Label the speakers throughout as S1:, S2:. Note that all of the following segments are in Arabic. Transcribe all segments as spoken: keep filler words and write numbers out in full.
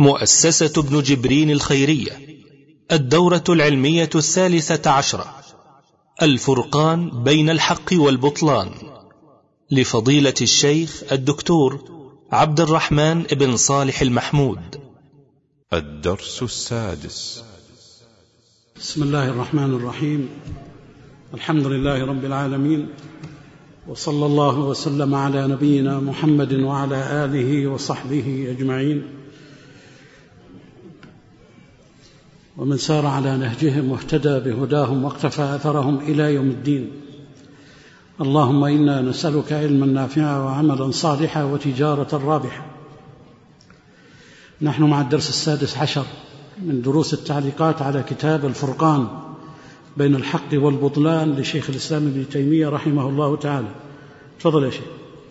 S1: مؤسسة ابن جبرين الخيرية، الدورة العلمية الثالثة عشرة، الفرقان بين الحق والبطلان، لفضيلة الشيخ الدكتور عبد الرحمن بن صالح المحمود.
S2: الدرس السادس.
S3: بسم الله الرحمن الرحيم. الحمد لله رب العالمين، وصلى الله وسلم على نبينا محمد وعلى آله وصحبه أجمعين، ومن سار على نهجهم واهتدى بهداهم واقتفى أثرهم إلى يوم الدين. اللهم إنا نسألك علما نافعا وعملا صالحا وتجارة رابحة. نحن مع الدرس السادس عشر من دروس التعليقات على كتاب الفرقان بين الحق والبطلان لشيخ الإسلام ابن تيمية رحمه الله تعالى. تفضل يا شيخ.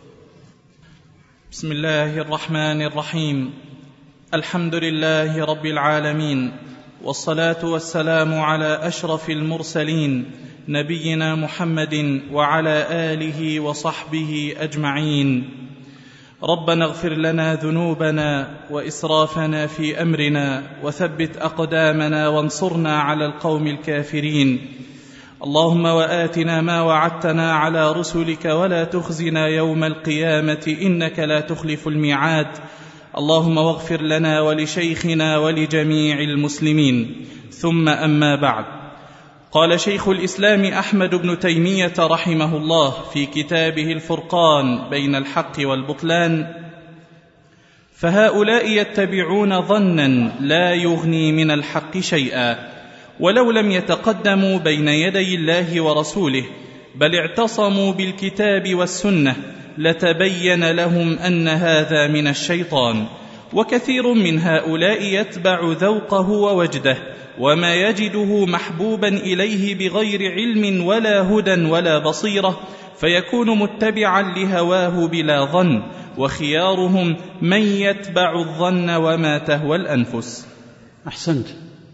S4: بسم الله الرحمن الرحيم. الحمد لله رب العالمين، والصلاة والسلام على أشرف المرسلين نبينا محمد وعلى آله وصحبه أجمعين. ربنا اغفر لنا ذنوبنا وإسرافنا في أمرنا وثبت أقدامنا وانصرنا على القوم الكافرين. اللهم وآتنا ما وعدتنا على رسلك ولا تخزنا يوم القيامة إنك لا تخلف الميعاد. اللهم واغفر لنا ولشيخنا ولجميع المسلمين. ثم أما بعد، قال شيخ الإسلام أحمد بن تيمية رحمه الله في كتابه الفرقان بين الحق والبطلان: فهؤلاء يتبعون ظنا لا يغني من الحق شيئا، ولو لم يتقدموا بين يدي الله ورسوله بل اعتصموا بالكتاب والسنة لتبين لهم أن هذا من الشيطان. وكثير من هؤلاء يتبع ذوقه ووجده وما يجده محبوبا إليه بغير علم ولا هدى ولا بصيرة، فيكون متبعا لهواه بلا ظن، وخيارهم من يتبع الظن وما تهوى الأنفس.
S3: أحسنت.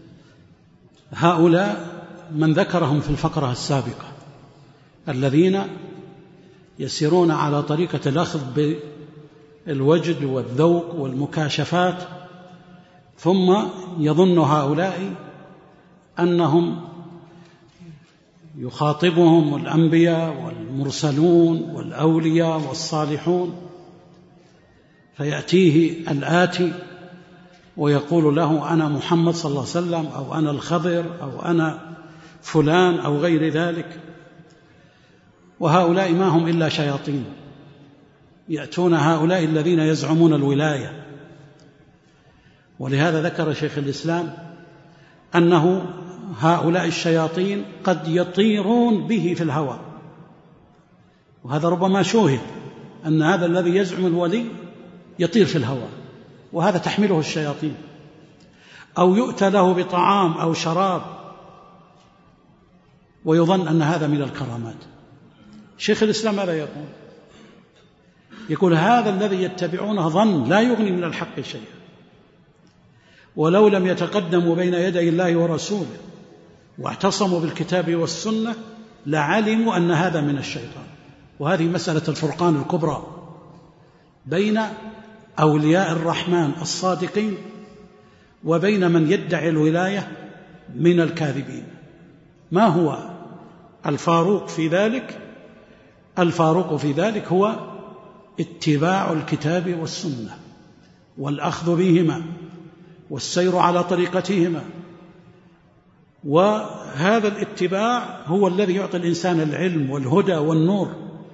S3: هؤلاء من ذكرهم في الفقرة السابقة، الذين يسيرون على طريقة الأخذ بالوجد والذوق والمكاشفات، ثم يظن هؤلاء أنهم يخاطبهم الأنبياء والمرسلون والأولياء والصالحون، فيأتيه الآتي ويقول له أنا محمد صلى الله عليه وسلم، أو أنا الخضر، أو أنا فلان، أو غير ذلك. وهؤلاء ما هم إلا شياطين يأتون هؤلاء الذين يزعمون الولاية. ولهذا ذكر شيخ الإسلام أنه هؤلاء الشياطين قد يطيرون به في الهواء، وهذا ربما شوهد أن هذا الذي يزعم الولي يطير في الهواء، وهذا تحمله الشياطين. أو يؤتى له بطعام أو شراب ويظن أن هذا من الكرامات. شيخ الإسلام ماذا يقول؟ يقول هذا الذي يتبعونه ظن لا يغني من الحق شيئا، ولو لم يتقدموا بين يدي الله ورسوله واعتصموا بالكتاب والسنة لعلموا أن هذا من الشيطان. وهذه مسألة الفرقان الكبرى بين أولياء الرحمن الصادقين وبين من يدعي الولاية من الكاذبين. ما هو الفاروق في ذلك؟ الفاروق في ذلك هو اتباع الكتاب والسنة والأخذ بهما والسير على طريقتهما. وهذا الاتباع هو الذي يعطي الإنسان العلم والهدى والنور،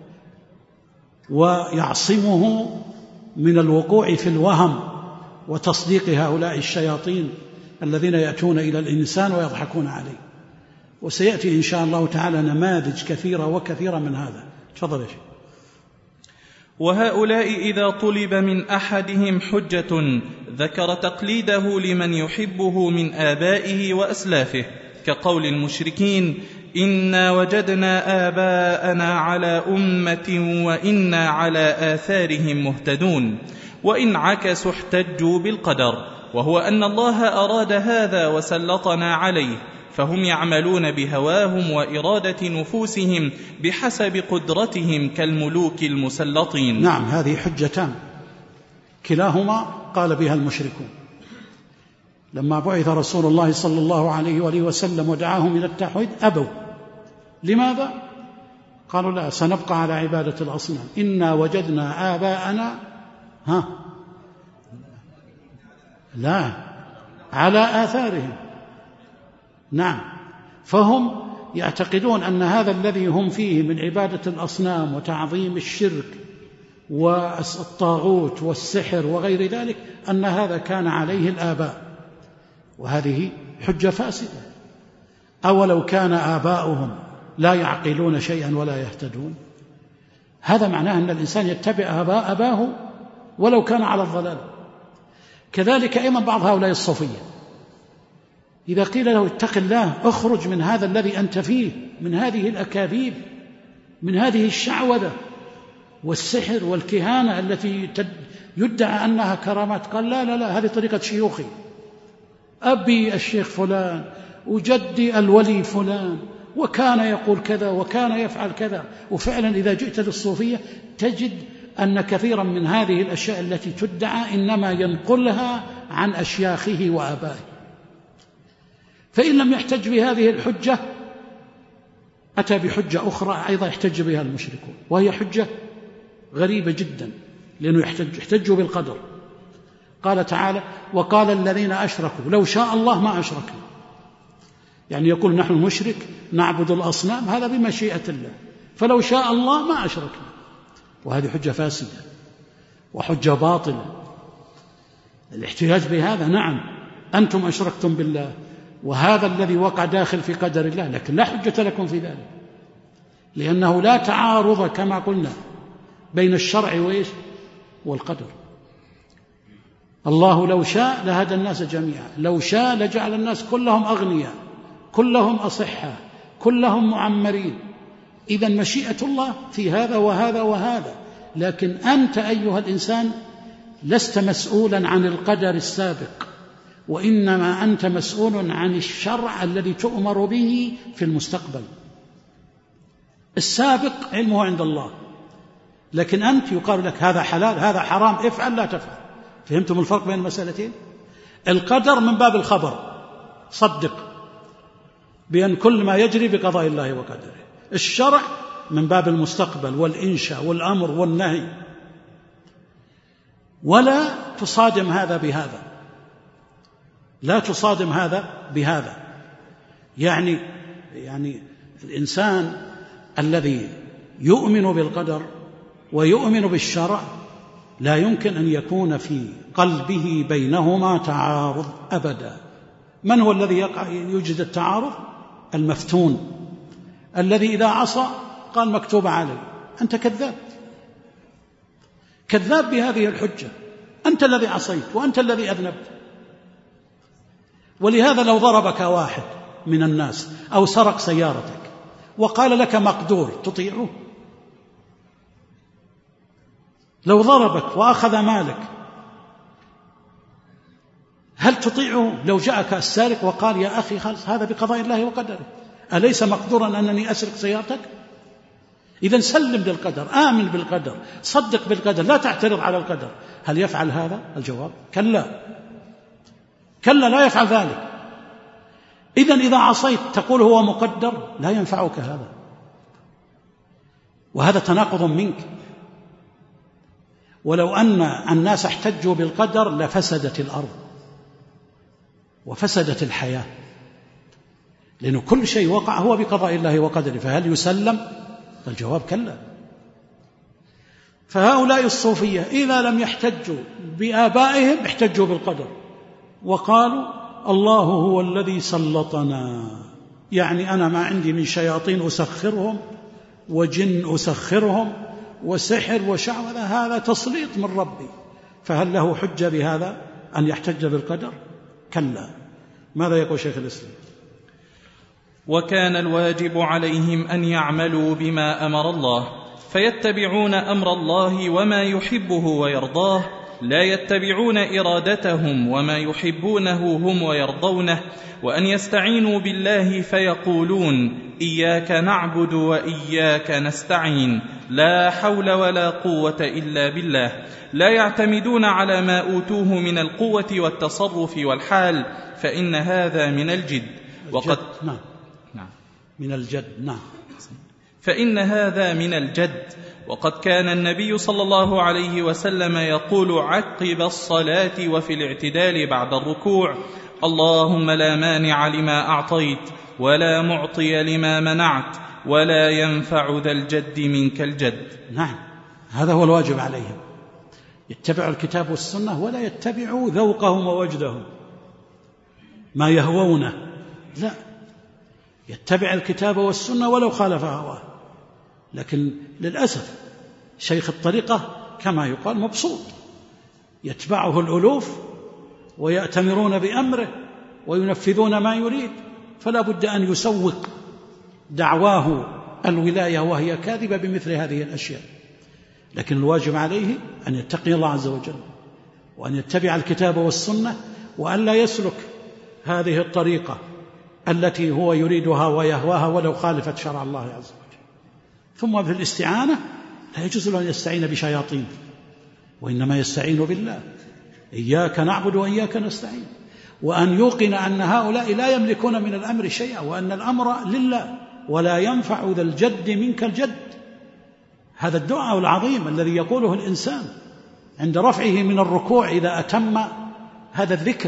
S3: ويعصمه من الوقوع في الوهم وتصديق هؤلاء الشياطين الذين يأتون إلى الإنسان ويضحكون عليه. وسيأتي إن شاء الله تعالى نماذج كثيرة وكثيرة من هذا. تفضل يا شيخ.
S4: وهؤلاء إذا طلب من أحدهم حجة ذكر تقليده لمن يحبه من آبائه وأسلافه، كقول المشركين: إنا وجدنا آباءنا على أمة وإنا على آثارهم مهتدون. وإن عكسوا احتجوا بالقدر، وهو أن الله أراد هذا وسلطنا عليه، فهم يعملون بهواهم وإرادة نفوسهم بحسب قدرتهم كالملوك المسلطين.
S3: نعم، هذه حجتان كلاهما قال بها المشركون. لما بعث رسول الله صلى الله عليه وآله وسلم ودعاهم إلى التوحيد أبوا. لماذا؟ قالوا لا، سنبقى على عبادة الأصنام، إنا وجدنا آباءنا ها لا على آثارهم. نعم، فهم يعتقدون أن هذا الذي هم فيه من عبادة الأصنام وتعظيم الشرك والطاغوت والسحر وغير ذلك أن هذا كان عليه الآباء، وهذه حجة فاسدة. أولو كان آباؤهم لا يعقلون شيئا ولا يهتدون؟ هذا معناه أن الإنسان يتبع آباء أباه ولو كان على الضلال. كذلك أيضا بعض هؤلاء الصوفية إذا قيل له اتق الله، اخرج من هذا الذي أنت فيه، من هذه الأكاذيب، من هذه الشعوذة والسحر والكهانة التي يدعى أنها كرامات، قال لا لا لا، هذه طريقة شيوخي، أبي الشيخ فلان وجدي الولي فلان وكان يقول كذا وكان يفعل كذا. وفعلا إذا جئت للصوفية تجد أن كثيرا من هذه الأشياء التي تدعى إنما ينقلها عن أشياخه وآبائه. فإن لم يحتج بهذه الحجة أتى بحجة أخرى أيضا يحتج بها المشركون، وهي حجة غريبة جدا، لأنه يحتج يحتجوا بالقدر. قال تعالى: وقال الذين أشركوا لو شاء الله ما أشركنا. يعني يقول نحن المشرك نعبد الأصنام، هذا بمشيئة الله، فلو شاء الله ما أشركنا. وهذه حجة فاسدة وحجة باطلة. الاحتجاج بهذا نعم أنتم أشركتم بالله، وهذا الذي وقع داخل في قدر الله، لكن لا حجة لكم في ذلك، لأنه لا تعارض كما قلنا بين الشرع وإيش والقدر. الله لو شاء لهدى الناس جميعا، لو شاء لجعل الناس كلهم أغنياء، كلهم أصحاء، كلهم معمرين. إذن مشيئة الله في هذا وهذا وهذا، لكن أنت أيها الإنسان لست مسؤولا عن القدر السابق، وإنما أنت مسؤول عن الشرع الذي تؤمر به في المستقبل. السابق علمه عند الله، لكن أنت يقال لك هذا حلال هذا حرام، افعل لا تفعل. فهمتم الفرق بين المسألتين؟ القدر من باب الخبر، صدق بأن كل ما يجري بقضاء الله وقدره. الشرع من باب المستقبل والإنشاء والأمر والنهي. ولا تصادم هذا بهذا، لا تصادم هذا بهذا. يعني يعني الإنسان الذي يؤمن بالقدر ويؤمن بالشرع لا يمكن أن يكون في قلبه بينهما تعارض أبدا. من هو الذي يقع يوجد التعارض؟ المفتون الذي إذا عصى قال مكتوب عليه. أنت كذاب، كذاب بهذه الحجة، أنت الذي عصيت وأنت الذي أذنبت. ولهذا لو ضربك واحد من الناس أو سرق سيارتك وقال لك مقدور تطيعه؟ لو ضربك وأخذ مالك هل تطيعه؟ لو جاءك السارق وقال يا أخي خلص هذا بقضاء الله وقدره، أليس مقدورا أنني أسرق سيارتك؟ إذن سلم للقدر، آمن بالقدر، صدق بالقدر، لا تعترض على القدر. هل يفعل هذا؟ الجواب كلا، كلا لا يفعل ذلك. إذن إذا عصيت تقول هو مقدر، لا ينفعك هذا، وهذا تناقض منك. ولو أن الناس احتجوا بالقدر لفسدت الأرض وفسدت الحياة، لأنه كل شيء وقع هو بقضاء الله وقدره، فهل يسلم؟ الجواب كلا. فهؤلاء الصوفية إذا لم يحتجوا بآبائهم احتجوا بالقدر، وقالوا الله هو الذي سلطنا، يعني أنا ما عندي من شياطين أسخرهم وجن أسخرهم وسحر وشعوذة، هذا تسليط من ربي. فهل له حجة بهذا أن يحتج بالقدر؟ كلا. ماذا يقول شيخ الإسلام؟
S4: وكان الواجب عليهم أن يعملوا بما أمر الله، فيتبعون أمر الله وما يحبه ويرضاه، لا يتبعون إرادتهم وما يحبونه هم ويرضونه، وأن يستعينوا بالله فيقولون إياك نعبد وإياك نستعين، لا حول ولا قوة إلا بالله، لا يعتمدون على ما أوتوه من القوة والتصرف والحال، فإن هذا من الجد. وقد
S3: نعم. نعم. من الجد. نعم.
S4: فإن هذا من الجد. وقد كان النبي صلى الله عليه وسلم يقول عقب الصلاة وفي الاعتدال بعد الركوع: اللهم لا مانع لما أعطيت ولا معطي لما منعت ولا ينفع ذا الجد منك الجد.
S3: نعم، هذا هو الواجب عليهم، يتبعوا الكتاب والسنة ولا يتبعوا ذوقهم ووجدهم ما يهوونه، لا، يتبع الكتاب والسنة ولو خالف هواه. لكن للأسف شيخ الطريقة كما يقال مبسوط، يتبعه الألوف ويأتمرون بأمره وينفذون ما يريد، فلا بد أن يسوق دعواه الولاية وهي كاذبة بمثل هذه الأشياء. لكن الواجب عليه أن يتقي الله عز وجل وأن يتبع الكتاب والسنة، وأن لا يسلك هذه الطريقة التي هو يريدها ويهواها ولو خالفت شرع الله عز وجل. ثم في الاستعانة لا يجوز له أن يستعين بشياطين، وإنما يستعين بالله، إياك نعبد وإياك نستعين، وأن يوقن أن هؤلاء لا يملكون من الأمر شيئا، وأن الأمر لله، ولا ينفع ذا الجد منك الجد. هذا الدعاء العظيم الذي يقوله الإنسان عند رفعه من الركوع إذا أتم هذا الذكر: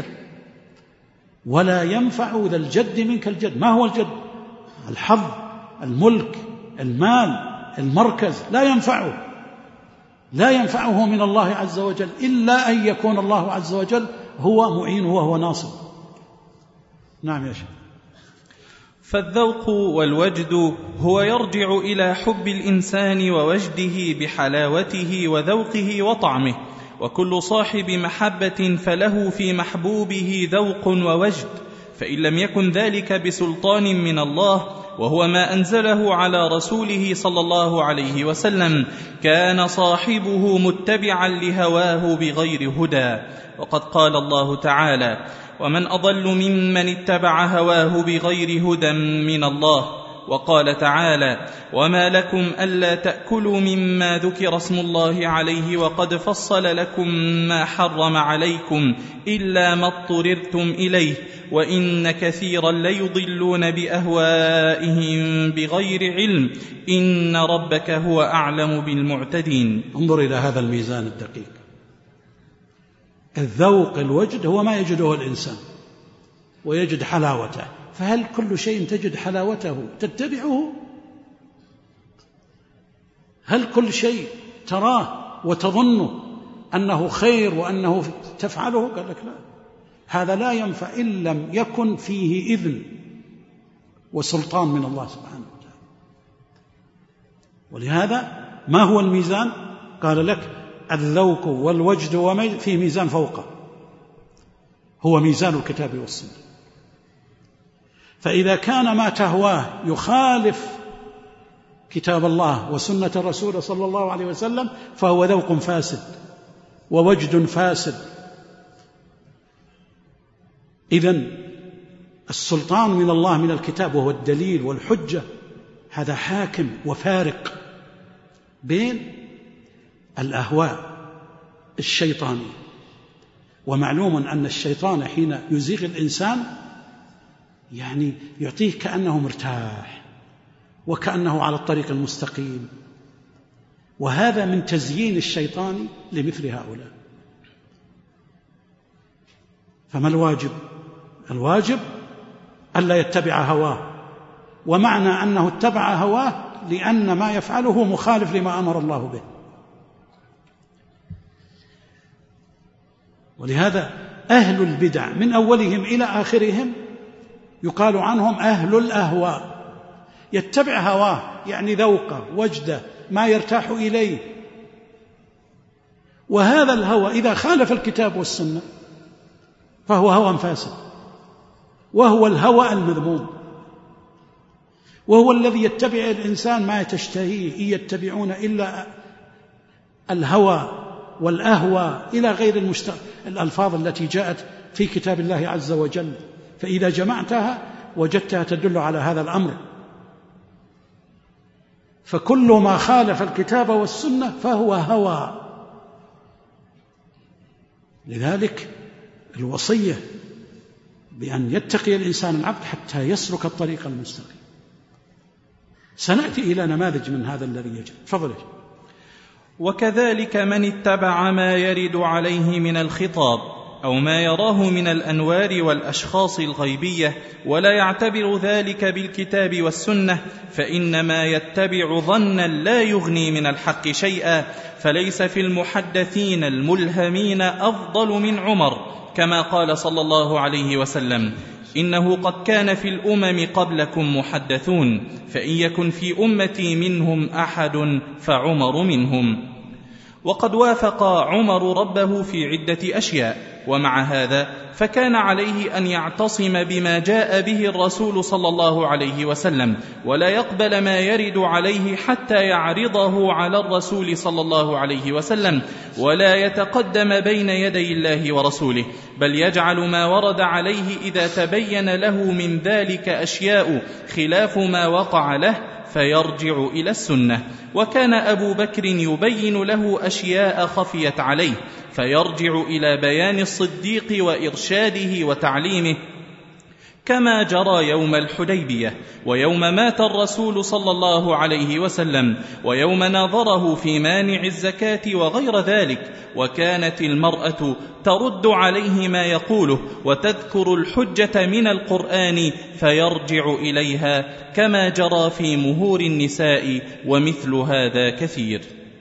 S3: ولا ينفع ذا الجد منك الجد. ما هو الجد؟ الحظ، الملك، المال، المركز، لا ينفعه لا ينفعه من الله عز وجل إلا أن يكون الله عز وجل هو معينه وهو ناصر. نعم يا شيخ.
S4: فالذوق والوجد هو يرجع إلى حب الإنسان ووجده بحلاوته وذوقه وطعمه، وكل صاحب محبة فله في محبوبه ذوق ووجد، فإن لم يكن ذلك بسلطان من الله وهو ما أنزله على رسوله صلى الله عليه وسلم كان صاحبه متبعا لهواه بغير هدى. وقد قال الله تعالى: ومن أضل ممن اتبع هواه بغير هدى من الله. وقال تعالى: وما لكم ألا تأكلوا مما ذكر اسم الله عليه وقد فصل لكم ما حرم عليكم إلا ما اضطررتم إليه وإن كثيرا ليضلون بأهوائهم بغير علم إن ربك هو أعلم بالمعتدين.
S3: انظر إلى هذا الميزان الدقيق. الذوق الوجد هو ما يجده الإنسان ويجد حلاوته، فهل كل شيء تجد حلاوته تتبعه؟ هل كل شيء تراه وتظن أنه خير وأنه تفعله؟ قال لك لا، هذا لا ينفع إن لم يكن فيه إذن وسلطان من الله سبحانه وتعالى. ولهذا ما هو الميزان؟ قال لك: الذوق والوجد وما في ميزان فوقه، هو ميزان الكتاب والسنة. فإذا كان ما تهواه يخالف كتاب الله وسنة الرسول صلى الله عليه وسلم فهو ذوق فاسد ووجد فاسد. إذن السلطان من الله من الكتاب وهو الدليل والحجة، هذا حاكم وفارق بين الأهواء الشيطانية. ومعلوم أن الشيطان حين يزيغ الإنسان يعني يعطيه كأنه مرتاح وكأنه على الطريق المستقيم، وهذا من تزيين الشيطان لمثل هؤلاء. فما الواجب؟ الواجب ألا يتبع هواه، ومعنى أنه اتبع هواه لأن ما يفعله مخالف لما أمر الله به. ولهذا أهل البدع من أولهم إلى آخرهم يقال عنهم أهل الأهواء، يتبع هواه يعني ذوقه وجده ما يرتاح إليه، وهذا الهوى إذا خالف الكتاب والسنة فهو هوى فاسد، وهو الهوى المذموم، وهو الذي يتبع الإنسان ما تشتهيه، إن يتبعون إلا الهوى والأهوى إلى غير المشت... الألفاظ التي جاءت في كتاب الله عز وجل، فإذا جمعتها وجدتها تدل على هذا الأمر. فكل ما خالف الكتاب والسنة فهو هوى. لذلك الوصية بأن يتقي الإنسان العبد حتى يسلك الطريق المستقيم. سنأتي إلى نماذج من هذا الذي يجب. تفضل.
S4: وكذلك من اتبع ما يرد عليه من الخطاب أو ما يراه من الأنوار والأشخاص الغيبية ولا يعتبر ذلك بالكتاب والسنة فإنما يتبع ظنا لا يغني من الحق شيئا، فليس في المحدثين الملهمين أفضل من عمر، كما قال صلى الله عليه وسلم: إنه قد كان في الأمم قبلكم محدثون، فإن يكن في أمتي منهم أحد فعمر منهم. وقد وافق عمر ربه في عدة أشياء، ومع هذا فكان عليه أن يعتصم بما جاء به الرسول صلى الله عليه وسلم، ولا يقبل ما يرد عليه حتى يعرضه على الرسول صلى الله عليه وسلم، ولا يتقدم بين يدي الله ورسوله، بل يجعل ما ورد عليه إذا تبين له من ذلك أشياء خلاف ما وقع له فيرجع إلى السنة. وكان أبو بكر يبين له أشياء خفيت عليه فيرجع إلى بيان الصديق وإرشاده وتعليمه، كما جرى يوم الحديبية ويوم مات الرسول صلى الله عليه وسلم ويوم ناظره في مانع الزكاة وغير ذلك. وكانت المرأة ترد عليه ما يقوله وتذكر الحجة من القرآن فيرجع إليها، كما جرى في مهور النساء، ومثل هذا كثير.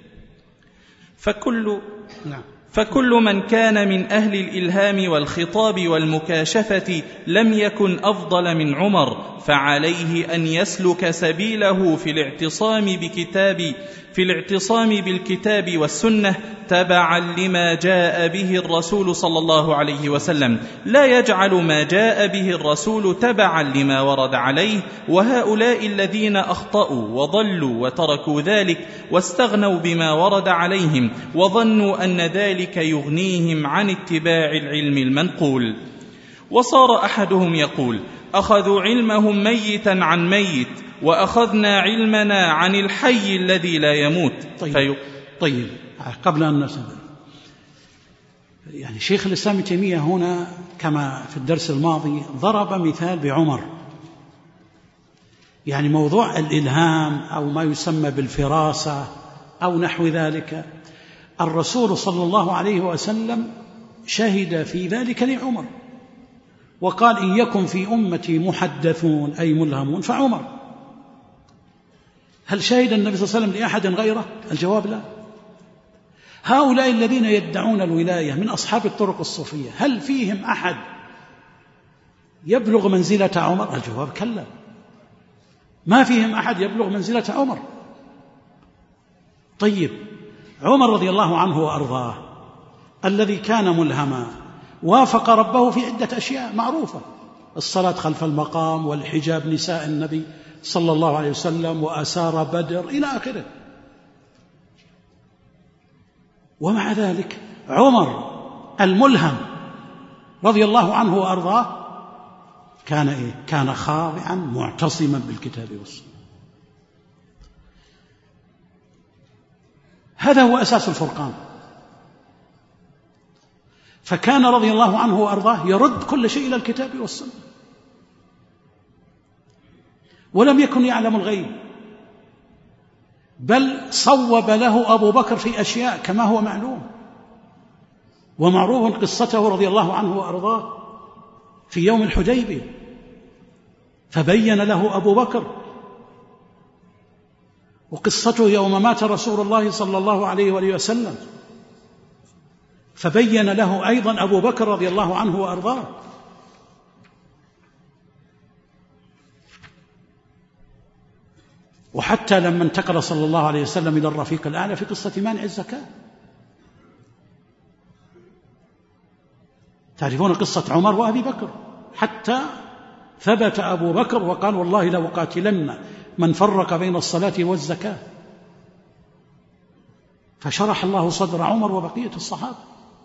S4: فكل نعم فكل من كان من أهل الإلهام والخطاب والمكاشفة لم يكن أفضل من عمر، فعليه أن يسلك سبيله في الاعتصام بكتاب في الاعتصام بالكتاب والسنة تبعا لما جاء به الرسول صلى الله عليه وسلم، لا يجعل ما جاء به الرسول تبعا لما ورد عليه. وهؤلاء الذين أخطأوا وضلوا وتركوا ذلك واستغنوا بما ورد عليهم وظنوا أن ذلك يغنيهم عن اتباع العلم المنقول. وصار أحدهم يقول: أخذوا علمهم ميتا عن ميت وأخذنا علمنا عن الحي الذي لا يموت.
S3: طيب, في... طيب. قبل أن نسأل، يعني شيخ الإسلام ابن تيمية هنا كما في الدرس الماضي ضرب مثال بعمر، يعني موضوع الإلهام أو ما يسمى بالفراسة أو نحو ذلك، الرسول صلى الله عليه وسلم شهد في ذلك لعمر وقال: إن يكن في أمتي محدثون أي ملهمون فعمر. هل شهد النبي صلى الله عليه وسلم لأحد غيره؟ الجواب لا. هؤلاء الذين يدعون الولاية من أصحاب الطرق الصوفية هل فيهم أحد يبلغ منزلة عمر؟ الجواب كلا، ما فيهم أحد يبلغ منزلة عمر. طيب، عمر رضي الله عنه وأرضاه الذي كان ملهما وافق ربه في عدة أشياء معروفة: الصلاة خلف المقام، والحجاب نساء النبي صلى الله عليه وسلم، وأسار بدر إلى آخره. ومع ذلك عمر الملهم رضي الله عنه وأرضاه كان إيه؟ كان خاضعا معتصما بالكتاب والسنة. هذا هو أساس الفرقان. فكان رضي الله عنه وأرضاه يرد كل شيء إلى الكتاب والسنة، ولم يكن يعلم الغيب، بل صوب له أبو بكر في أشياء كما هو معلوم ومعروف قصته رضي الله عنه وأرضاه في يوم الحديبية، فبين له أبو بكر، وقصته يوم مات رسول الله صلى الله عليه وآله وسلم فبين له أيضا أبو بكر رضي الله عنه وأرضاه. وحتى لما انتقل صلى الله عليه وسلم إلى الرفيق الأعلى في قصة مانع الزكاة، تعرفون قصة عمر وأبي بكر، حتى ثبت أبو بكر وقال: والله لأقاتلن من فرق بين الصلاة والزكاة. فشرح الله صدر عمر وبقية الصحابة.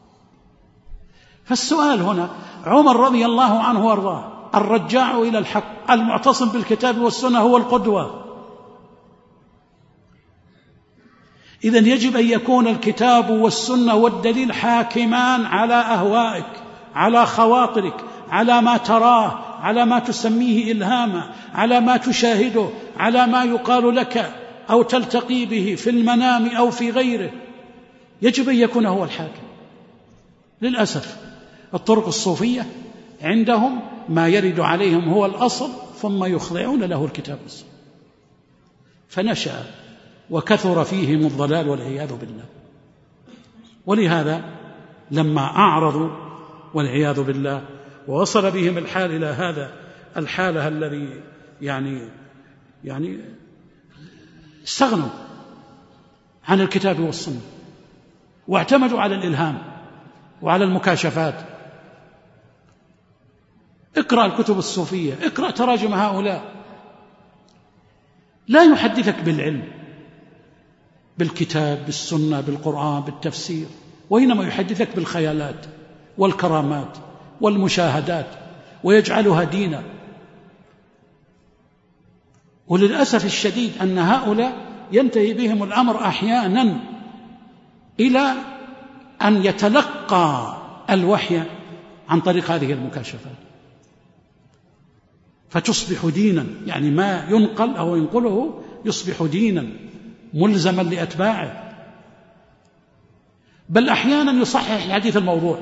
S3: فالسؤال هنا: عمر رضي الله عنه وارضاه الرجاع إلى الحق المعتصم بالكتاب والسنة هو القدوة، إذن يجب أن يكون الكتاب والسنة والدليل حاكمان على أهوائك، على خواطرك، على ما تراه، على ما تسميه إلهاما، على ما تشاهده، على ما يقال لك أو تلتقي به في المنام أو في غيره. يجب أن يكون هو الحاكم. للأسف الطرق الصوفية عندهم ما يرد عليهم هو الأصل، ثم يخضعون له الكتاب والسنة، فنشأ وكثر فيهم الضلال والعياذ بالله. ولهذا لما أعرضوا والعياذ بالله ووصل بهم الحال إلى هذا الحالة الذي يعني يعني استغنوا عن الكتاب والسنة واعتمدوا على الإلهام وعلى المكاشفات. اقرأ الكتب الصوفية، اقرأ تراجم هؤلاء، لا يحدثك بالعلم بالكتاب بالسنة بالقرآن بالتفسير، وإنما يحدثك بالخيالات والكرامات والمشاهدات ويجعلها دينا. وللأسف الشديد أن هؤلاء ينتهي بهم الأمر أحيانا إلى أن يتلقى الوحي عن طريق هذه المكاشفات، فتصبح دينا، يعني ما ينقل أو ينقله يصبح دينا ملزما لأتباعه. بل أحيانا يصحح الحديث الموضوع،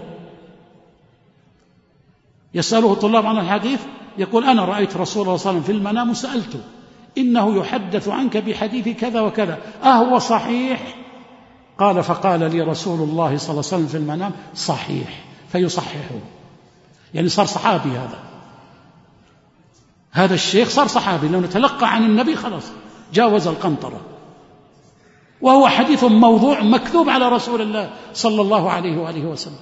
S3: يسأله الطلاب عن الحديث يقول أنا رأيت رسول الله صلى الله عليه وسلم في المنام وسألته إنه يحدث عنك بحديث كذا وكذا أهو صحيح؟ قال فقال لي رسول الله صلى الله عليه وسلم في المنام صحيح، فيصححه. يعني صار صحابي، هذا هذا الشيخ صار صحابي، لو نتلقى عن النبي خلاص جاوز القنطرة، وهو حديث موضوع مكذوب على رسول الله صلى الله عليه وآله وسلم.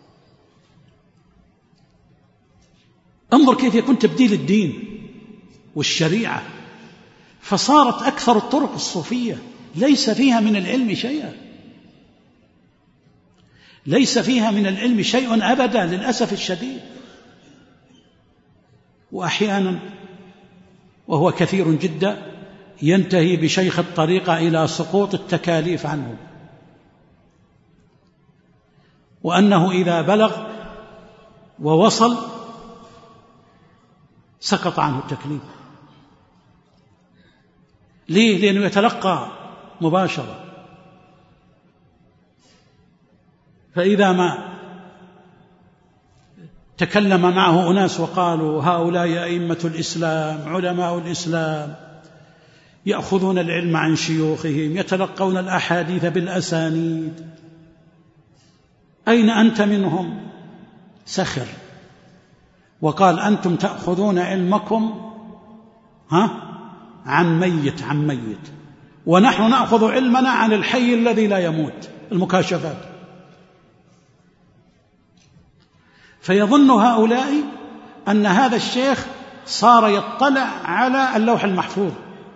S3: انظر كيف يكون تبديل الدين والشريعة. فصارت أكثر الطرق الصوفية ليس فيها من العلم شيئا، ليس فيها من العلم شيء أبدا للأسف الشديد. وأحيانا وهو كثير جدا ينتهي بشيخ الطريقة إلى سقوط التكاليف عنه، وأنه إذا بلغ ووصل سقط عنه التكليف. ليه؟ لأنه يتلقى مباشرة. فإذا ما تكلم معه أناس وقالوا هؤلاء أئمة الإسلام علماء الإسلام يأخذون العلم عن شيوخهم، يتلقون الأحاديث بالأسانيد، أين أنت منهم؟ سخر وقال أنتم تأخذون علمكم ها عن ميت عن ميت، ونحن نأخذ علمنا عن الحي الذي لا يموت، المكاشفات. فيظن هؤلاء أن هذا الشيخ صار يطلع على اللوح المحفوظ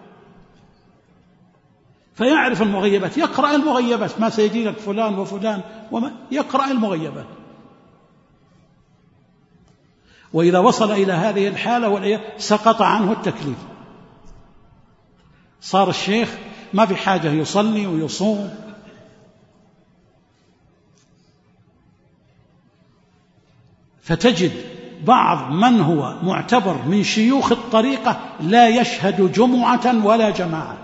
S3: فيعرف المغيبات، يقرأ المغيبات، ما سيجي لك فلان وفلان وما يقرأ المغيبات. وإذا وصل إلى هذه الحالة سقط عنه التكليف، صار الشيخ ما في حاجة يصلي ويصوم. فتجد بعض من هو معتبر من شيوخ الطريقة لا يشهد جمعة ولا جماعة.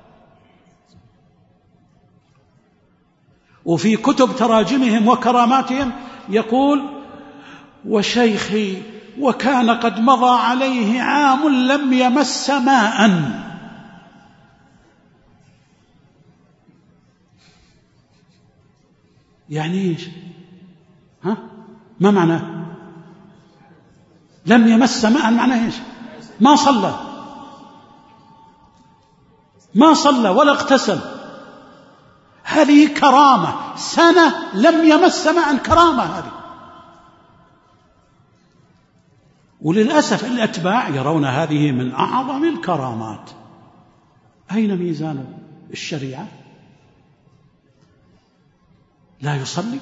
S3: وفي كتب تراجمهم وكراماتهم يقول وشيخي وكان قد مضى عليه عام لم يمس ماء. يعني ايش؟ ها؟ ما معناه لم يمس ماء؟ معناه ايش؟ ما صلى ما صلى ولا اغتسل. هذه كرامة، سنة لم يمس ماء، كرامة هذه. وللأسف الأتباع يرون هذه من أعظم الكرامات. أين ميزان الشريعة؟ لا يصلي.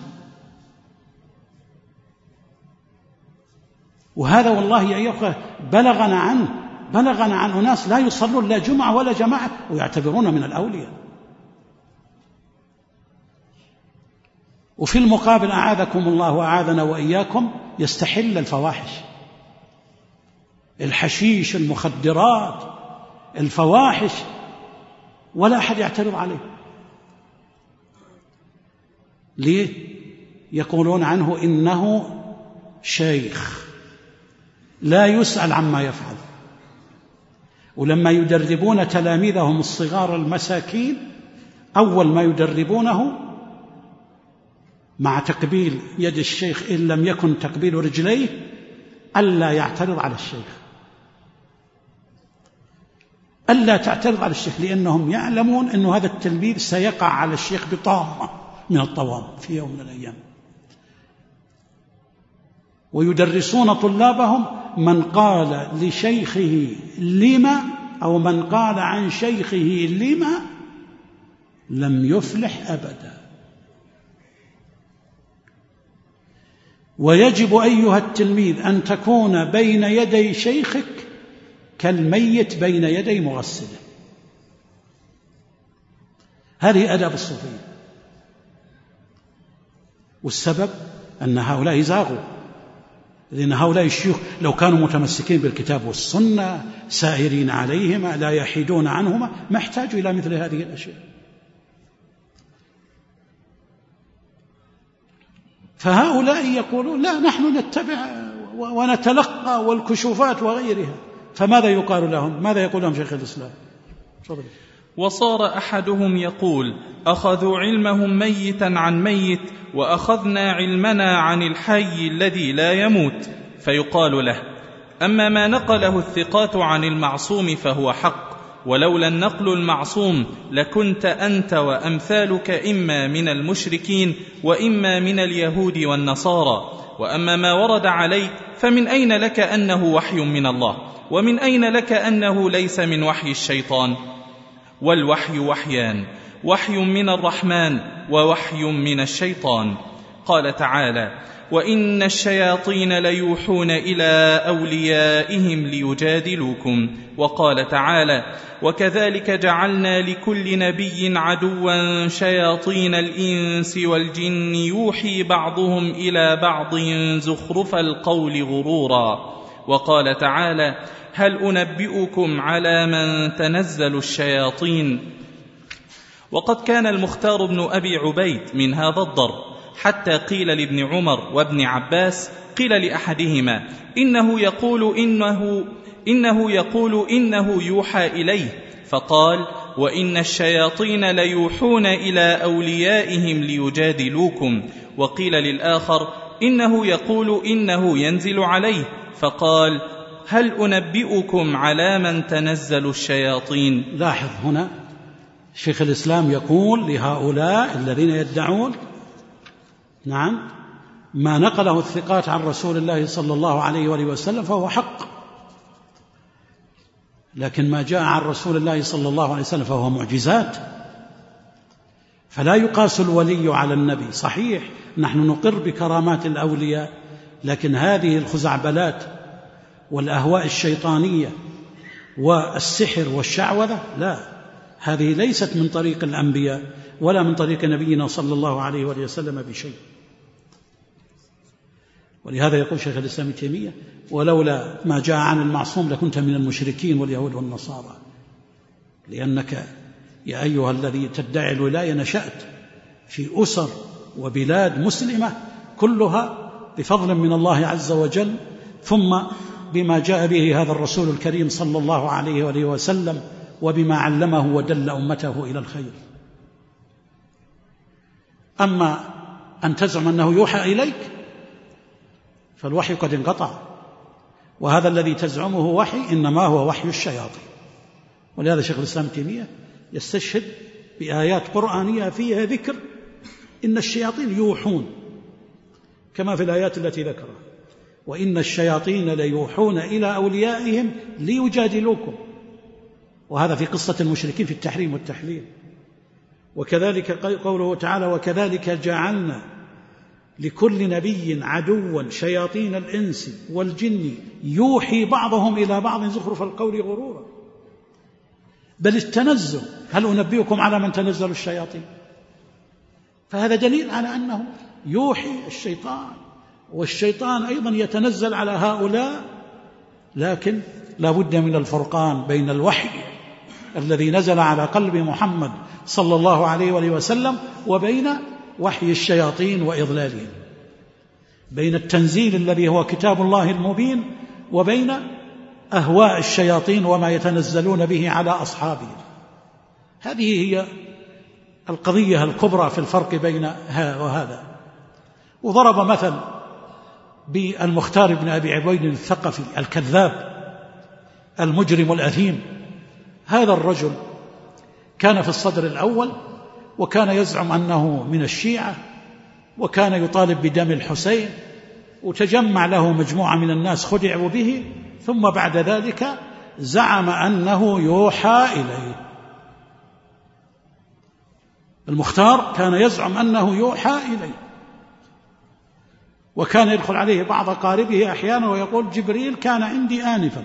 S3: وهذا والله يا أخوة بلغنا عنه بلغنا عن أناس لا يصلون لا جمعة ولا جماعة ويعتبرون من الأولياء. وفي المقابل أعاذكم الله وأعاذنا وإياكم يستحل الفواحش، الحشيش، المخدرات، الفواحش، ولا أحد يعترض عليه. ليه؟ يقولون عنه إنه شيخ لا يسأل عما يفعل. ولما يدربون تلاميذهم الصغار المساكين أول ما يدربونه مع تقبيل يد الشيخ إن لم يكن تقبيل رجليه ألا يعترض على الشيخ، ألا تعترض على الشيخ، لأنهم يعلمون أن هذا التلميذ سيقع على الشيخ بطامة من الطوام في يوم من الأيام. ويدرسون طلابهم من قال لشيخه لما، أو من قال عن شيخه لما لم يفلح أبدا. ويجب أيها التلميذ أن تكون بين يدي شيخك كالميت بين يدي مغسله. هذه أداب الصوفية. والسبب أن هؤلاء زاغوا، لأن هؤلاء الشيوخ لو كانوا متمسكين بالكتاب والسنة سائرين عليهما لا يحيدون عنهما ما احتاجوا إلى مثل هذه الأشياء. فهؤلاء يقولون لا، نحن نتبع ونتلقى والكشوفات وغيرها. فماذا يقال لهم؟ ماذا يقول لهم شيخ الإسلام؟ تفضل.
S4: وصار أحدهم يقول: أخذوا علمهم ميتا عن ميت، وأخذنا علمنا عن الحي الذي لا يموت. فيقال له: أما ما نقله الثقات عن المعصوم فهو حق، ولولا النقل المعصوم لكنت أنت وأمثالك إما من المشركين وإما من اليهود والنصارى. وأما ما ورد عليك فمن أين لك أنه وحي من الله، ومن أين لك أنه ليس من وحي الشيطان؟ والوحي وحيان، وحي من الرحمن ووحي من الشيطان. قال تعالى: وإن الشياطين ليوحون إلى أوليائهم ليجادلوكم. وقال تعالى: وكذلك جعلنا لكل نبي عدوا شياطين الإنس والجن يوحي بعضهم إلى بعض زخرف القول غرورا. وقال تعالى: هل أنبئكم على من تنزل الشياطين؟ وقد كان المختار بن أبي عبيد من هذا الضرب، حتى قيل لابن عمر وابن عباس، قيل لأحدهما: إنه يقول إنه, إنه يقول إنه يوحى إليه، فقال: وإن الشياطين ليوحون إلى أوليائهم ليجادلوكم. وقيل للآخر: إنه يقول إنه ينزل عليه، فقال: هل أنبئكم على من تنزل الشياطين؟
S3: لاحظ هنا شيخ الإسلام يقول لهؤلاء الذين يدعون نعم ما نقله الثقات عن رسول الله صلى الله عليه وآله وسلم فهو حق، لكن ما جاء عن رسول الله صلى الله عليه وسلم فهو معجزات. فلا يقاس الولي على النبي. صحيح نحن نقر بكرامات الأولياء، لكن هذه الخزعبلات والأهواء الشيطانية والسحر والشعوذة لا، هذه ليست من طريق الأنبياء ولا من طريق نبينا صلى الله عليه وآله وسلم بشيء. ولهذا يقول شيخ الإسلام ابن تيمية: ولولا ما جاء عن المعصوم لكنت من المشركين واليهود والنصارى. لأنك يا أيها الذي تدعي الولاية نشأت في أسر وبلاد مسلمة كلها بفضل من الله عز وجل، ثم بما جاء به هذا الرسول الكريم صلى الله عليه وآله وسلم، وبما علمه ودل أمته إلى الخير. أما أن تزعم أنه يوحى إليك فالوحي قد انقطع، وهذا الذي تزعمه وحي إنما هو وحي الشياطين. ولهذا شيخ الإسلام ابن تيمية يستشهد بآيات قرآنية فيها ذكر إن الشياطين يوحون، كما في الآيات التي ذكرها: وإن الشياطين ليوحون إلى أوليائهم ليجادلوكم. وهذا في قصة المشركين في التحريم والتحليل. وكذلك قوله تعالى: وكذلك جعلنا لكل نبي عدوا شياطين الإنس والجن يوحي بعضهم إلى بعض زخرف القول غرورا. بل التنزل: هل أنبئكم على من تنزل الشياطين؟ فهذا دليل على أنه يوحي الشيطان، والشيطان أيضا يتنزل على هؤلاء، لكن لا بد من الفرقان بين الوحي الذي نزل على قلب محمد صلى الله عليه وآله وسلم وبين وحي الشياطين وإضلالهم، بين التنزيل الذي هو كتاب الله المبين وبين أهواء الشياطين وما يتنزلون به على أصحابهم. هذه هي القضية الكبرى في الفرق بين هذا وهذا. وضرب مثل بالمختار بن أبي عبيد الثقفي الكذاب المجرم الأثيم. هذا الرجل كان في الصدر الأول، وكان يزعم أنه من الشيعة، وكان يطالب بدم الحسين، وتجمع له مجموعة من الناس خدعوا به، ثم بعد ذلك زعم أنه يوحى إليه. المختار كان يزعم أنه يوحى إليه، وكان يدخل عليه بعض أقاربه أحيانا ويقول جبريل كان عندي آنفا،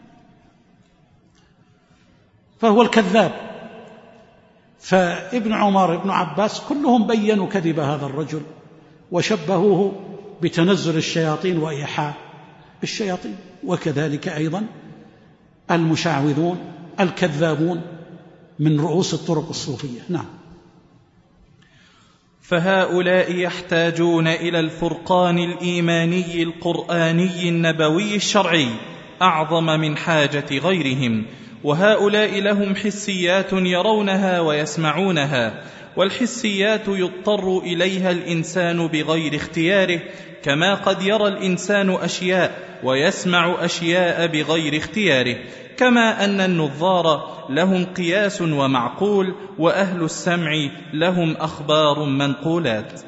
S3: فهو الكذاب. فابن عمر ابن عباس كلهم بيّنوا كذب هذا الرجل وشبهوه بتنزل الشياطين وإيحاء الشياطين، وكذلك أيضا المشعوذون الكذابون من رؤوس الطرق الصوفية. نعم.
S4: فهؤلاء يحتاجون إلى الفرقان الإيماني القرآني النبوي الشرعي أعظم من حاجة غيرهم، وهؤلاء لهم حسيات يرونها ويسمعونها، والحسيات يضطر إليها الإنسان بغير اختياره، كما قد يرى الإنسان أشياء ويسمع أشياء بغير اختياره، كما أن النظار لهم قياس ومعقول، وأهل السمع لهم أخبار منقولات.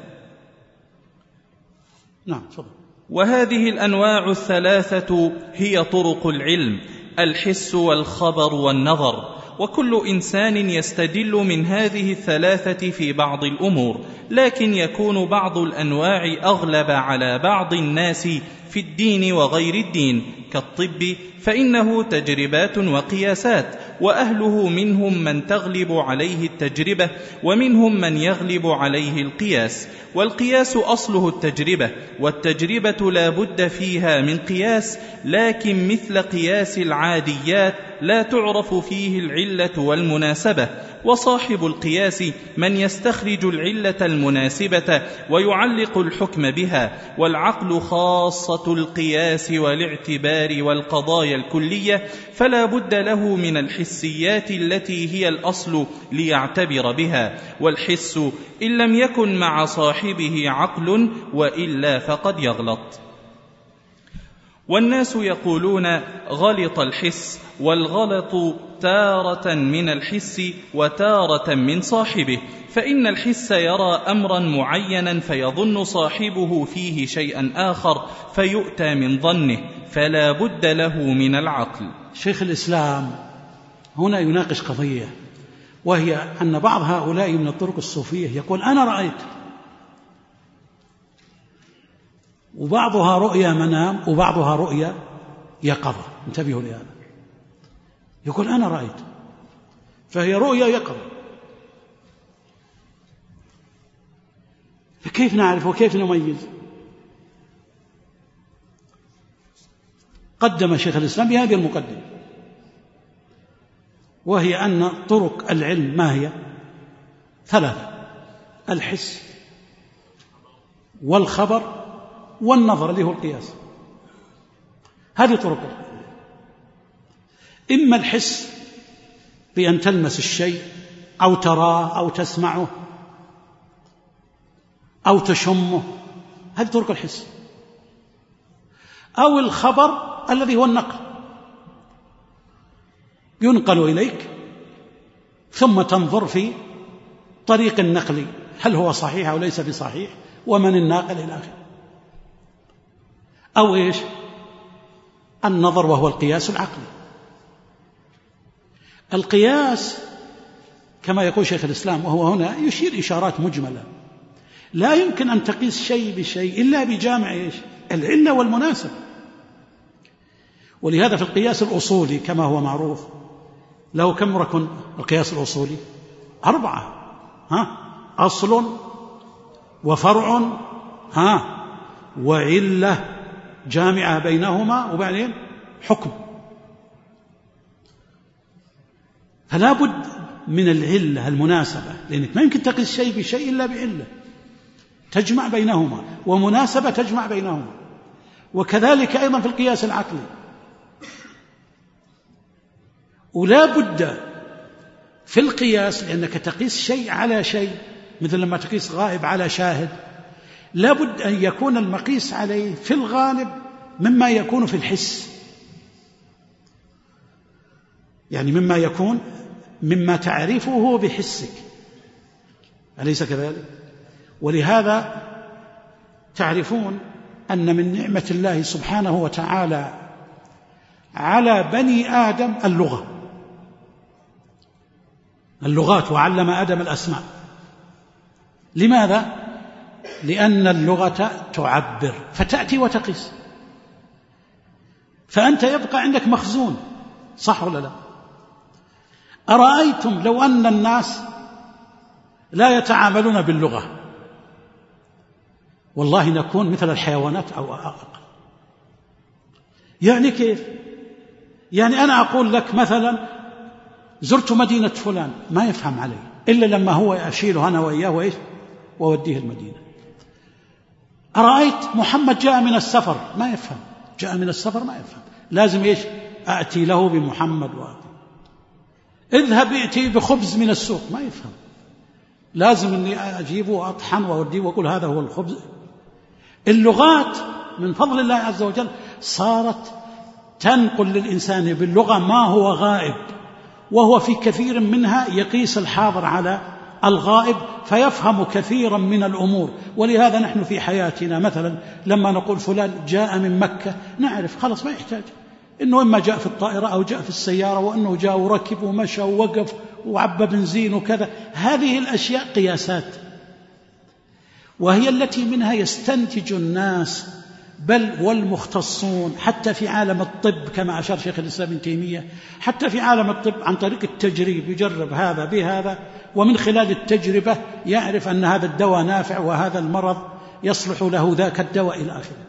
S3: نعم. فضل.
S4: وهذه الأنواع الثلاثة هي طرق العلم: الحس والخبر والنظر، وكل إنسان يستدل من هذه الثلاثة في بعض الأمور، لكن يكون بعض الأنواع أغلب على بعض الناس في الدين وغير الدين، كالطب فإنه تجربات وقياسات، وأهله منهم من تغلب عليه التجربة، ومنهم من يغلب عليه القياس، والقياس أصله التجربة، والتجربة لا بد فيها من قياس، لكن مثل قياس العاديات لا تعرف فيه العلة والمناسبة، وصاحب القياس من يستخرج العلة المناسبة ويعلق الحكم بها، والعقل خاصة القياس والاعتبار والقضايا الكلية، فلا بد له من الحسيات التي هي الأصل ليعتبر بها، والحس إن لم يكن مع صاحبه عقل وإلا فقد يغلط. والناس يقولون غلط الحس، والغلط تارة من الحس وتارة من صاحبه، فإن الحس يرى أمرا معينا فيظن صاحبه فيه شيئا آخر فيؤتى من ظنه، فلا بد له من العقل.
S3: شيخ الإسلام هنا يناقش قضية، وهي أن بعض هؤلاء من الطرق الصوفية يقول أنا رأيت، وبعضها رؤيا منام وبعضها رؤيا يقظة. انتبهوا لهذا. يقول أنا رأيت، فهي رؤيا يقظة، فكيف نعرف وكيف نميز؟ قدم شيخ الإسلام بهذه المقدمة، وهي أن طرق العلم ما هي؟ ثلاثة: الحس والخبر والنظر اللي هو القياس. هذه طرق العلم. إما الحس بأن تلمس الشيء أو تراه أو تسمعه أو تشمه، هذه طرق الحس، أو الخبر الذي هو النقل، ينقل إليك ثم تنظر في طريق النقل هل هو صحيح أو ليس بصحيح، ومن الناقل إلى آخره. أو إيش؟ النظر وهو القياس العقلي. القياس كما يقول شيخ الإسلام، وهو هنا يشير إشارات مجملة، لا يمكن أن تقيس شيء بشيء إلا بجامع إيش؟ العلة والمناسبة. ولهذا في القياس الأصولي كما هو معروف له كم ركن؟ القياس الأصولي أربعة: ها؟ أصل وفرع ها وعلة جامعة بينهما وبعدين حكم. فلا بد من العلة المناسبة، لأنك ما يمكن تقيس شيء بشيء إلا بعلة تجمع بينهما ومناسبة تجمع بينهما. وكذلك أيضا في القياس العقلي، ولا بد في القياس لأنك تقيس شيء على شيء، مثل لما تقيس غائب على شاهد، لا بد أن يكون المقيس عليه في الغالب مما يكون في الحس، يعني مما يكون مما تعرفه بحسك، أليس كذلك؟ ولهذا تعرفون أن من نعمة الله سبحانه وتعالى على بني آدم اللغة، اللغات، وعلم آدم الأسماء. لماذا؟ لأن اللغة تعبر فتأتي وتقيس، فأنت يبقى عندك مخزون، صح ولا لا؟ أرأيتم لو أن الناس لا يتعاملون باللغة، والله نكون مثل الحيوانات أو أقل. يعني كيف؟ يعني أنا أقول لك مثلا زرت مدينة فلان، ما يفهم علي إلا لما هو أشيله أنا وإياه وإيش ووديه المدينة. أرأيت محمد جاء من السفر، ما يفهم، جاء من السفر ما يفهم، لازم إيش أأتي له بمحمد وأتي. اذهب ائتي بخبز من السوق، ما يفهم، لازم أني أجيبه وأطحن وأوديه وأقول هذا هو الخبز. اللغات من فضل الله عز وجل صارت تنقل للإنسان باللغة ما هو غائب، وهو في كثير منها يقيس الحاضر على الغائب فيفهم كثيرا من الأمور. ولهذا نحن في حياتنا مثلا لما نقول فلان جاء من مكة نعرف خلاص، ما يحتاج إنه إما جاء في الطائرة أو جاء في السيارة، وأنه جاء وركب ومشى ووقف وعبى بنزين وكذا. هذه الأشياء قياسات، وهي التي منها يستنتج الناس بل والمختصون حتى في عالم الطب، كما أشار شيخ الإسلام ابن تيمية، حتى في عالم الطب عن طريق التجريب يجرب هذا بهذا، ومن خلال التجربة يعرف أن هذا الدواء نافع وهذا المرض يصلح له ذاك الدواء إلى آخره.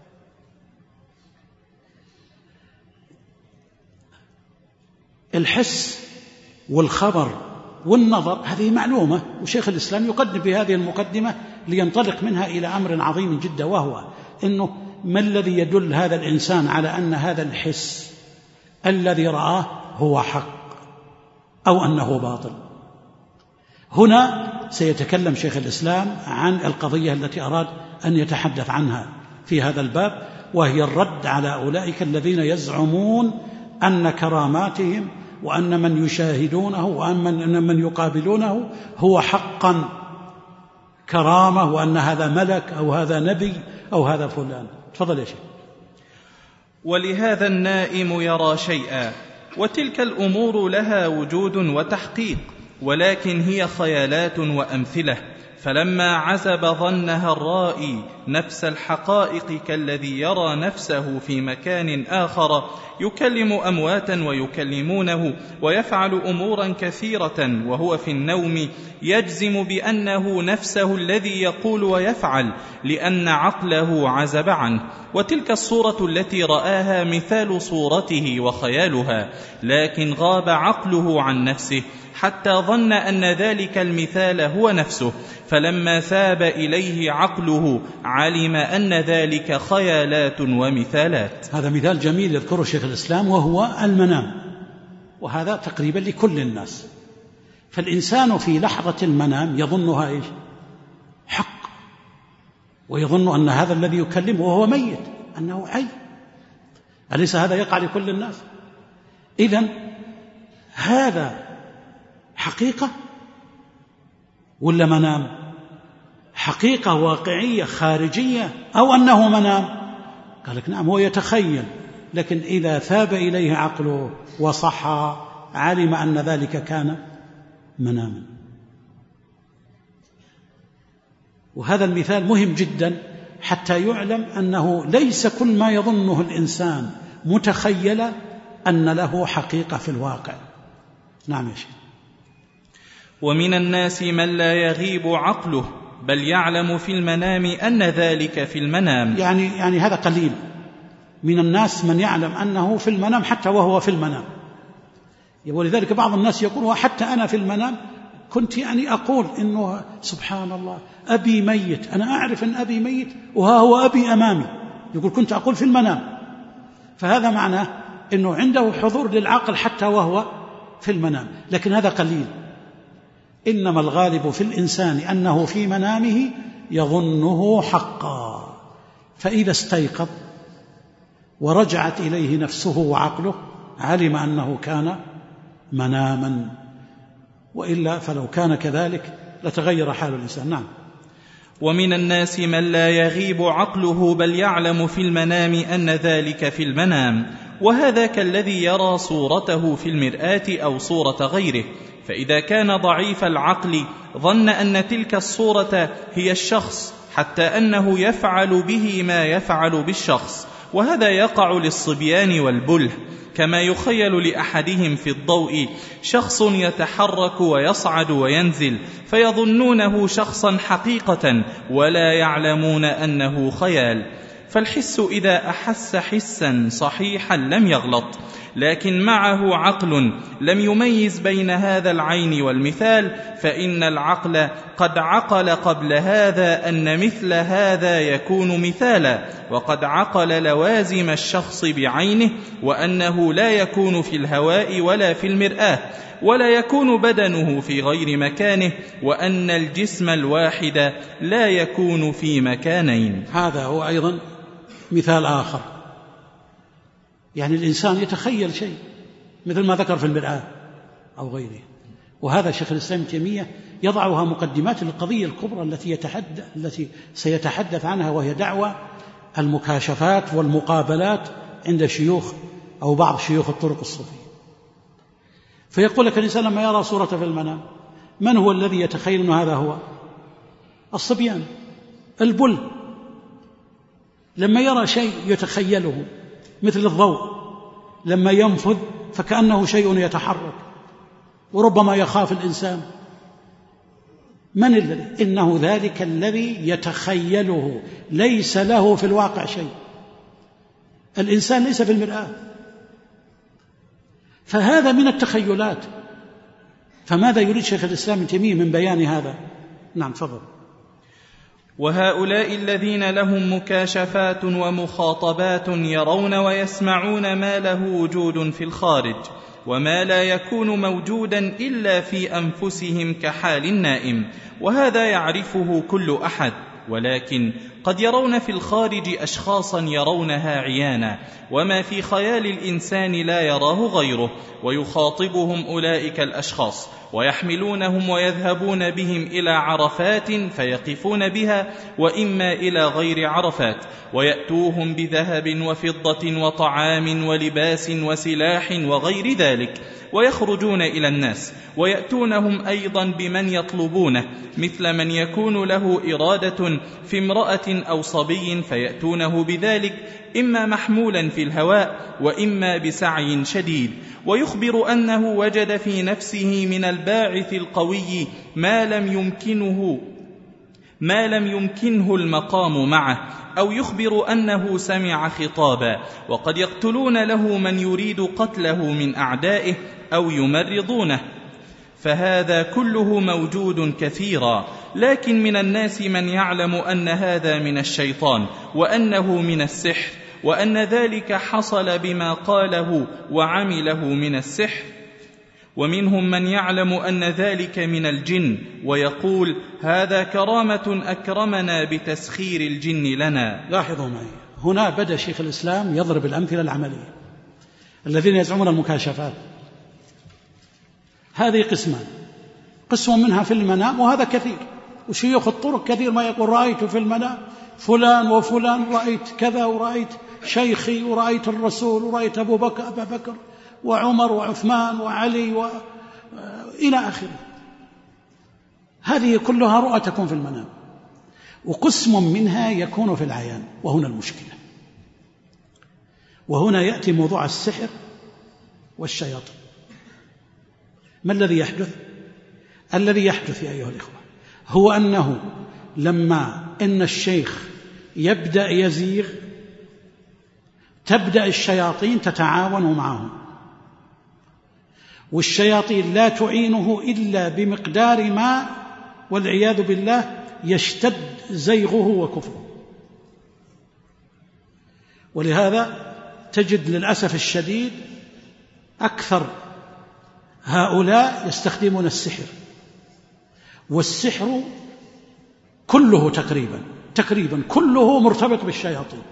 S3: الحس والخبر والنظر هذه معلومة، وشيخ الإسلام يقدم بهذه المقدمة لينطلق منها إلى أمر عظيم جدا، وهو إنه ما الذي يدل هذا الإنسان على أن هذا الحس الذي رآه هو حق أو أنه باطل. هنا سيتكلم شيخ الإسلام عن القضية التي أراد أن يتحدث عنها في هذا الباب، وهي الرد على أولئك الذين يزعمون أن كراماتهم وأن من يشاهدونه وأن من يقابلونه هو حقا كرامة، وأن هذا ملك أو هذا نبي أو هذا فلان. تفضل يا شيخ.
S4: ولهذا النائم يرى شيئا، وتلك الأمور لها وجود وتحقيق، ولكن هي خيالات وأمثلة. فلما عزب ظنها الرائي نفس الحقائق كالذي يرى نفسه في مكان آخر يكلم أمواتا ويكلمونه ويفعل أمورا كثيرة وهو في النوم، يجزم بأنه نفسه الذي يقول ويفعل لأن عقله عزب عنه. وتلك الصورة التي رآها مثال صورته وخيالها، لكن غاب عقله عن نفسه حتى ظن أن ذلك المثال هو نفسه، فلما ثاب إليه عقله علم أن ذلك خيالات ومثالات.
S3: هذا مثال جميل يذكره شيخ الإسلام، وهو المنام، وهذا تقريبا لكل الناس. فالإنسان في لحظة المنام يظنها إيش؟ حق، ويظن أن هذا الذي يكلمه وهو ميت أنه حي. أليس هذا يقع لكل الناس؟ إذن هذا حقيقة ولا منام؟ حقيقة واقعية خارجية أو أنه منام؟ قال لك نعم، هو يتخيل، لكن إذا ثاب إليه عقله وصحى علم أن ذلك كان مناما. وهذا المثال مهم جدا حتى يعلم أنه ليس كل ما يظنه الإنسان متخيلا أن له حقيقة في الواقع. نعم يا شيخ.
S4: ومن الناس من لا يغيب عقله بل يعلم في المنام أن ذلك في المنام.
S3: يعني, يعني هذا قليل من الناس من يعلم أنه في المنام حتى وهو في المنام. ولذلك بعض الناس يقول وحتى أنا في المنام كنت يعني أقول إنه سبحان الله أبي ميت، أنا أعرف أن أبي ميت وها هو أبي أمامي، يقول كنت أقول في المنام. فهذا معناه أنه عنده حضور للعقل حتى وهو في المنام، لكن هذا قليل. إنما الغالب في الإنسان أنه في منامه يظنه حقا، فإذا استيقظ ورجعت إليه نفسه وعقله علم أنه كان مناما، وإلا فلو كان كذلك لتغير حال الإنسان. نعم.
S4: ومن الناس من لا يغيب عقله بل يعلم في المنام أن ذلك في المنام، وهذا كالذي يرى صورته في المرآة أو صورة غيره، فإذا كان ضعيف العقل ظن أن تلك الصورة هي الشخص، حتى أنه يفعل به ما يفعل بالشخص، وهذا يقع للصبيان والبله، كما يخيل لأحدهم في الضوء شخص يتحرك ويصعد وينزل فيظنونه شخصا حقيقة ولا يعلمون أنه خيال. فالحس إذا أحس حسا صحيحا لم يغلط، لكن معه عقل لم يميز بين هذا العين والمثال، فإن العقل قد عقل قبل هذا أن مثل هذا يكون مثالا، وقد عقل لوازم الشخص بعينه، وأنه لا يكون في الهواء ولا في المرآة، ولا يكون بدنه في غير مكانه، وأن الجسم الواحد لا يكون في مكانين.
S3: هذا هو أيضا مثال آخر، يعني الإنسان يتخيل شيء مثل ما ذكر في المرآة أو غيره، وهذا شيخ الإسلام ابن تيمية يضعها مقدمات للقضية الكبرى التي يتحدث التي سيتحدث عنها، وهي دعوة المكاشفات والمقابلات عند شيوخ أو بعض شيوخ الطرق الصوفية. فيقول لك الإنسان لما يرى صورة في المنام، من هو الذي يتخيل أن هذا هو؟ الصبيان، البل، لما يرى شيء يتخيله مثل الضوء لما ينفذ فكأنه شيء يتحرك، وربما يخاف الإنسان. من الذي؟ إنه ذلك الذي يتخيله، ليس له في الواقع شيء. الإنسان ليس في المرآة، فهذا من التخيلات. فماذا يريد شيخ الإسلام ابن تيمية من بيان هذا؟ نعم تفضل.
S4: وهؤلاء الذين لهم مكاشفات ومخاطبات يرون ويسمعون ما له وجود في الخارج، وما لا يكون موجودا إلا في أنفسهم كحال النائم، وهذا يعرفه كل أحد، ولكن قد يرون في الخارج أشخاصا يرونها عيانا، وما في خيال الإنسان لا يراه غيره، ويخاطبهم أولئك الأشخاص ويحملونهم ويذهبون بهم إلى عرفات فيقفون بها، وإما إلى غير عرفات، ويأتوهم بذهب وفضة وطعام ولباس وسلاح وغير ذلك، ويخرجون إلى الناس ويأتونهم أيضا بمن يطلبونه، مثل من يكون له إرادة في امرأة أو صبي فيأتونه بذلك، إما محمولا في الهواء وإما بسعي شديد، ويخبر أنه وجد في نفسه من الباعث القوي ما لم يمكنه ما لم يمكنه المقام معه، أو يخبر أنه سمع خطابا، وقد يقتلون له من يريد قتله من أعدائه أو يمرضونه، فهذا كله موجود كثيرا. لكن من الناس من يعلم أن هذا من الشيطان، وأنه من السحر، وأن ذلك حصل بما قاله وعمله من السحر، ومنهم من يعلم أن ذلك من الجن، ويقول هذا كرامة أكرمنا بتسخير الجن لنا.
S3: لاحظوا معي، هنا بدأ شيخ الإسلام يضرب الأمثلة العملية. الذين يزعمون المكاشفات هذه قسمان، قسم منها في المنام، وهذا كثير، وشيوخ الطرق كثير ما يقول رأيت في المنام فلان وفلان، رأيت كذا، ورأيت شيخي، ورأيت الرسول، ورأيت أبو بكر أبا بكر وعمر وعثمان وعلي و... إلى آخره. هذه كلها رؤى تكون في المنام، وقسم منها يكون في العيان، وهنا المشكلة. وهنا يأتي موضوع السحر والشياطين. ما الذي يحدث؟ الذي يحدث يا أيها الإخوة هو أنه لما إن الشيخ يبدأ يزيغ تبدأ الشياطين تتعاون معه، والشياطين لا تعينه إلا بمقدار ما والعياذ بالله يشتد زيغه وكفره. ولهذا تجد للأسف الشديد أكثر هؤلاء يستخدمون السحر، والسحر كله تقريبا تقريبا كله مرتبط بالشياطين.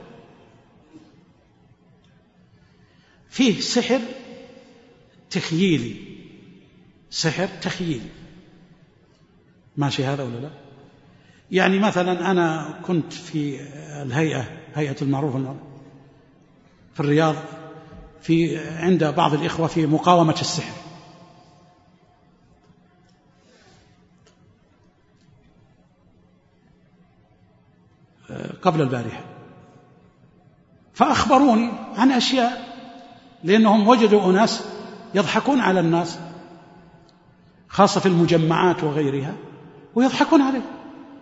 S3: فيه سحر تخييلي، سحر تخييلي، ماشي هذا ولا لا؟ يعني مثلا أنا كنت في الهيئة هيئة المعروف في الرياض في عند بعض الإخوة في مقاومة السحر، قبل البارحة، فأخبروني عن أشياء، لأنهم وجدوا أناس يضحكون على الناس خاصة في المجمعات وغيرها، ويضحكون عليه،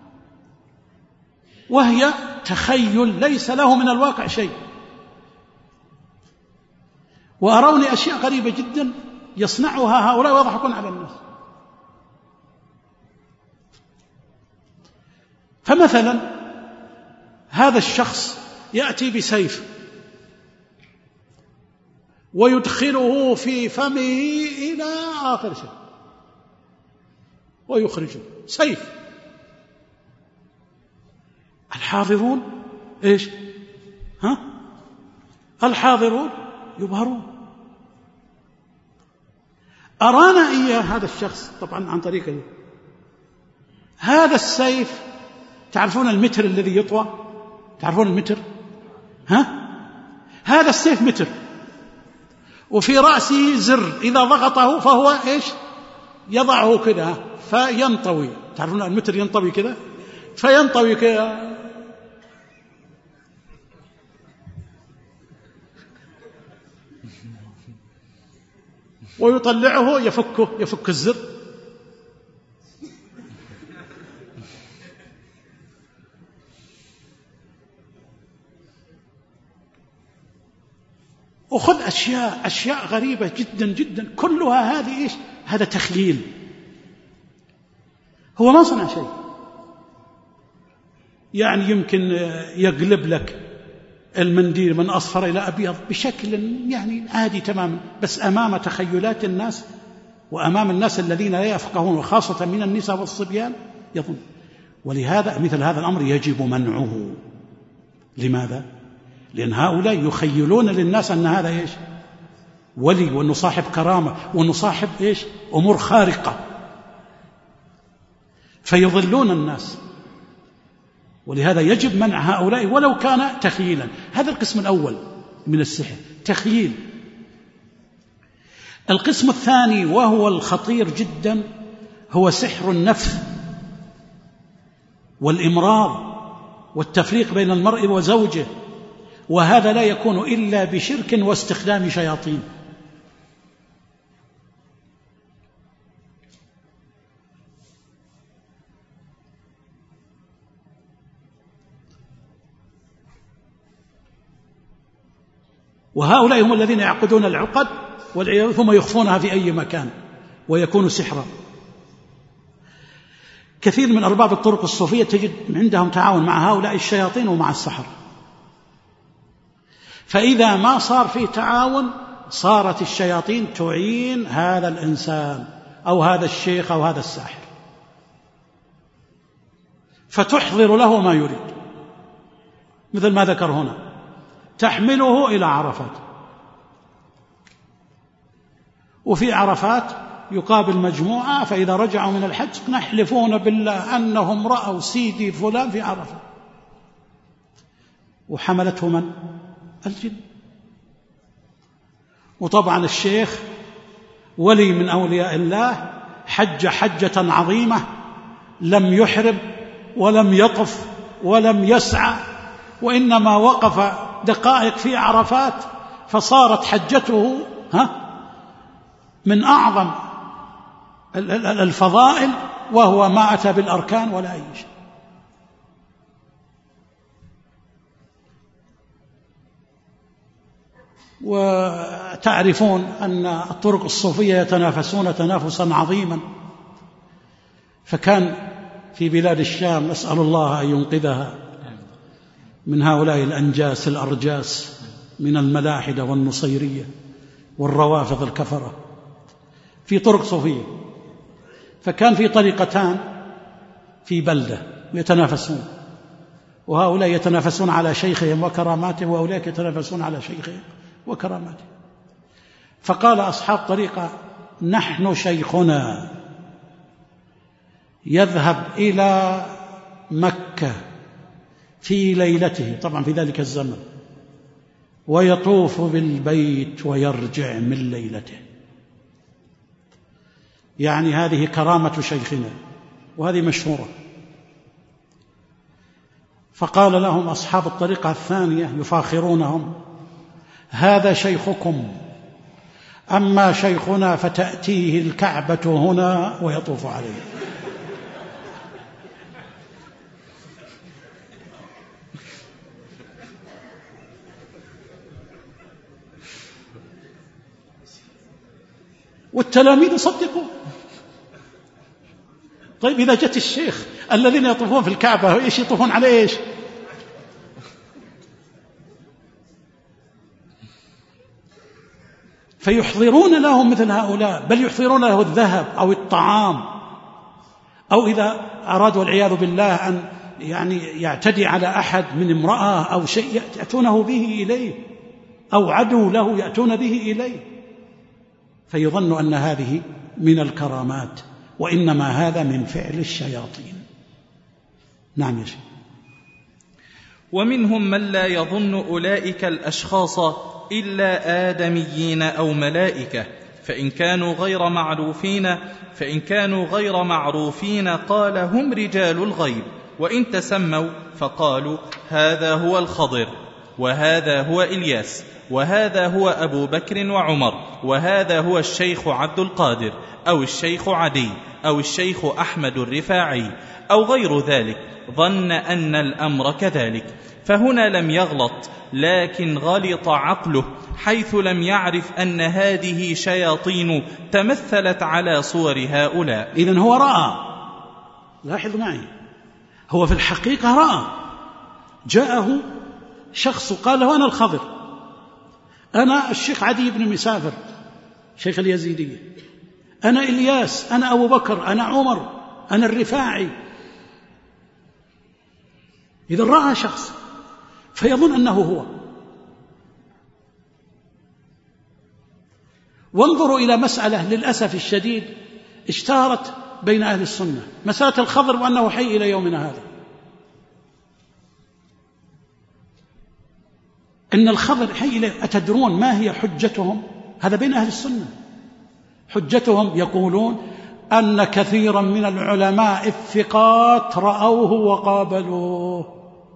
S3: وهي تخيل ليس له من الواقع شيء، وأروني أشياء غريبة جدا يصنعها هؤلاء ويضحكون على الناس. فمثلا هذا الشخص يأتي بسيف ويدخله في فمه إلى آخر شيء ويخرجه سيف. الحاضرون إيش؟ ها؟ الحاضرون يبهرون. أرانا إياه هذا الشخص طبعا عن طريق هذا السيف. تعرفون المتر الذي يطوى؟ تعرفون المتر؟ ها؟ هذا السيف متر، وفي رأسه زر إذا ضغطه فهو إيش؟ يضعه كذا فينطوي. تعرفون المتر ينطوي كذا، فينطوي كذا. ويطلعه يفكه، يفك الزر، وخذ أشياء أشياء غريبة جدا جدا، كلها هذه إيش؟ هذا تخييل، هو ما صنع شيء. يعني يمكن يقلب لك المنديل من أصفر إلى أبيض بشكل يعني عادي تماما، بس أمام تخيلات الناس وأمام الناس الذين لا يفقهون، وخاصة من النساء والصبيان يظن. ولهذا مثل هذا الأمر يجب منعه. لماذا؟ لأن هؤلاء يخيلون للناس أن هذا إيش؟ ولي، وأنه صاحب كرامة، وأنه صاحب إيش؟ أمور خارقة، فيضلون الناس. ولهذا يجب منع هؤلاء ولو كان تخييلا. هذا القسم الأول من السحر، تخييل. القسم الثاني وهو الخطير جدا هو سحر النفث والإمراض والتفريق بين المرء وزوجه، وهذا لا يكون إلا بشرك واستخدام شياطين. وهؤلاء هم الذين يعقدون العقد والعياذ ثم يخفونها في أي مكان ويكون سحرا. كثير من أرباب الطرق الصوفية تجد عندهم تعاون مع هؤلاء الشياطين ومع السحر، فإذا ما صار فيه تعاون صارت الشياطين تعين هذا الإنسان أو هذا الشيخ أو هذا الساحر، فتحضر له ما يريد، مثل ما ذكر هنا، تحمله إلى عرفات، وفي عرفات يقابل مجموعة، فإذا رجعوا من الحج نحلفون بالله أنهم رأوا سيدي فلان في عرفة، وحملته من؟ الجن. وطبعا الشيخ ولي من أولياء الله، حج حجة عظيمة، لم يحرم ولم يطف ولم يسعى، وإنما وقف دقائق في عرفات، فصارت حجته ها من أعظم الفضائل، وهو ما أتى بالأركان ولا أي شيء. وتعرفون أن الطرق الصوفية يتنافسون تنافسا عظيما، فكان في بلاد الشام، نسأل الله أن ينقذها من هؤلاء الأنجاس الأرجاس من الملاحدة والنصيرية والروافض الكفرة، في طرق صوفية. فكان في طريقتان في بلدة يتنافسون، وهؤلاء يتنافسون على شيخهم وكراماتهم، وهؤلاء يتنافسون على شيخهم وكراماتهم. فقال أصحاب طريقة: نحن شيخنا يذهب إلى مكة في ليلته، طبعا في ذلك الزمن، ويطوف بالبيت ويرجع من ليلته. يعني هذه كرامة شيخنا، وهذه مشهورة. فقال لهم أصحاب الطريقة الثانية يفاخرونهم: هذا شيخكم، أما شيخنا فتأتيه الكعبة هنا ويطوف عليه. والتلاميذ صدقوا. طيب إذا جت الشيخ الذين يطوفون في الكعبة إيش يطوفون على إيش؟ فيحضرون له مثل هؤلاء، بل يحضرون له الذهب أو الطعام، أو إذا أرادوا العياذ بالله أن يعني يعتدي على أحد من امرأة أو شيء يأتونه به إليه، أو عدو له يأتون به إليه، فيظن أن هذه من الكرامات، وإنما هذا من فعل الشياطين. نعم يا شيخ.
S4: ومنهم من لا يظن أولئك الأشخاص إلا آدميين أو ملائكة، فإن كانوا غير معروفين فإن كانوا غير معروفين قال هم رجال الغيب، وإن تسموا فقالوا هذا هو الخضر، وهذا هو إلياس، وهذا هو أبو بكر وعمر، وهذا هو الشيخ عبد القادر، أو الشيخ عدي، أو الشيخ أحمد الرفاعي، أو غير ذلك، ظن أن الأمر كذلك. فهنا لم يغلط، لكن غلط عقله، حيث لم يعرف أن هذه شياطين تمثلت على صور هؤلاء.
S3: إذن هو رأى، لاحظ معي، هو في الحقيقة رأى. جاءه شخص قال له: أنا الخضر، أنا الشيخ عدي بن مسافر شيخ اليزيدية، أنا إلياس، أنا أبو بكر، أنا عمر، أنا الرفاعي. إذا رأى شخص فيظن أنه هو. وانظروا إلى مسألة للأسف الشديد اشتهرت بين أهل السنة، مسألة الخضر وأنه حي إلى يومنا هذا. إن الخضر حي إلى، أتدرون ما هي حجتهم؟ هذا بين أهل السنة. حجتهم يقولون أن كثيرا من العلماء الثقات رأوه وقابلوه.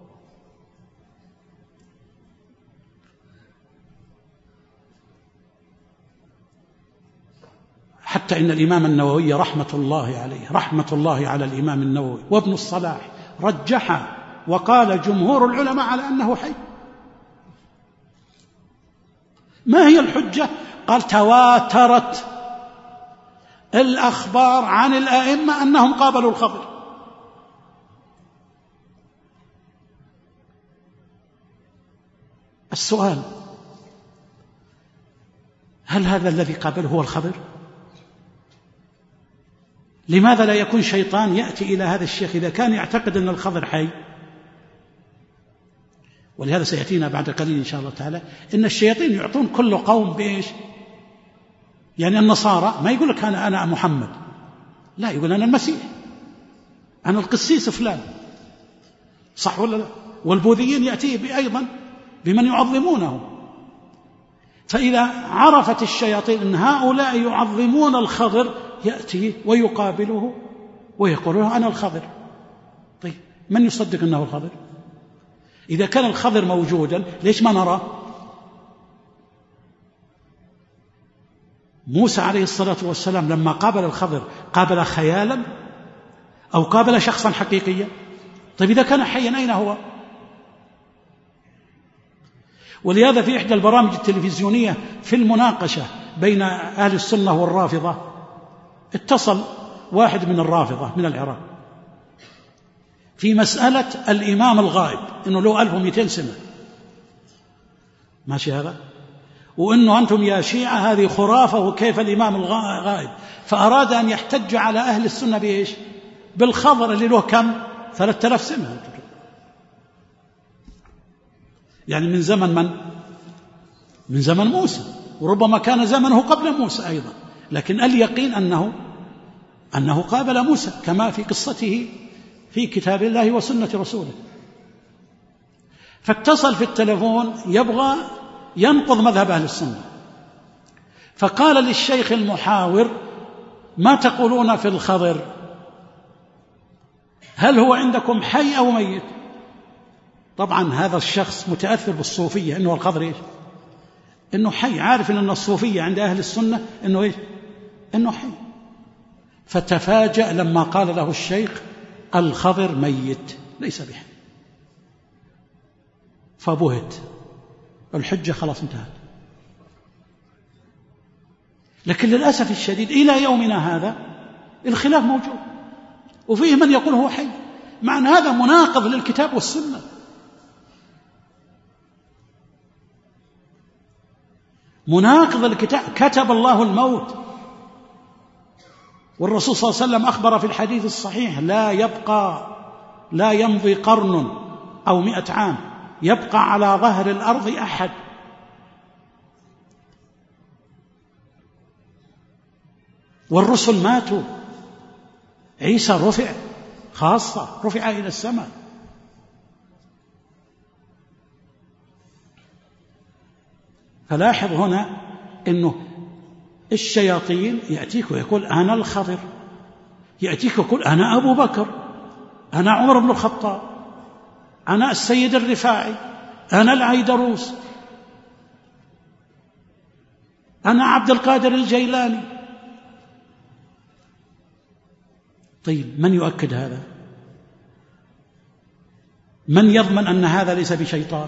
S3: حتى إن الإمام النووي رحمة الله عليه، رحمة الله على الإمام النووي وابن الصلاح، رجح وقال جمهور العلماء على أنه حي. ما هي الحجة؟ قال: تواترت الأخبار عن الأئمة أنهم قابلوا الخضر. السؤال: هل هذا الذي قابله هو الخضر؟ لماذا لا يكون شيطان يأتي إلى هذا الشيخ إذا كان يعتقد أن الخضر حي؟ ولهذا سيأتينا بعد قليل إن شاء الله تعالى إن الشياطين يعطون كل قوم بإيش؟ يعني النصارى ما يقول لك أنا أنا محمد، لا، يقول أنا المسيح، أنا القسيس فلان، صح ولا لا؟ والبوذيين يأتيه أيضا بمن يعظمونه. فإذا عرفت الشياطين أن هؤلاء يعظمون الخضر يأتي ويقابله ويقول له أنا الخضر. طيب من يصدق أنه الخضر؟ إذا كان الخضر موجودا ليش ما نرى؟ موسى عليه الصلاة والسلام لما قابل الخضر قابل خيالا أو قابل شخصا حقيقيا؟ طيب إذا كان حيا أين هو؟ ولهذا في إحدى البرامج التلفزيونية في المناقشة بين أهل السنة والرافضة اتصل واحد من الرافضة من العراق في مسألة الإمام الغائب، إنه له ألف ومئتين سنة، ماشي هذا، وإنه أنتم يا شيعة هذه خرافة وكيف الإمام الغائب، فأراد أن يحتج على أهل السنة بإيش؟ بالخضر اللي له كم؟ ثلاثة آلاف سنة، يعني من زمن من؟ من زمن موسى، وربما كان زمنه قبل موسى أيضا، لكن اليقين أنه أنه قابل موسى كما في قصته في كتاب الله وسنة رسوله. فاتصل في التلفون يبغى ينقض مذهب أهل السنة، فقال للشيخ المحاور: ما تقولون في الخضر؟ هل هو عندكم حي أو ميت؟ طبعا هذا الشخص متأثر بالصوفية، إنه الخضر إيش؟ إنه حي، عارف إن الصوفية عند أهل السنة إنه إيش؟ إنه حي. فتفاجأ لما قال له الشيخ: الخضر ميت ليس بحي. فبهت، الحجة خلاص انتهت. لكن للأسف الشديد إلى يومنا هذا الخلاف موجود، وفيه من يقول هو حي، مع أن هذا مناقض للكتاب والسنة. مناقض الكتاب. كتب الله الموت، والرسول صلى الله عليه وسلم أخبر في الحديث الصحيح: لا يبقى لا يمضي قرن أو مئة عام يبقى على ظهر الأرض أحد والرسل ماتوا. عيسى رفع خاصة، رفع إلى السماء. فلاحظ هنا أنه الشياطين يأتيك ويقول: أنا الخضر، يأتيك ويقول: أنا أبو بكر، أنا عمر بن الخطاب، أنا السيد الرفاعي، أنا العيدروس، أنا عبد القادر الجيلاني. طيب من يؤكد هذا؟ من يضمن أن هذا ليس بشيطان؟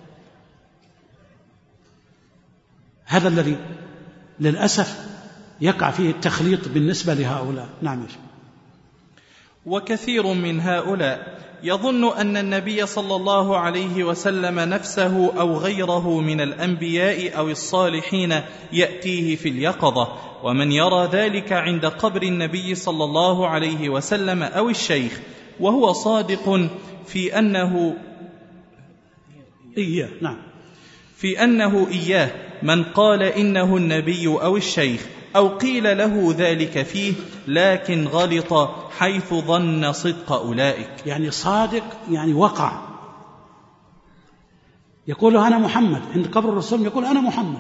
S3: هذا الذي للأسف يقع فيه التخليط بالنسبة لهؤلاء. نعم يا شيخ.
S4: وكثير من هؤلاء يظن أن النبي صلى الله عليه وسلم نفسه أو غيره من الأنبياء أو الصالحين يأتيه في اليقظة، ومن يرى ذلك عند قبر النبي صلى الله عليه وسلم أو الشيخ، وهو صادق في أنه
S3: إياه نعم
S4: في أنه إياه من قال إنه النبي أو الشيخ، أو قيل له ذلك فيه، لكن غلط حيث ظن صدق أولئك.
S3: يعني صادق، يعني وقع، يقول أنا محمد، عند قبر الرسول يقول أنا محمد،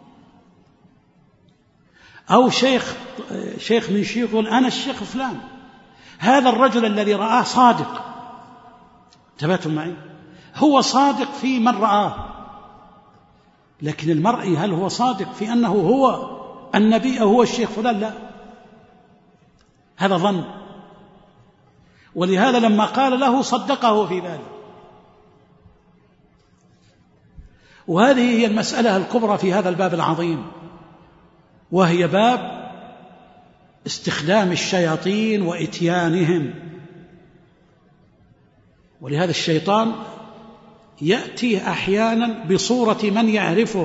S3: أو شيخ شيخ من شيخ يقول أنا الشيخ فلان. هذا الرجل الذي رآه صادق، انتبهتم معي؟ هو صادق في من رآه، لكن المرئي هل هو صادق في أنه هو النبي أو هو الشيخ فلان؟ لا، هذا ظن. ولهذا لما قال له صدقه في ذلك. وهذه هي المسألة الكبرى في هذا الباب العظيم، وهي باب استخدام الشياطين وإتيانهم. ولهذا الشيطان يأتي أحيانا بصورة من يعرفه،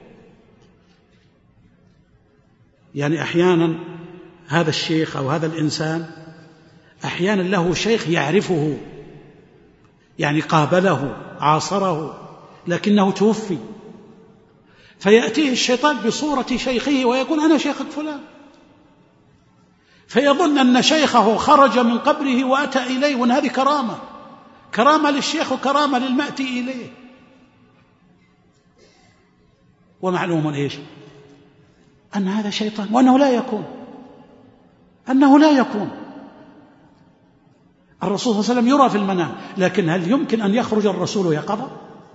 S3: يعني أحيانا هذا الشيخ أو هذا الإنسان أحيانا له شيخ يعرفه، يعني قابله عاصره لكنه توفي، فيأتيه الشيطان بصورة شيخه ويقول أنا شيخك فلان، فيظن أن شيخه خرج من قبره وأتى إليه، وأن هذه كرامة، كرامة للشيخ وكرامة للمأتي إليه. ومعلوم إيش؟ أن هذا شيطان، وأنه لا يكون أنه لا يكون الرسول صلى الله عليه وسلم يرى في المنام، لكن هل يمكن أن يخرج الرسول يقظة؟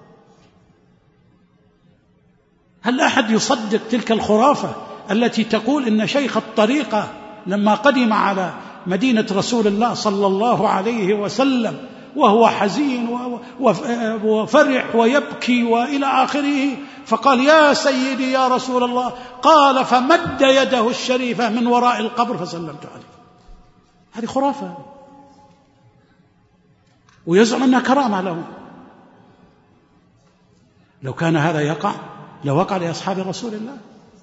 S3: هل أحد يصدق تلك الخرافة التي تقول إن شيخ الطريقة لما قدم على مدينة رسول الله صلى الله عليه وسلم وهو حزين وفرح ويبكي وإلى آخره، فقال: يا سيدي يا رسول الله. قال: فمد يده الشريفة من وراء القبر فسلمت عليه. هذه خرافة، ويزعم أنها كرامة له. لو كان هذا يقع لوقع لأصحاب رسول الله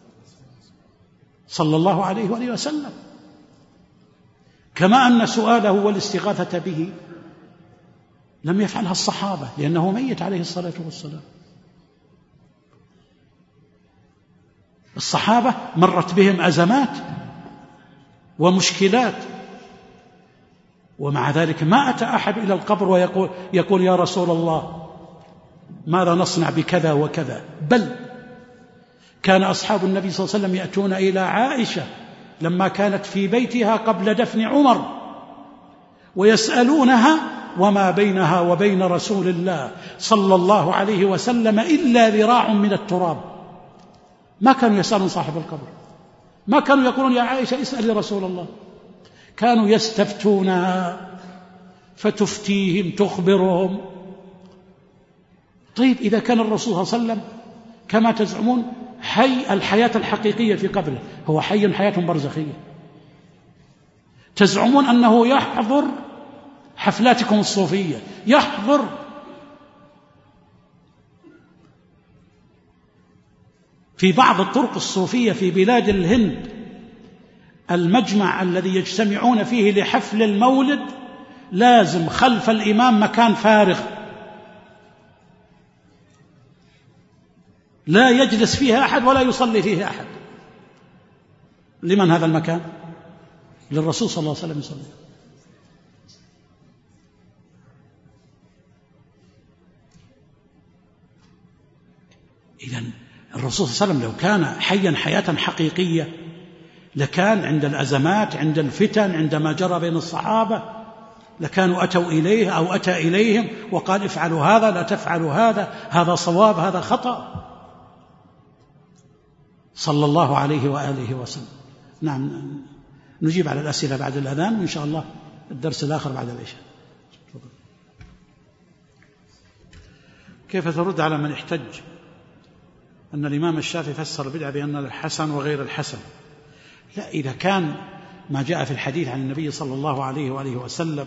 S3: صلى الله عليه وآله وسلم، كما أن سؤاله والاستغاثة به لم يفعلها الصحابة لأنه ميت عليه الصلاة والسلام. الصحابة مرت بهم أزمات ومشكلات، ومع ذلك ما أتى أحد إلى القبر ويقول يقول يا رسول الله ماذا نصنع بكذا وكذا، بل كان أصحاب النبي صلى الله عليه وسلم يأتون إلى عائشة لما كانت في بيتها قبل دفن عمر ويسألونها وما بينها وبين رسول الله صلى الله عليه وسلم إلا ذراع من التراب. ما كانوا يسألون صاحب القبر، ما كانوا يقولون يا عائشة اسألي رسول الله، كانوا يستفتونها فتفتيهم تخبرهم. طيب إذا كان الرسول صلى الله عليه وسلم كما تزعمون حي الحياة الحقيقية في قبره، هو حي حياة برزخية، تزعمون أنه يحضر حفلاتكم الصوفية، يحضر في بعض الطرق الصوفية في بلاد الهند المجمع الذي يجتمعون فيه لحفل المولد لازم خلف الإمام مكان فارغ لا يجلس فيها أحد ولا يصلي فيه أحد. لمن هذا المكان؟ للرسول صلى الله عليه وسلم يصلي. إذن الرسول صلى الله عليه وسلم لو كان حيا حياة حقيقية لكان عند الأزمات، عند الفتن، عندما جرى بين الصحابة لكانوا أتوا إليه أو أتى إليهم وقال افعلوا هذا لا تفعلوا هذا، هذا صواب هذا خطأ، صلى الله عليه وآله وسلم. نعم، نجيب على الأسئلة بعد الأذان، وإن شاء الله الدرس الآخر بعد العشاء. كيف ترد على من احتج أن الإمام الشافعي فسر البدعة بأن الحسن وغير الحسن؟ لا، إذا كان ما جاء في الحديث عن النبي صلى الله عليه وآله وسلم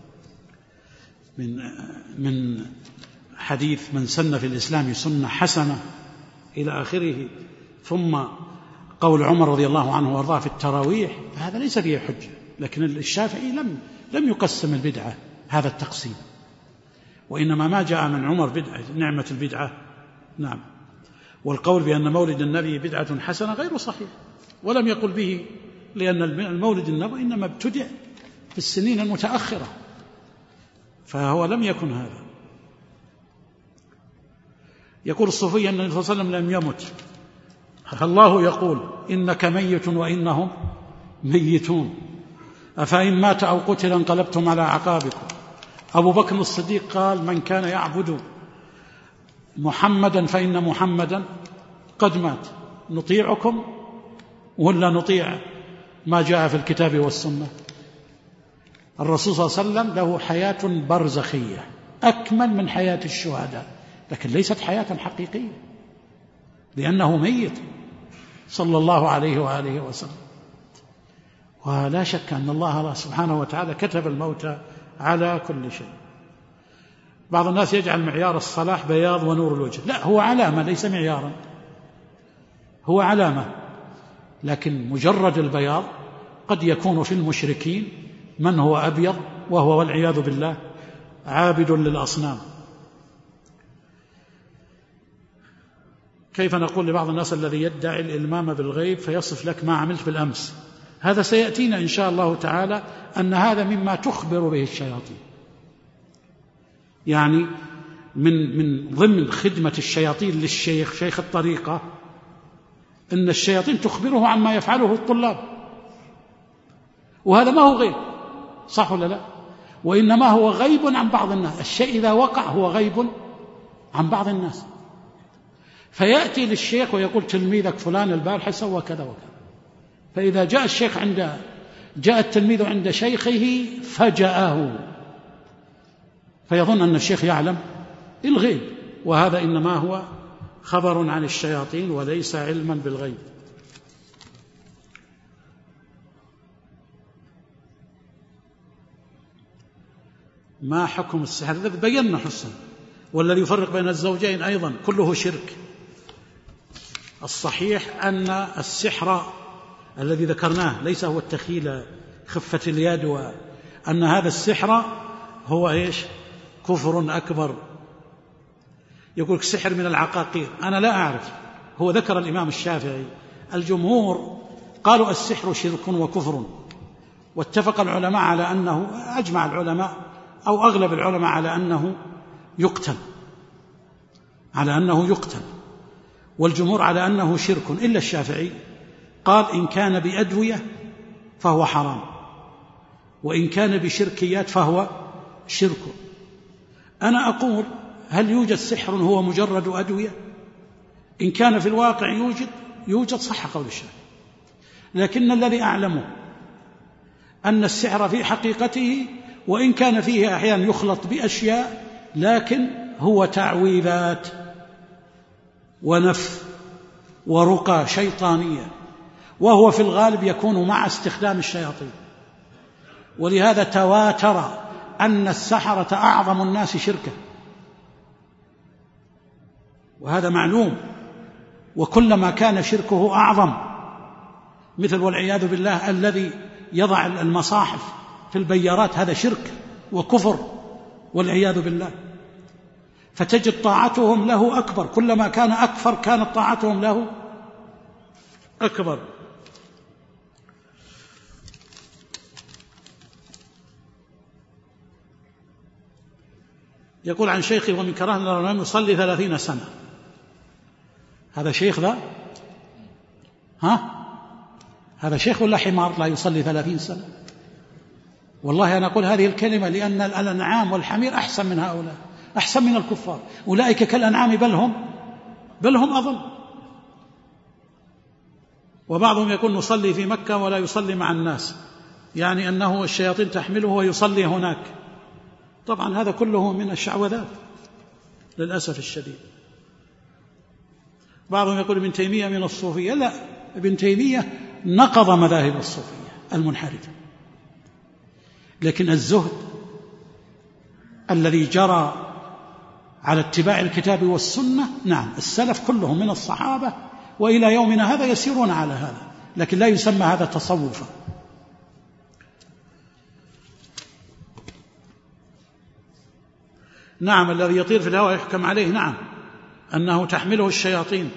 S3: من من حديث من سن في الإسلام سنة حسنة إلى آخره، ثم قول عمر رضي الله عنه وارضاه في التراويح، هذا ليس فيه حجة. لكن الشافعي لم لم يقسم البدعة هذا التقسيم، وإنما ما جاء من عمر بدعة نعمة البدعة. نعم. والقول بأن مولد النبي بدعة حسنة غير صحيح، ولم يقل به، لأن المولد النبوي إنما ابتدع في السنين المتأخرة، فهو لم يكن هذا. يقول الصوفي أن النبي صلى الله عليه وسلم لم يمت، الله يقول إنك ميت وإنهم ميتون، أفإن مات أو قتل انقلبتم على أعقابكم. أبو بكر الصديق قال من كان يعبد محمدا فإن محمدا قد مات، نطيعكم ولا نطيع ما جاء في الكتاب والسنة؟ الرسول صلى الله عليه وسلم له حياة برزخية أكمل من حياة الشهداء، لكن ليست حياة حقيقية لأنه ميت صلى الله عليه وآله وسلم. ولا شك أن الله سبحانه وتعالى كتب الموت على كل شيء. بعض الناس يجعل معيار الصلاح بياض ونور الوجه، لا، هو علامة ليس معيارا، هو علامة، لكن مجرد البياض قد يكون في المشركين من هو أبيض وهو والعياذ بالله عابد للأصنام. كيف نقول لبعض الناس الذي يدعي الإلمام بالغيب فيصف لك ما عملت بالأمس؟ هذا سيأتينا إن شاء الله تعالى أن هذا مما تخبر به الشياطين، يعني من من ضمن خدمة الشياطين للشيخ شيخ الطريقة أن الشياطين تخبره عما يفعله الطلاب، وهذا ما هو غيب، صح ولا لا؟ وإنما هو غيب عن بعض الناس. الشيء إذا وقع هو غيب عن بعض الناس، فيأتي للشيخ ويقول تلميذك فلان البارحة سوى كذا وكذا، فإذا جاء الشيخ عند جاء التلميذ عند شيخه فجأه فيظن أن الشيخ يعلم الغيب، وهذا إنما هو خبر عن الشياطين وليس علما بالغيب. ما حكم السحر؟ الذي بينا حسنا، والذي يفرق بين الزوجين أيضا كله شرك. الصحيح أن السحر الذي ذكرناه ليس هو التخيل خفة اليد، وأن هذا السحر هو إيش؟ كفر أكبر. يقول السحر من العقاقير، أنا لا أعرف. هو ذكر الإمام الشافعي، الجمهور قالوا السحر شرك وكفر، واتفق العلماء على أنه، أجمع العلماء أو أغلب العلماء على أنه يقتل، على أنه يقتل، والجمهور على أنه شرك، إلا الشافعي قال إن كان بأدوية فهو حرام، وإن كان بشركيات فهو شرك. أنا أقول هل يوجد سحر هو مجرد أدوية؟ إن كان في الواقع يوجد يوجد صح قول الشافعي، لكن الذي أعلمه أن السحر في حقيقته وإن كان فيه أحيانا يخلط بأشياء، لكن هو تعويذات ونف ورقى شيطانية، وهو في الغالب يكون مع استخدام الشياطين. ولهذا تواتر أن السحرة أعظم الناس شركا، وهذا معلوم، وكلما كان شركه أعظم، مثل والعياذ بالله الذي يضع المصاحف في البيارات، هذا شرك وكفر والعياذ بالله، فتجد طاعتهم له أكبر، كلما كان أكثر كانت طاعتهم له أكبر. يقول عن شيخي ومن كرهنا لم يصلي ثلاثين سنة. هذا شيخ ذا؟ ها؟ هذا شيخ ولا حمار لا يصلي ثلاثين سنة؟ والله أنا أقول هذه الكلمة لأن الأنعام والحمير أحسن من هؤلاء، أحسن من الكفار، أولئك كالأنعام بل هم بل هم أضل. وبعضهم يقول نصلي في مكة ولا يصلي مع الناس، يعني أنه الشياطين تحمله ويصلي هناك. طبعا هذا كله من الشعوذات للأسف الشديد. بعضهم يقول ابن تيمية من الصوفية، لا، ابن تيمية نقض مذاهب الصوفية المنحرفة، لكن الزهد الذي جرى على اتباع الكتاب والسنة، نعم السلف كلهم من الصحابة وإلى يومنا هذا يسيرون على هذا، لكن لا يسمى هذا تصوفا. نعم الذي يطير في الهواء يحكم عليه، نعم أنه تحمله الشياطين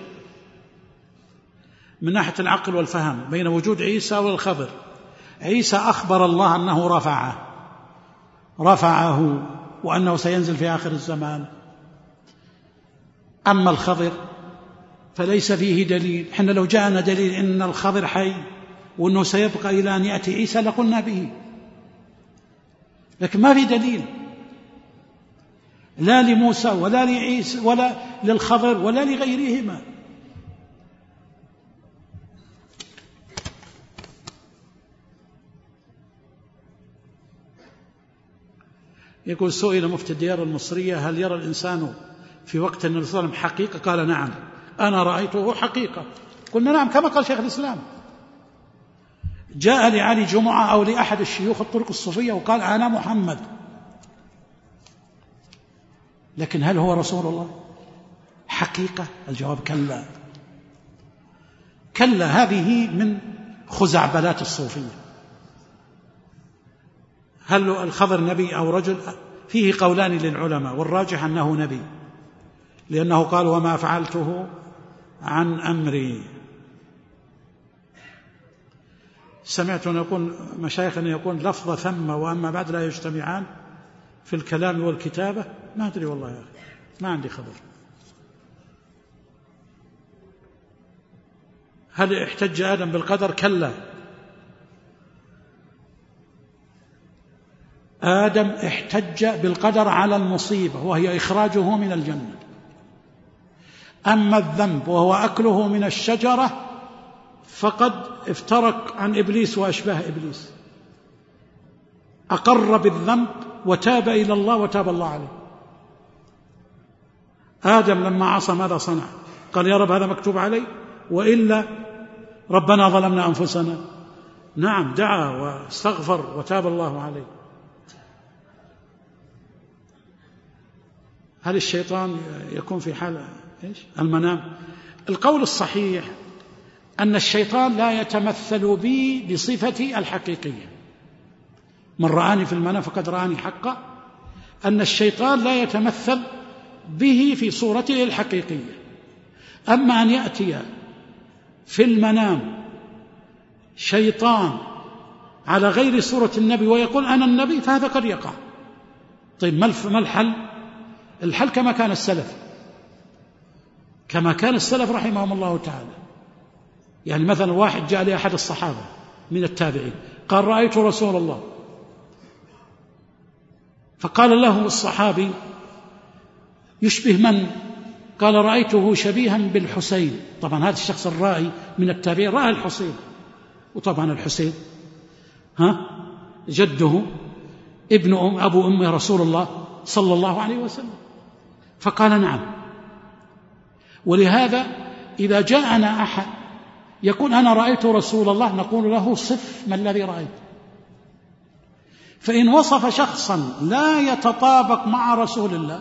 S3: من ناحية العقل والفهم بين وجود عيسى والخضر. عيسى أخبر الله أنه رفعه رفعه وأنه سينزل في آخر الزمان. أما الخضر فليس فيه دليل، حنا لو جاءنا دليل إن الخضر حي وأنه سيبقى إلى أن يأتي عيسى لقلنا به، لكن ما في دليل لا لموسى ولا لعيسى ولا للخضر ولا لغيرهما. يقول سئل مفتي الديار المصرية هل يرى الإنسان في وقت النبي صلى الله عليه وسلم حقيقة؟ قال نعم أنا رأيته حقيقة. قلنا نعم كما قال شيخ الإسلام. جاء لعلي جمعة أو لأحد الشيوخ الطرق الصوفية وقال أنا محمد، لكن هل هو رسول الله حقيقة؟ الجواب كلا كلا، هذه من خزعبلات الصوفية. هل الخضر نبي أو رجل؟ فيه قولان للعلماء، والراجح أنه نبي، لأنه قال وما فعلته عن أمري. سمعت أن يقول مشايخنا يقول لفظ ثم وأما بعد لا يجتمعان في الكلام والكتابة. ما أدري والله يا أخي، ما عندي خبر. هل احتج آدم بالقدر؟ كلا، آدم احتج بالقدر على المصيبة وهي إخراجه من الجنة. أما الذنب وهو أكله من الشجرة فقد افترق عن إبليس وأشباه إبليس، أقر بالذنب وتاب إلى الله وتاب الله عليه. آدم لما عصى ماذا صنع؟ قال يا رب هذا مكتوب علي وإلا ربنا ظلمنا أنفسنا. نعم، دعا واستغفر وتاب الله عليه. هل الشيطان يكون في حال إيش؟ المنام؟ القول الصحيح أن الشيطان لا يتمثل بي بصفتي الحقيقية. من رآني في المنام فقد رآني حقا، أن الشيطان لا يتمثل به في صورته الحقيقية. أما أن يأتي في المنام شيطان على غير صورة النبي ويقول أنا النبي فهذا قد يقع. طيب ما الحل؟ الحل كما كان السلف، كما كان السلف رحمهم الله تعالى. يعني مثلا واحد جاء لأحد الصحابة من التابعين قال رأيت رسول الله، فقال له الصحابي يشبه من؟ قال رأيته شبيها بالحسين. طبعا هذا الشخص الرائي من التابعين رأى الحسين، وطبعا الحسين ها جده ابن أم أبو أم رسول الله صلى الله عليه وسلم. فقال نعم. ولهذا إذا جاءنا أحد يقول أنا رأيت رسول الله نقول له صف ما الذي رأيت. فإن وصف شخصا لا يتطابق مع رسول الله،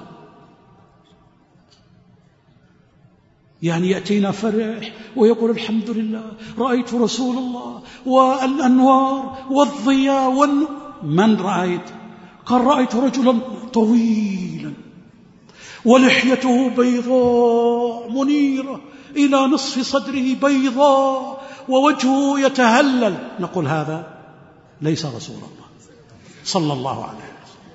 S3: يعني يأتينا فرح ويقول الحمد لله رأيت رسول الله والأنوار والضياء والنور، من رأيت؟ قال رأيت رجلا طويلا ولحيته بيضاء منيرة إلى نصف صدره بيضاء ووجهه يتهلل. نقول هذا ليس رسول الله صلى الله عليه وسلم.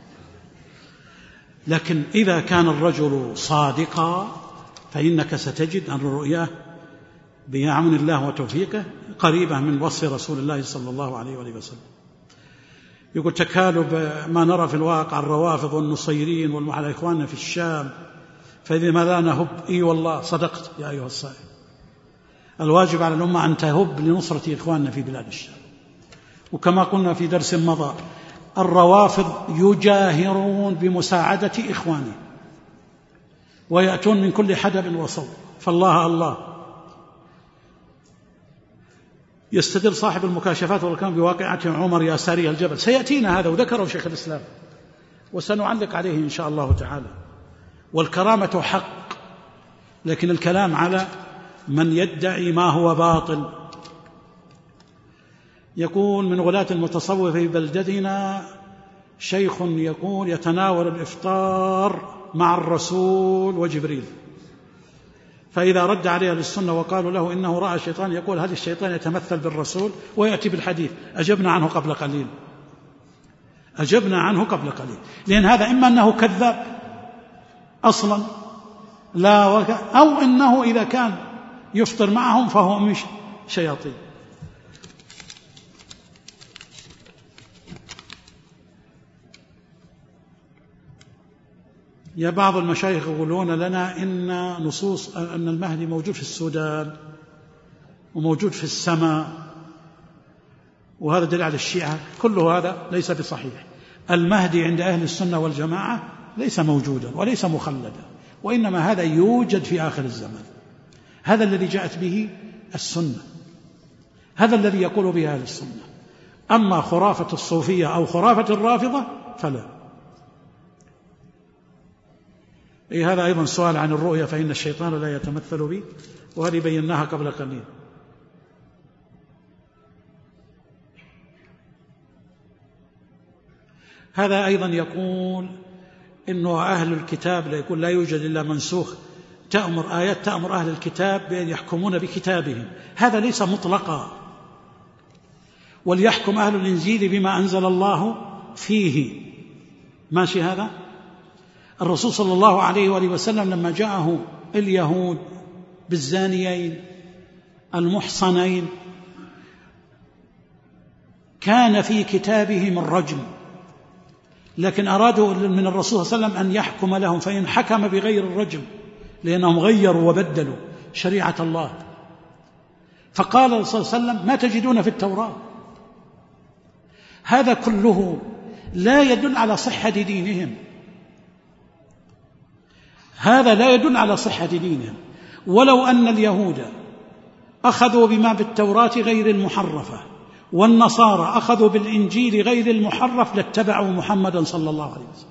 S3: لكن إذا كان الرجل صادقا فإنك ستجد أن رؤياه بعون الله وتوفيقه قريبة من وصف رسول الله صلى الله عليه وسلم. يقول تكالب ما نرى في الواقع الروافض والنصيرين والمحل إخواننا في الشام، فإذا ما لا نهب. إي والله صدقت يا أيها الصائم، الواجب على الأمة أن تهب لنصرة إخواننا في بلاد الشام. وكما قلنا في درس مضى الروافض يجاهرون بمساعدة إخوانهم ويأتون من كل حدب وصوب، فالله الله. يستدل صاحب المكاشفات والكلام بواقعة عمر ياساري الجبل، سيأتينا هذا وذكره شيخ الإسلام وسنعلق عليه إن شاء الله تعالى. والكرامة حق، لكن الكلام على من يدعي ما هو باطل. يقول من غلاة المتصوف في بلدتنا شيخ يقول يتناول الإفطار مع الرسول وجبريل، فإذا رد عليه السنة وقالوا له إنه رأى الشيطان يقول هل الشيطان يتمثل بالرسول ويأتي بالحديث؟ أجبنا عنه قبل قليل، أجبنا عنه قبل قليل، لأن هذا إما أنه كذاب أصلا لا وك... أو إنه إذا كان يفطر معهم فهو مش شياطين. يا بعض المشايخ يقولون لنا إن نصوص أن المهدي موجود في السودان وموجود في السماء، وهذا دليل على الشيعة. كل هذا ليس بصحيح. المهدي عند أهل السنة والجماعة ليس موجودا وليس مخلدا، وإنما هذا يوجد في آخر الزمان. هذا الذي جاءت به السنة، هذا الذي يقول به أهل السنة. أما خرافة الصوفية أو خرافة الرافضة فلا. إيه هذا أيضا سؤال عن الرؤيا، فإن الشيطان لا يتمثل بي، وهذه بيناها قبل قليل. هذا أيضا يقول إنه أهل الكتاب لا يقول لا يوجد إلا منسوخ، تأمر آيات تأمر أهل الكتاب بأن يحكمون بكتابهم. هذا ليس مطلقا، وليحكم أهل الإنجيل بما أنزل الله فيه. ماشي هذا. الرسول صلى الله عليه وآله وسلم لما جاءه اليهود بالزانيين المحصنين كان في كتابهم الرجم، لكن أرادوا من الرسول صلى الله عليه وسلم أن يحكم لهم، فإن حكم بغير الرجم لأنهم غيروا وبدلوا شريعة الله. فقال صلى الله عليه وسلم ما تجدون في التوراة. هذا كله لا يدل على صحة دينهم، هذا لا يدل على صحة دينهم. ولو أن اليهود أخذوا بما بالتوراة غير المحرفة والنصارى أخذوا بالإنجيل غير المحرف لاتبعوا محمدا صلى الله عليه وسلم.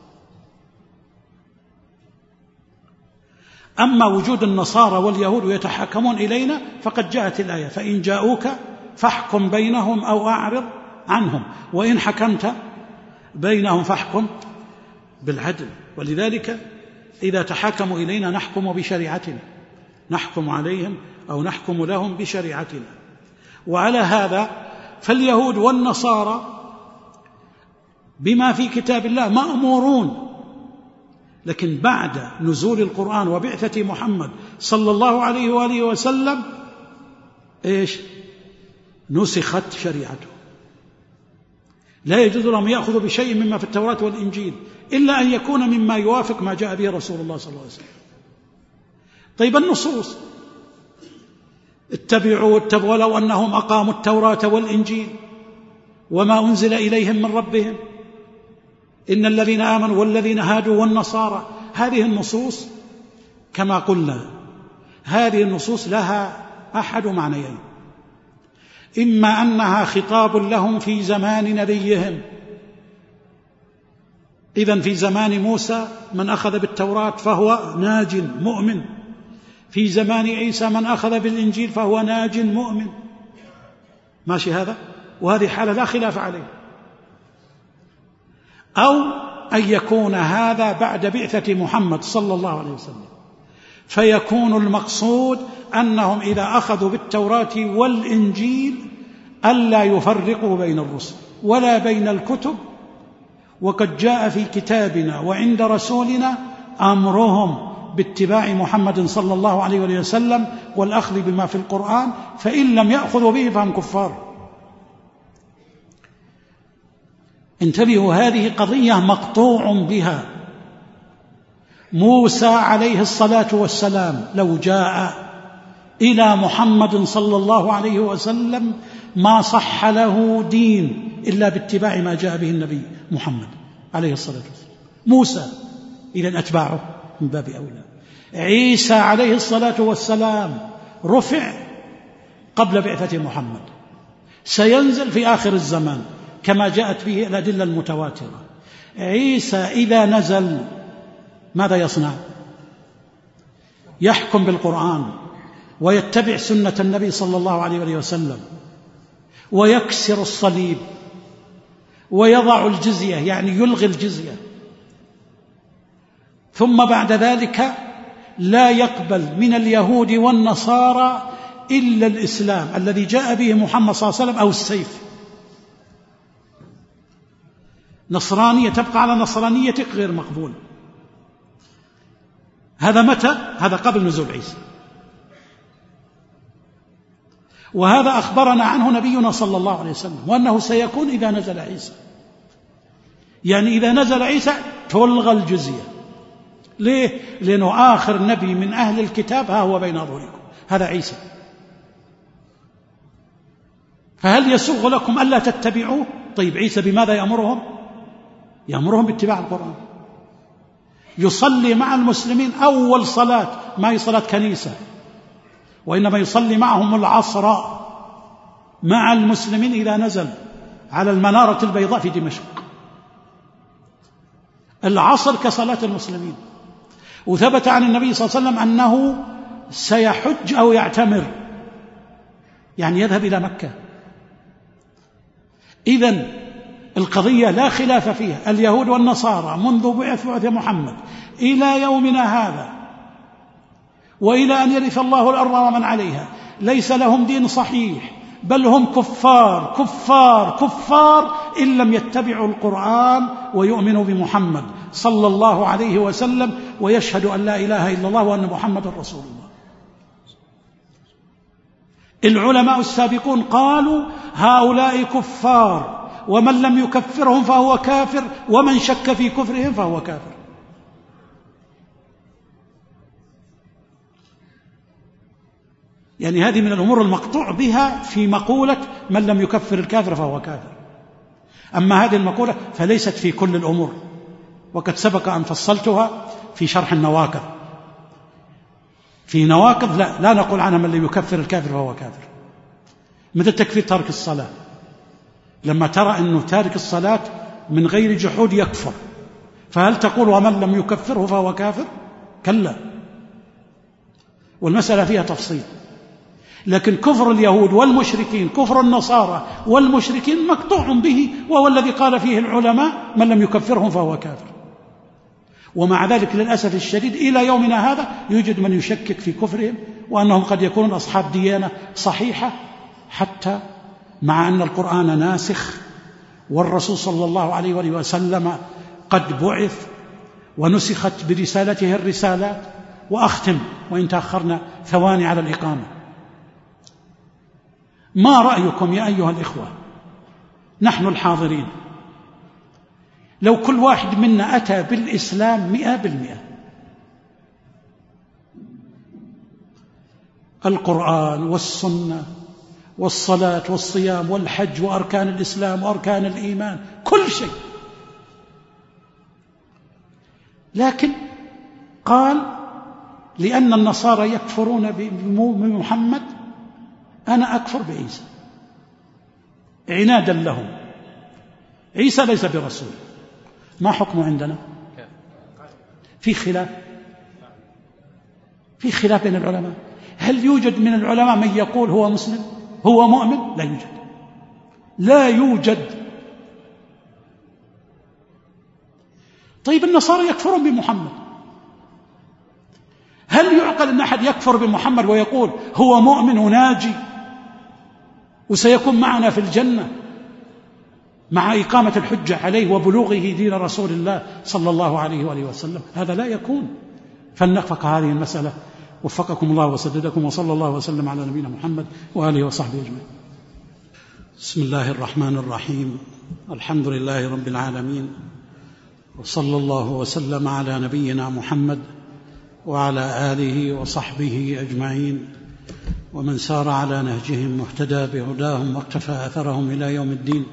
S3: أما وجود النصارى واليهود يتحاكمون إلينا فقد جاءت الآية: فإن جاءوك فاحكم بينهم أو أعرض عنهم وإن حكمت بينهم فاحكم بالعدل. ولذلك إذا تحاكموا إلينا نحكم بشريعتنا، نحكم عليهم أو نحكم لهم بشريعتنا. وعلى هذا فاليهود والنصارى بما في كتاب الله مأمورون، لكن بعد نزول القرآن وبعثة محمد صلى الله عليه وآله وسلم إيش؟ نسخت شريعته، لا يجوز لهم يأخذوا بشيء مما في التوراة والإنجيل إلا أن يكون مما يوافق ما جاء به رسول الله صلى الله عليه وسلم. طيب النصوص: اتبعوا اتبعوا لو أنهم أقاموا التوراة والإنجيل وما أنزل إليهم من ربهم إن الذين آمنوا والذين هادوا والنصارى. هذه النصوص كما قلنا هذه النصوص لها أحد معنيين: إما أنها خطاب لهم في زمان نبيهم، إذن في زمان موسى من أخذ بالتوراة فهو ناج مؤمن، في زمان عيسى من أخذ بالإنجيل فهو ناج مؤمن، ماشي هذا؟ وهذه حالة لا خلاف عليه. أو أن يكون هذا بعد بعثة محمد صلى الله عليه وسلم، فيكون المقصود أنهم إذا أخذوا بالتوراة والإنجيل ألا يفرقوا بين الرسل ولا بين الكتب، وقد جاء في كتابنا وعند رسولنا أمرهم باتباع محمد صلى الله عليه وسلم والأخذ بما في القرآن، فإن لم يأخذوا به فهم كفار. انتبهوا، هذه قضية مقطوع بها. موسى عليه الصلاة والسلام لو جاء إلى محمد صلى الله عليه وسلم ما صح له دين إلا باتباع ما جاء به النبي محمد عليه الصلاة والسلام. موسى إذن أتباعه من باب أولى. عيسى عليه الصلاة والسلام رفع قبل بعثة محمد، سينزل في آخر الزمان كما جاءت به الأدلة المتواترة. عيسى إذا نزل ماذا يصنع؟ يحكم بالقرآن ويتبع سنة النبي صلى الله عليه وسلم ويكسر الصليب ويضع الجزية، يعني يلغي الجزية، ثم بعد ذلك لا يقبل من اليهود والنصارى إلا الإسلام الذي جاء به محمد صلى الله عليه وسلم أو السيف. نصرانية تبقى على نصرانيتك غير مقبول. هذا متى؟ هذا قبل نزول عيسى، وهذا أخبرنا عنه نبينا صلى الله عليه وسلم، وأنه سيكون إذا نزل عيسى، يعني إذا نزل عيسى تلغى الجزية. ليه؟ لأنه آخر نبي من أهل الكتاب ها هو بين أظهركم، هذا عيسى. فهل يسوغ لكم ألا تتبعوه؟ طيب عيسى بماذا يأمرهم؟ يأمرهم باتباع القرآن. يصلي مع المسلمين أول صلاة، ما هي صلاة كنيسة، وإنما يصلي معهم العصر مع المسلمين إذا نزل على المنارة البيضاء في دمشق. العصر كصلاة المسلمين. وثبت عن النبي صلى الله عليه وسلم أنه سيحج أو يعتمر، يعني يذهب إلى مكة. إذن القضية لا خلاف فيها. اليهود والنصارى منذ بعث محمد إلى يومنا هذا وإلى أن يرث الله الأرض ومن عليها ليس لهم دين صحيح، بل هم كفار كفار كفار إن لم يتبعوا القرآن ويؤمنوا بمحمد صلى الله عليه وسلم ويشهدوا أن لا إله إلا الله وأن محمد رسول الله. العلماء السابقون قالوا هؤلاء كفار، ومن لم يكفرهم فهو كافر، ومن شك في كفرهم فهو كافر. يعني هذه من الأمور المقطوع بها في مقولة من لم يكفر الكافر فهو كافر. أما هذه المقولة فليست في كل الأمور، وقد سبق أن فصلتها في شرح النواقض. في نواقض لا, لا نقول عنها من لم يكفر الكافر فهو كافر، مثل تكفير ترك الصلاة. لما ترى أنه تارك الصلاة من غير جحود يكفر، فهل تقول ومن لم يكفره فهو كافر؟ كلا، والمسألة فيها تفصيل. لكن كفر اليهود والمشركين، كفر النصارى والمشركين مقطوع به، وهو الذي قال فيه العلماء من لم يكفرهم فهو كافر. ومع ذلك للأسف الشديد إلى يومنا هذا يوجد من يشكك في كفرهم، وأنهم قد يكونون أصحاب ديانة صحيحة، حتى مع أن القرآن ناسخ والرسول صلى الله عليه وآله وسلم قد بعث ونسخت برسالته الرسالات. وأختم وإن تأخرنا ثواني على الإقامة. ما رأيكم يا أيها الإخوة نحن الحاضرين لو كل واحد منا أتى بالإسلام مئة بالمئة، القرآن والسنة والصلاة والصيام والحج وأركان الإسلام وأركان الإيمان كل شيء، لكن قال لأن النصارى يكفرون بمحمد أنا أكفر بعيسى عنادا لهم، عيسى ليس برسول، ما حكمه عندنا؟ في خلاف في خلاف بين العلماء. هل يوجد من العلماء من يقول هو مسلم هو مؤمن؟ لا يوجد، لا يوجد. طيب النصارى يكفرون بمحمد، هل يعقل أن أحد يكفر بمحمد ويقول هو مؤمن وناجي وسيكون معنا في الجنة مع إقامة الحجة عليه وبلوغه دين رسول الله صلى الله عليه وآله وسلم؟ هذا لا يكون. فلنخفق هذه المسألة. وفقكم الله وسددكم، وصلى الله وسلم على نبينا محمد وآله وصحبه أجمعين. بسم الله الرحمن الرحيم، الحمد لله رب العالمين، وصلى الله وسلم على نبينا محمد وعلى آله وصحبه أجمعين، ومن سار على نهجهم واهتدى بهداهم واقتفى أثرهم إلى يوم الدين.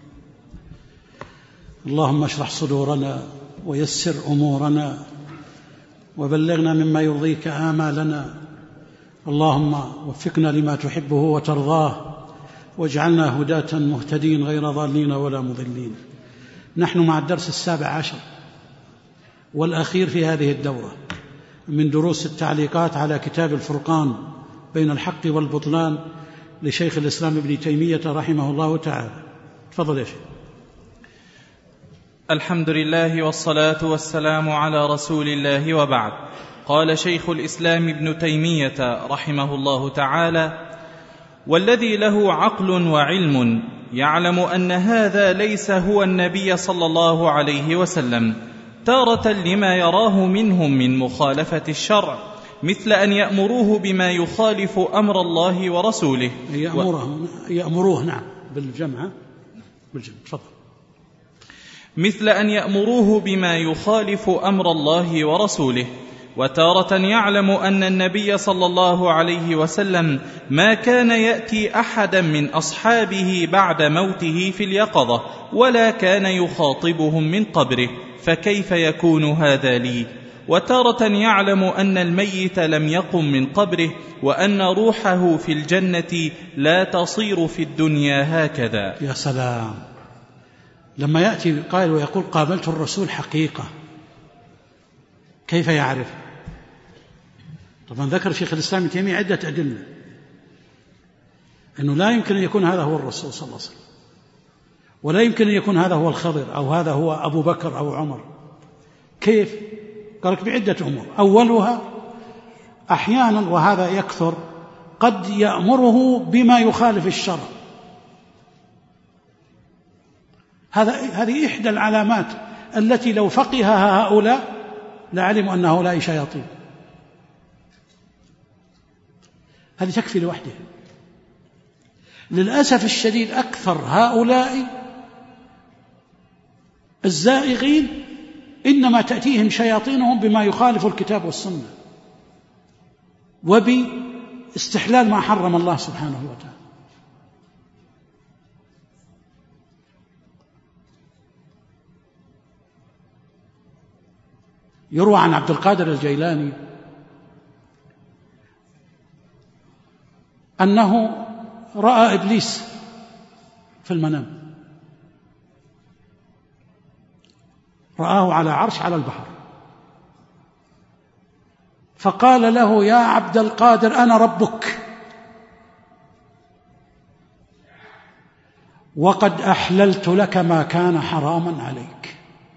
S3: اللهم اشرح صدورنا ويسر أمورنا وبلغنا مما يرضيك آمالنا. اللهم وفقنا لما تحبه وترضاه، واجعلنا هداة مهتدين غير ضالين ولا مضلين. نحن مع الدرس السابع عشر والأخير في هذه الدورة من دروس التعليقات على كتاب الفرقان بين الحق والبطلان لشيخ الإسلام ابن تيمية رحمه الله تعالى. تفضل يا شيخ.
S4: الحمد لله والصلاة والسلام على رسول الله، وبعد. قال شيخ الإسلام ابن تيمية رحمه الله تعالى: والذي له عقل وعلم يعلم أن هذا ليس هو النبي صلى الله عليه وسلم، تارة لما يراه منهم من مخالفة الشرع، مثل أن يأمروه بما يخالف أمر الله ورسوله.
S3: يأمره يأمروه نعم بالجمع بالجمع تفضل.
S4: مثل أن يأمروه بما يخالف أمر الله ورسوله. وتارة يعلم أن النبي صلى الله عليه وسلم ما كان يأتي أحدا من أصحابه بعد موته في اليقظة، ولا كان يخاطبهم من قبره، فكيف يكون هذا لي؟ وتارة يعلم أن الميت لم يقم من قبره، وأن روحه في الجنة لا تصير في الدنيا هكذا.
S3: يا سلام، لما يأتي قائل ويقول قابلت الرسول حقيقة، كيف يعرف؟ طبعا ذكر شيخ الإسلام ابن تيمية عدة أدلة أنه لا يمكن أن يكون هذا هو الرسول صلى الله عليه وسلم، ولا يمكن أن يكون هذا هو الخضر أو هذا هو أبو بكر أو عمر. كيف؟ قال لك بعدة أمور. أولها أحيانا، وهذا يكثر، قد يأمره بما يخالف الشرع. هذا هذه إحدى العلامات التي لو فقهها هؤلاء لعلموا أن هؤلاء شياطين. هذه تكفي لوحدها. للأسف الشديد أكثر هؤلاء الزائغين إنما تأتيهم شياطينهم بما يخالف الكتاب والسنة، وباستحلال ما حرم الله سبحانه وتعالى. يروى عن عبد القادر الجيلاني أنه رأى إبليس في المنام، رآه على عرش على البحر، فقال له: يا عبد القادر أنا ربك، وقد أحللت لك ما كان حراما عليك.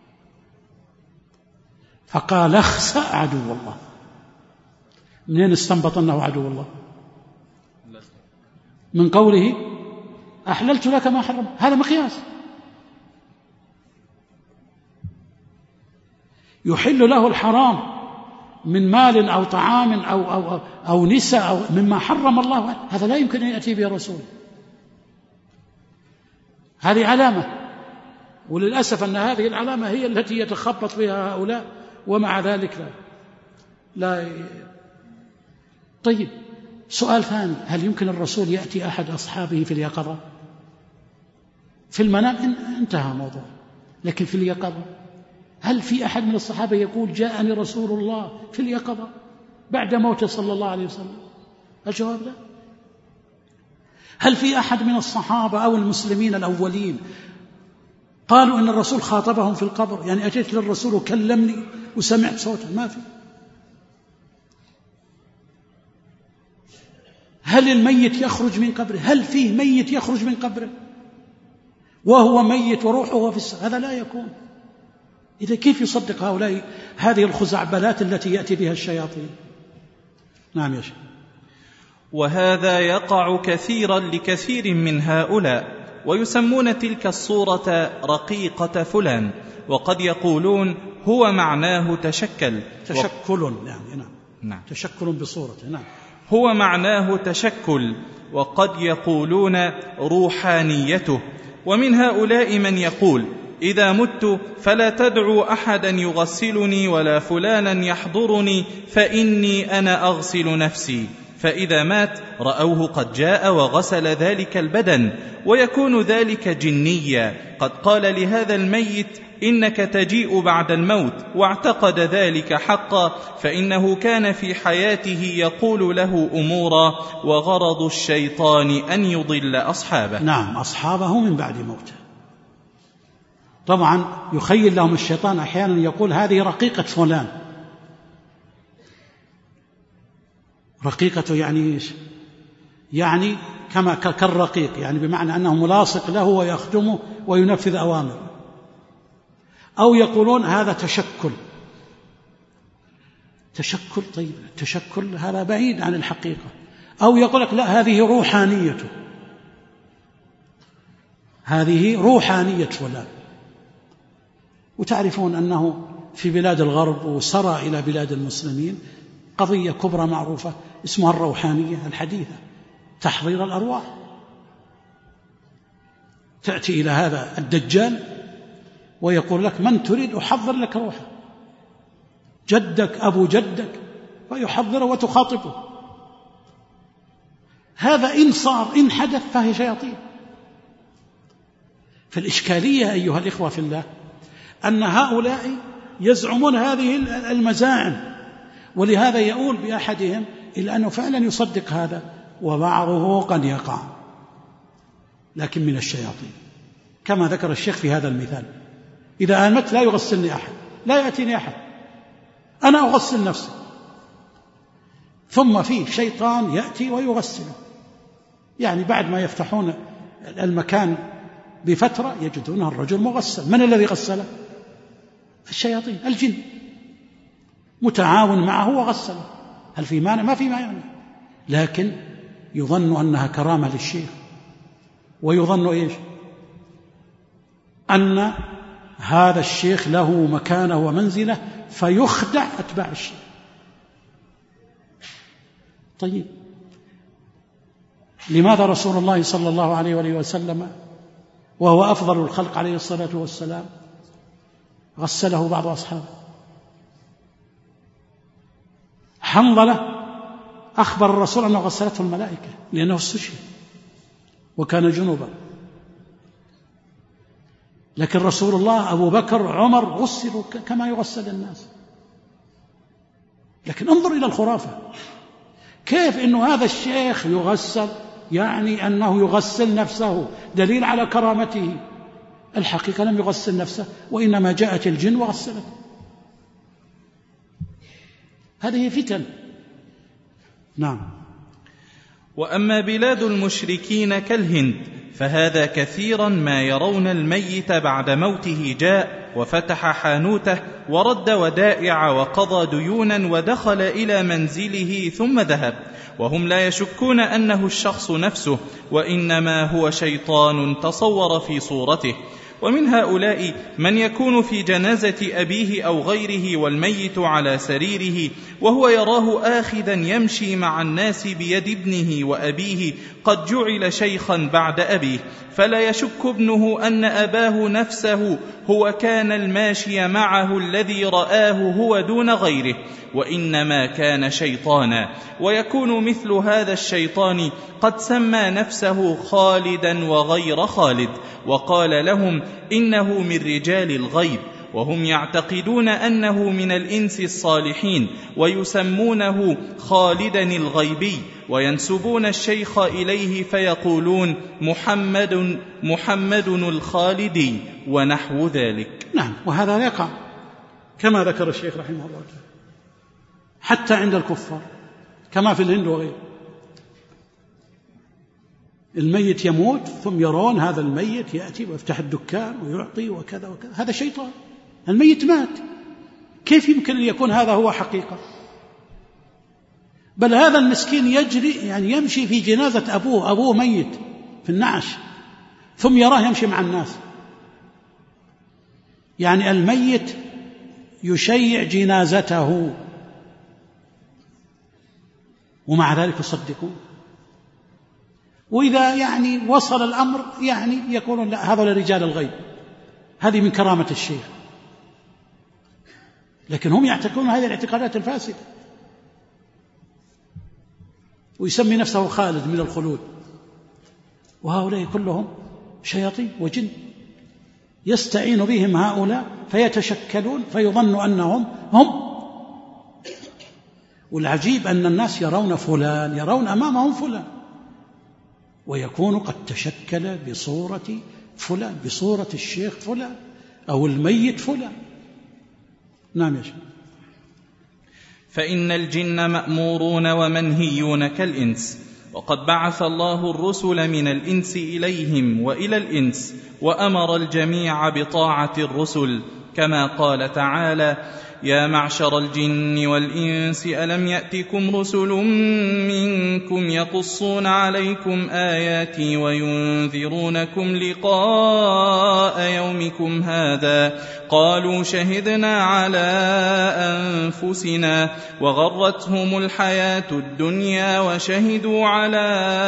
S3: فقال: اخسأ عدو الله. منين استنبط أنه عدو الله؟ من قوله أحللت لك ما حرم، هذا مقياس. يحل له الحرام من مال أو طعام أو, أو, أو, أو نساء أو مما حرم الله، هذا لا يمكن أن يأتي به رسول. هذه علامة، وللأسف أن هذه العلامة هي التي يتخبط بها هؤلاء، ومع ذلك لا, لا ي... طيب، سؤال ثاني: هل يمكن الرسول يأتي أحد أصحابه في اليقظة؟ في المنام انتهى الموضوع، لكن في اليقظة هل في أحد من الصحابة يقول جاءني رسول الله في اليقظة بعد موته صلى الله عليه وسلم؟ الجواب لا. هل في أحد من الصحابة أو المسلمين الأولين قالوا إن الرسول خاطبهم في القبر، يعني أتيت للرسول وكلمني وسمعت صوته؟ ما في. هل الميت يخرج من قبره؟ هل فيه ميت يخرج من قبره وهو ميت وروحه في السماء؟ هذا لا يكون. إذا كيف يصدق هؤلاء هذه الخزعبلات التي يأتي بها الشياطين؟ نعم يا شيخ.
S4: وهذا يقع كثيرا لكثير من هؤلاء، ويسمون تلك الصورة رقيقة فلان، وقد يقولون هو معناه تشكل
S3: تشكل و... يعني نعم.
S4: نعم
S3: تشكل بصورته. نعم
S4: هو معناه تشكل، وقد يقولون روحانيته. ومن هؤلاء من يقول إذا مت فلا تدعوا أحدا يغسلني ولا فلانا يحضرني فإني أنا أغسل نفسي، فإذا مات رأوه قد جاء وغسل ذلك البدن، ويكون ذلك جنيا قد قال لهذا الميت إنك تجيء بعد الموت، واعتقد ذلك حقا، فإنه كان في حياته يقول له أمورا، وغرض الشيطان أن يضل أصحابه.
S3: نعم، أصحابه من بعد موته. طبعا يخيل لهم الشيطان أحيانا يقول هذه رقيقة فلان. رقيقة يعني إيش؟ يعني كما كالرقيق، يعني بمعنى أنه ملاصق له ويخدمه وينفذ أوامره. أو يقولون هذا تشكل. تشكل، طيب تشكل هذا بعيد عن الحقيقة. أو يقول لك لا، هذه روحانيته، هذه روحانية فلان. وتعرفون أنه في بلاد الغرب وسرى إلى بلاد المسلمين قضية كبرى معروفة اسمها الروحانية الحديثة، تحضير الأرواح. تأتي إلى هذا الدجال ويقول لك من تريد أحضر لك روحه، جدك أبو جدك، ويحضره وتخاطبه. هذا إن صار إن حدث فهي شياطين. فالإشكالية أيها الإخوة في الله أن هؤلاء يزعمون هذه المزاعم، ولهذا يقول بأحدهم إلى أنه فعلا يصدق هذا، وبعضه قد يقع لكن من الشياطين، كما ذكر الشيخ في هذا المثال. إذا آمت لا يغسلني أحد، لا يأتيني أحد، أنا أغسل نفسي. ثم فيه شيطان يأتي ويغسله، يعني بعد ما يفتحون المكان بفترة يجدونه الرجل مغسل. من الذي غسله؟ الشياطين، الجن متعاون معه وغسله. هل في مانع؟ ما في مانع، لكن يظن أنها كرامة للشيخ، ويظن إيش؟ أن هذا الشيخ له مكانه ومنزله، فيخدع أتباع الشيخ. طيب، لماذا رسول الله صلى الله عليه وآله وسلم وهو أفضل الخلق عليه الصلاة والسلام غسله بعض أصحابه؟ حنظلة أخبر الرسول أنه غسلته الملائكة لأنه استشهد وكان جنوبا، لكن رسول الله أبو بكر عمر غسلوا كما يغسل الناس. لكن انظر إلى الخرافة، كيف إنه هذا الشيخ يغسل، يعني أنه يغسل نفسه دليل على كرامته. الحقيقة لم يغسل نفسه، وإنما جاءت الجن وغسلت. هذه فتن. نعم.
S4: وأما بلاد المشركين كالهند فهذا كثيرا ما يرون الميت بعد موته جاء وفتح حانوته ورد ودائع وقضى ديونا ودخل إلى منزله ثم ذهب، وهم لا يشكون أنه الشخص نفسه، وإنما هو شيطان تصور في صورته. ومن هؤلاء من يكون في جنازة أبيه أو غيره والميت على سريره وهو يراه آخذا يمشي مع الناس بيد ابنه وأبيه قد جعل شيخا بعد أبيه، فلا يشك ابنه أن أباه نفسه هو كان الماشي معه الذي رآه هو دون غيره، وإنما كان شيطانا. ويكون مثل هذا الشيطان قد سمى نفسه خالدا وغير خالد، وقال لهم إنه من رجال الغيب، وهم يعتقدون أنه من الإنس الصالحين ويسمونه خالدا الغيبي، وينسبون الشيخ إليه فيقولون محمد محمد الخالدي ونحو ذلك.
S3: نعم، وهذا يقع كما ذكر الشيخ رحمه الله حتى عند الكفار كما في الهند وغيره. الميت يموت ثم يرون هذا الميت يأتي ويفتح الدكان ويعطي وكذا وكذا، هذا شيطان. الميت مات، كيف يمكن أن يكون هذا هو حقيقة؟ بل هذا المسكين يجري، يعني يمشي في جنازة أبوه، أبوه ميت في النعش، ثم يراه يمشي مع الناس. يعني الميت يشيع جنازته ومع ذلك يصدقون. وإذا يعني وصل الأمر يعني يقولون لا، هذا لرجال الغيب، هذه من كرامة الشيخ. لكن هم يعتقدون هذه الاعتقادات الفاسدة، ويسمي نفسه خالد من الخلود. وهؤلاء كلهم شياطين وجن يستعين بهم هؤلاء فيتشكلون فيظن أنهم هم. والعجيب أن الناس يرون فلان، يرون أمامهم فلان، ويكون قد تشكل بصورة فلان، بصورة الشيخ فلان أو الميت فلان. نعم يا شيخ.
S4: فإن الجن مأمورون ومنهيون كالإنس، وقد بعث الله الرسل من الإنس إليهم وإلى الإنس، وأمر الجميع بطاعة الرسل، كما قال تعالى: يا معشر الجن والإنس ألم يأتكم رسل منكم يقصون عليكم آياتي وينذرونكم لقاء يومكم هذا؟ قالوا شهدنا على أنفسنا وغرتهم الحياة الدنيا وشهدوا على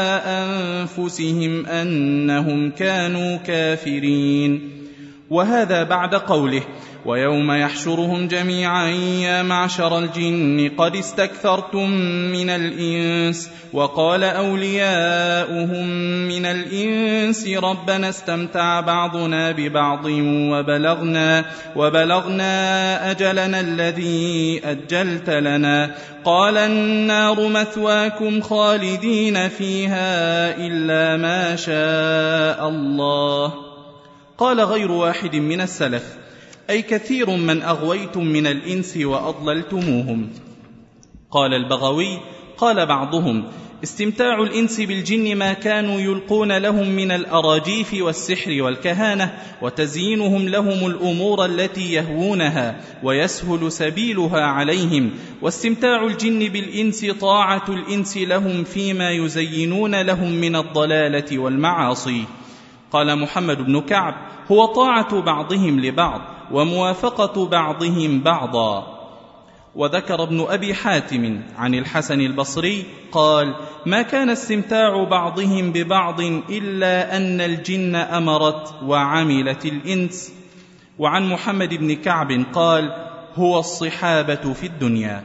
S4: أنفسهم أنهم كانوا كافرين. وهذا بعد قوله: ويوم يحشرهم جميعا يا معشر الجن قد استكثرتم من الإنس. وقال أولياؤهم من الإنس ربنا استمتع بعضنا ببعض وبلغنا, وبلغنا أجلنا الذي أجلت لنا. قال النار مثواكم خالدين فيها إلا ما شاء الله. قال غير واحد من السلف: أي كثير من أغويتم من الإنس وأضللتموهم. قال البغوي: قال بعضهم: استمتاع الإنس بالجن ما كانوا يلقون لهم من الأراجيف والسحر والكهانة، وتزيينهم لهم الأمور التي يهوونها ويسهل سبيلها عليهم. واستمتاع الجن بالإنس طاعة الإنس لهم فيما يزينون لهم من الضلالة والمعاصي. قال محمد بن كعب: هو طاعة بعضهم لبعض وموافقة بعضهم بعضا. وذكر ابن أبي حاتم عن الحسن البصري قال: ما كان استمتاع بعضهم ببعض إلا أن الجن أمرت وعملت الإنس. وعن محمد بن كعب قال: هو الصحابة في الدنيا.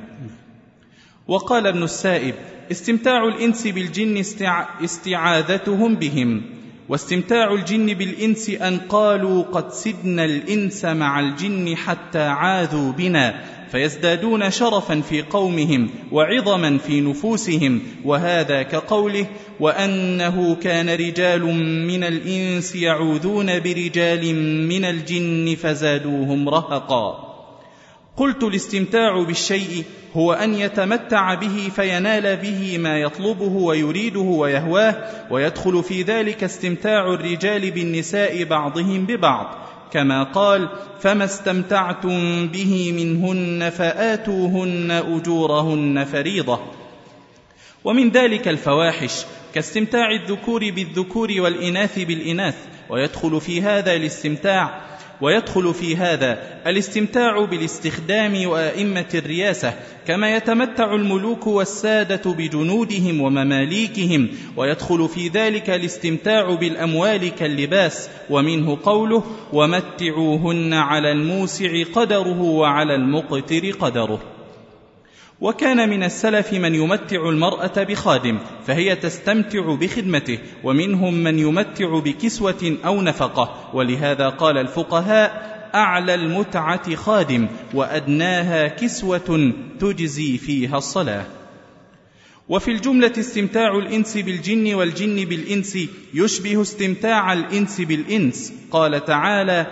S4: وقال ابن السائب: استمتاع الإنس بالجن استع... استعاذتهم بهم. واستمتاع الجن بالإنس أن قالوا قد سدنا الإنس مع الجن حتى عاذوا بنا، فيزدادون شرفا في قومهم وعظما في نفوسهم، وهذا كقوله وأنه كان رجال من الإنس يعوذون برجال من الجن فزادوهم رهقا. قلت الاستمتاع بالشيء هو أن يتمتع به فينال به ما يطلبه ويريده ويهواه، ويدخل في ذلك استمتاع الرجال بالنساء بعضهم ببعض، كما قال فما استمتعتم به منهن فآتوهن أجورهن فريضة. ومن ذلك الفواحش كاستمتاع الذكور بالذكور والإناث بالإناث، ويدخل في هذا الاستمتاع ويدخل في هذا الاستمتاع بالاستخدام وأئمة الرياسة، كما يتمتع الملوك والسادة بجنودهم ومماليكهم، ويدخل في ذلك الاستمتاع بالأموال كاللباس، ومنه قوله ومتعوهن على الموسع قدره وعلى المقتر قدره. وكان من السلف من يمتع المرأة بخادم فهي تستمتع بخدمته، ومنهم من يمتع بكسوة أو نفقة، ولهذا قال الفقهاء أعلى المتعة خادم وأدناها كسوة تجزي فيها الصلاة. وفي الجملة استمتاع الإنس بالجن والجن بالإنس يشبه استمتاع الإنس بالإنس. قال تعالى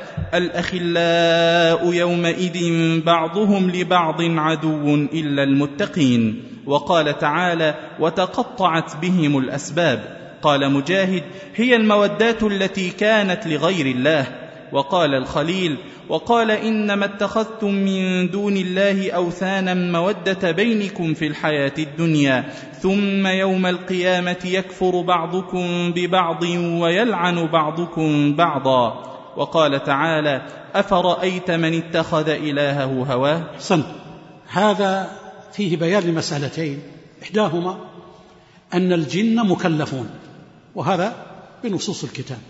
S4: الأخلاء يومئذ بعضهم لبعض عدو إلا المتقين. وقال تعالى وتقطعت بهم الأسباب. قال مجاهد هي المودات التي كانت لغير الله. وقال الخليل وقال إنما اتخذتم من دون الله أوثانا مودة بينكم في الحياة الدنيا ثم يوم القيامة يكفر بعضكم ببعض ويلعن بعضكم بعضا. وقال تعالى أفرأيت من اتخذ إلهه هواه.
S3: صنع. هذا فيه بيان لمسألتين، إحداهما أن الجن مكلفون، وهذا بنصوص الكتاب،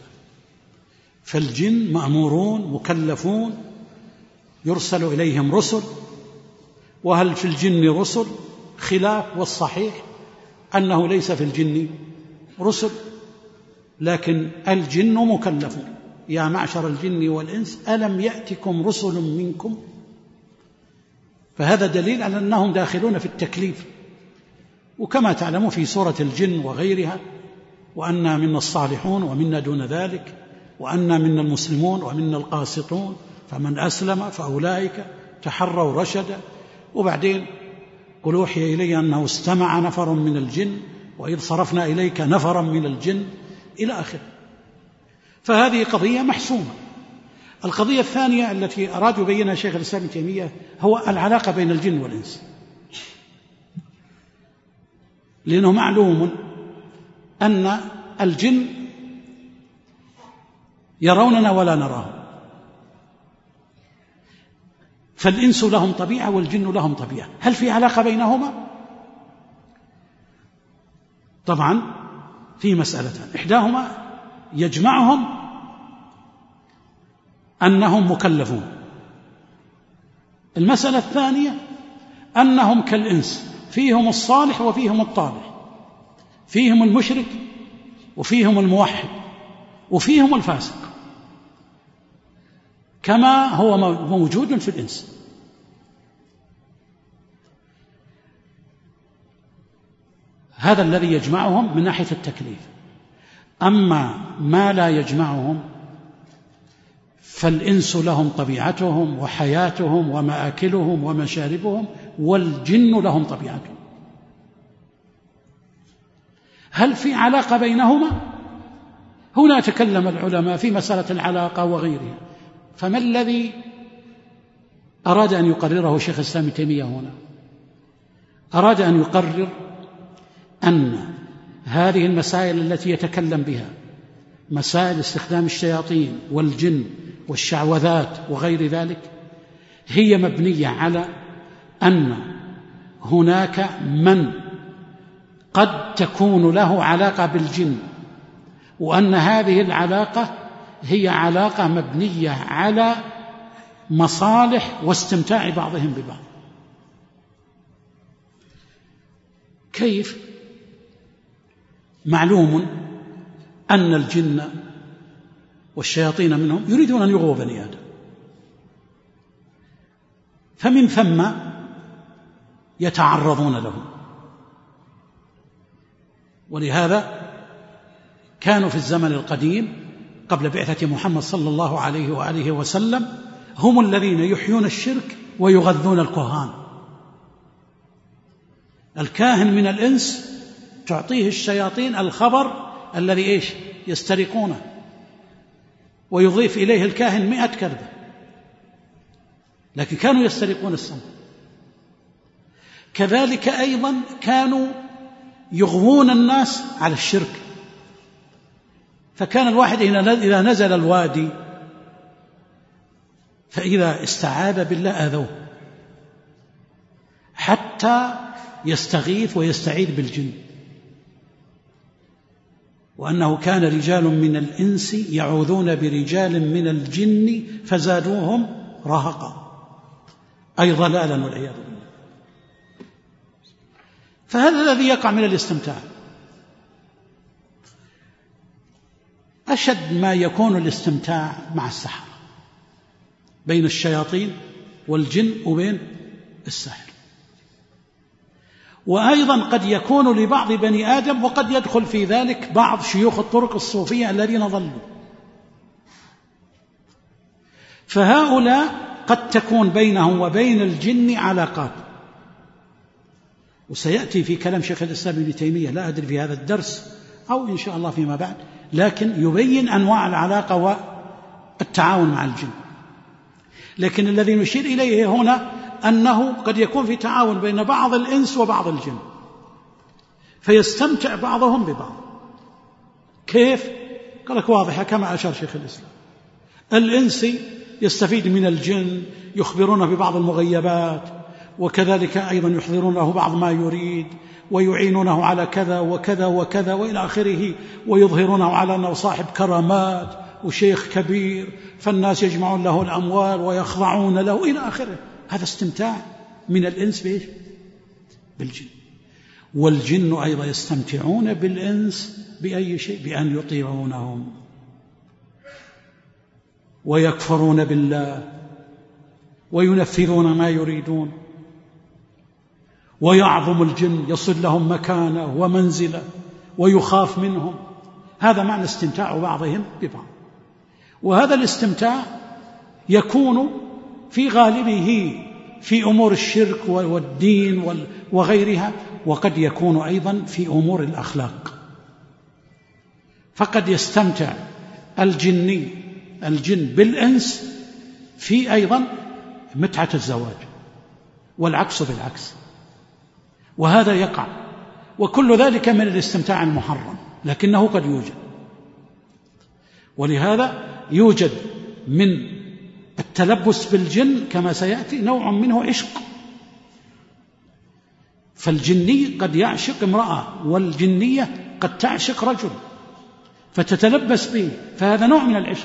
S3: فالجن مأمورون مكلفون يرسل إليهم رسل. وهل في الجن رسل؟ خلاف، والصحيح أنه ليس في الجن رسل، لكن الجن مكلفون. يا معشر الجن والإنس ألم يأتكم رسل منكم؟ فهذا دليل على أنهم داخلون في التكليف. وكما تعلمون في سورة الجن وغيرها وأنا منا الصالحون ومنا دون ذلك وأنا منا المسلمون ومنا القاسطون فمن أسلم فأولئك تحروا رشدا. وبعدين قل أوحي إلي أنه استمع نفر من الجن وإذ صرفنا إليك نفرا من الجن إلى آخره. فهذه قضية محسومة. القضية الثانية التي أراد يبينها شيخ الإسلام ابن تيمية هو العلاقة بين الجن والإنس، لأنه معلوم أن الجن يروننا ولا نراهم، فالإنس لهم طبيعة والجن لهم طبيعة. هل في علاقة بينهما؟ طبعا في مسألتان، إحداهما يجمعهم أنهم مكلفون، المسألة الثانية أنهم كالإنس، فيهم الصالح وفيهم الطالح، فيهم المشرك وفيهم الموحد وفيهم الفاسق، كما هو موجود في الإنس. هذا الذي يجمعهم من ناحية التكليف. أما ما لا يجمعهم فالإنس لهم طبيعتهم وحياتهم ومآكلهم ومشاربهم، والجن لهم طبيعتهم. هل في علاقة بينهما؟ هنا تكلم العلماء في مسألة العلاقة وغيرها. فما الذي أراد أن يقرره شيخ الإسلام ابن تيمية هنا؟ أراد أن يقرر أن هذه المسائل التي يتكلم بها، مسائل استخدام الشياطين والجن والشعوذات وغير ذلك، هي مبنية على أن هناك من قد تكون له علاقة بالجن، وأن هذه العلاقة هي علاقة مبنية على مصالح واستمتاع بعضهم ببعض. كيف؟ معلوم أن الجن والشياطين منهم يريدون أن يغووا بني آدم، فمن ثم يتعرضون لهم. ولهذا كانوا في الزمن القديم قبل بعثة محمد صلى الله عليه وآله وسلم هم الذين يحيون الشرك ويغذون الكهان. الكاهن من الإنس تعطيه الشياطين الخبر الذي إيش يسترقونه، ويضيف إليه الكاهن مئة كذبة، لكن كانوا يسترقون السمع. كذلك أيضا كانوا يغوون الناس على الشرك، فكان الواحد إذا نزل الوادي فإذا استعاذ بالله آذوه حتى يستغيث ويستعيذ بالجن، وأنه كان رجال من الإنس يعوذون برجال من الجن فزادوهم رهقا، أي ضلالا والعياذ بالله. فهذا الذي يقع من الاستمتاع. أشد ما يكون الاستمتاع مع السحرة، بين الشياطين والجن وبين السحر. وأيضا قد يكون لبعض بني آدم، وقد يدخل في ذلك بعض شيوخ الطرق الصوفية الذين ضلوا، فهؤلاء قد تكون بينهم وبين الجن علاقات. وسيأتي في كلام شيخ الإسلام ابن تيمية، لا أدري في هذا الدرس أو إن شاء الله فيما بعد، لكن يبين أنواع العلاقة والتعاون مع الجن. لكن الذي نشير إليه هنا أنه قد يكون في تعاون بين بعض الإنس وبعض الجن، فيستمتع بعضهم ببعض. كيف؟ قال لك واضحة كما أشار شيخ الإسلام. الإنسي يستفيد من الجن، يخبرونه ببعض المغيبات، وكذلك أيضا يحضرون له بعض ما يريد، ويعينونه على كذا وكذا وكذا وإلى آخره، ويظهرونه على أنه صاحب كرامات وشيخ كبير، فالناس يجمعون له الأموال ويخضعون له إلى آخره. هذا استمتاع من الإنس بإيش؟ بالجن. والجن أيضا يستمتعون بالإنس بأي شيء؟ بأن يطيعونهم ويكفرون بالله وينفذون ما يريدون، ويعظم الجن، يصل لهم مكانة ومنزلة ويخاف منهم. هذا معنى استمتاع بعضهم ببعض. وهذا الاستمتاع يكون في غالبه في أمور الشرك والدين وغيرها، وقد يكون أيضا في أمور الأخلاق. فقد يستمتع الجني الجن بالإنس في أيضا متعة الزواج، والعكس بالعكس، وهذا يقع. وكل ذلك من الاستمتاع المحرم، لكنه قد يوجد. ولهذا يوجد من التلبس بالجن كما سيأتي نوع منه عشق. فالجني قد يعشق امرأة، والجنية قد تعشق رجل، فتتلبس به، فهذا نوع من العشق،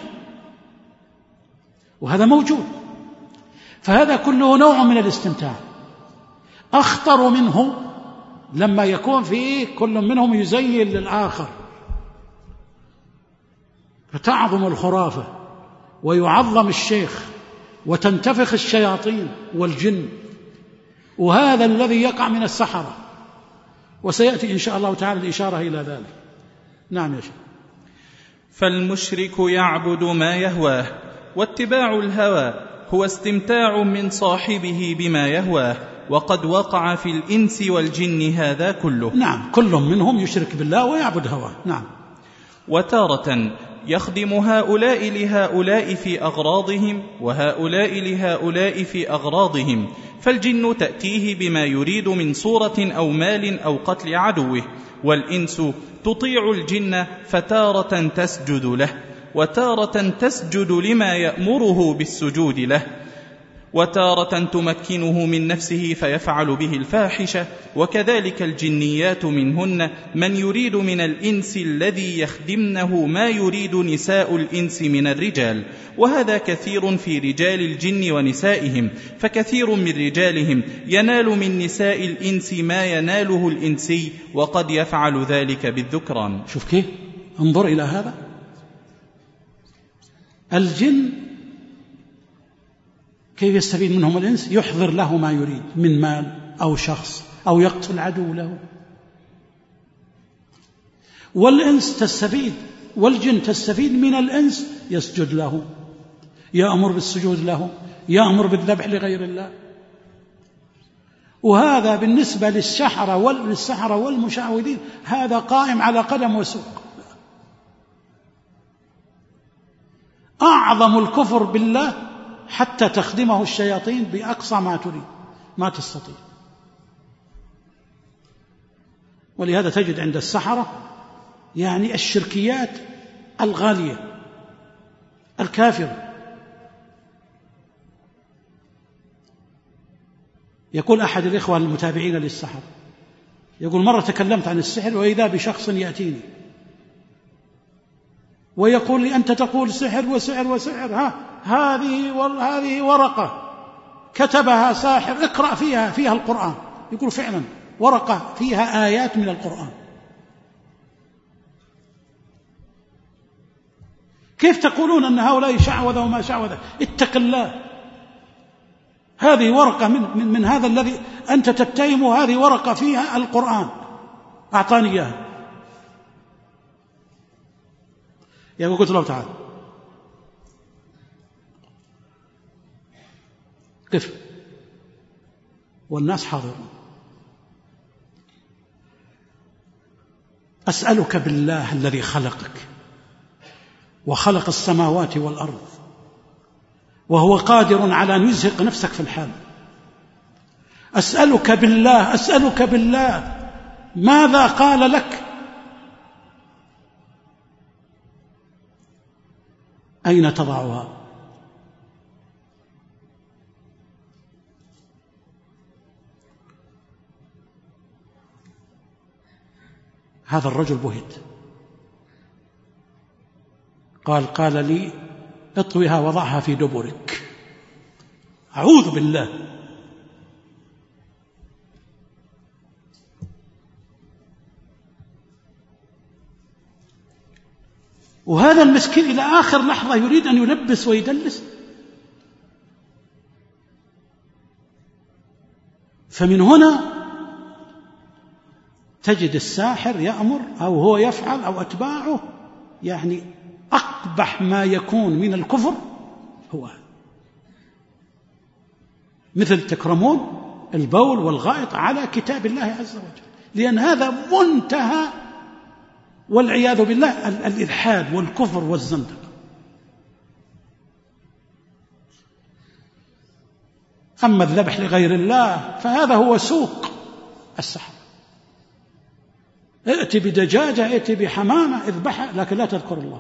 S3: وهذا موجود. فهذا كله نوع من الاستمتاع. أخطر منه لما يكون فيه كل منهم يزين للآخر، فتعظم الخرافة ويعظم الشيخ وتنتفخ الشياطين والجن، وهذا الذي يقع من السحرة. وسيأتي إن شاء الله تعالى الإشارة إلى ذلك. نعم يا شيخ.
S4: فالمشرك يعبد ما يهواه، واتباع الهوى هو استمتاع من صاحبه بما يهواه، وقد وقع في الإنس والجن هذا كله.
S3: نعم، كل منهم يشرك بالله ويعبد هواه. نعم.
S4: وتارة يخدم هؤلاء لهؤلاء في أغراضهم، وهؤلاء لهؤلاء في أغراضهم. فالجن تأتيه بما يريد من صورة أو مال أو قتل عدوه، والإنس تطيع الجن فتارة تسجد له، وتارة تسجد لما يأمره بالسجود له، وتارة تمكنه من نفسه فيفعل به الفاحشة. وكذلك الجنيات منهن من يريد من الإنس الذي يخدمنه ما يريد نساء الإنس من الرجال، وهذا كثير في رجال الجن ونسائهم. فكثير من رجالهم ينال من نساء الإنس ما يناله الإنسي، وقد يفعل ذلك بالذكران.
S3: شوف كيف انظر إلى هذا. الجن كيف يستفيد منهم الإنس؟ يحضر له ما يريد من مال أو شخص أو يقتل عدو له. والإنس تستفيد والجن تستفيد من الإنس، يسجد له، يأمر بالسجود له، يأمر بالذبح لغير الله. وهذا بالنسبة للسحرة والسحرة والمشعوذين هذا قائم على قدم وسوق. أعظم الكفر بالله حتى تخدمه الشياطين بأقصى ما تريد ما تستطيع. ولهذا تجد عند السحرة يعني الشركيات الغالية الكافرة. يقول أحد الإخوة المتابعين للسحر، يقول مرة تكلمت عن السحر وإذا بشخص يأتيني ويقول لي أنت تقول سحر وسحر وسحر، ها هذه هذه ورقة كتبها ساحر اقرأ فيها فيها القرآن. يقول فعلا ورقة فيها آيات من القرآن. كيف تقولون أن هؤلاء شعوذة وما شعوذة؟ اتق الله. هذه ورقة من, من, من هذا الذي أنت تتهمه، هذه ورقة فيها القرآن أعطاني إياها. يقول قلت له تعال قف والناس حاضرون. أسألك بالله الذي خلقك وخلق السماوات والأرض وهو قادر على أن يزهق نفسك في الحال، أسألك بالله أسألك بالله ماذا قال لك؟ أين تضعها؟ هذا الرجل بهت، قال قال لي اطويها وضعها في دبرك. أعوذ بالله. وهذا المسكين إلى آخر لحظة يريد أن يلبس ويدلس. فمن هنا تجد الساحر يأمر أو هو يفعل أو أتباعه، يعني أقبح ما يكون من الكفر هو مثل تكرمون البول والغائط على كتاب الله عز وجل، لأن هذا منتهى والعياذ بالله الإلحاد والكفر والزندقة. أما الذبح لغير الله فهذا هو سوق السحر. ائت بدجاجة ائت بحمامة اذبحها لكن لا تذكر الله.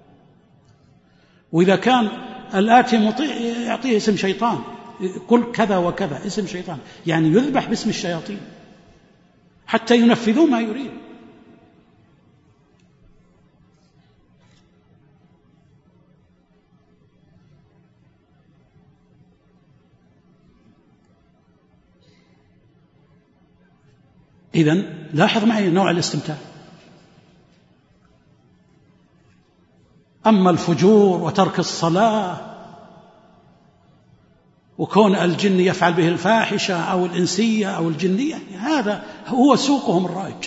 S3: وإذا كان الآتي مطيع يعطيه اسم شيطان، كل كذا وكذا اسم شيطان، يعني يذبح باسم الشياطين حتى ينفذوا ما يريد. إذن لاحظ معي نوع الاستمتاع. أما الفجور وترك الصلاة وكون الجن يفعل به الفاحشة أو الإنسية أو الجنية، هذا هو سوقهم الرائج.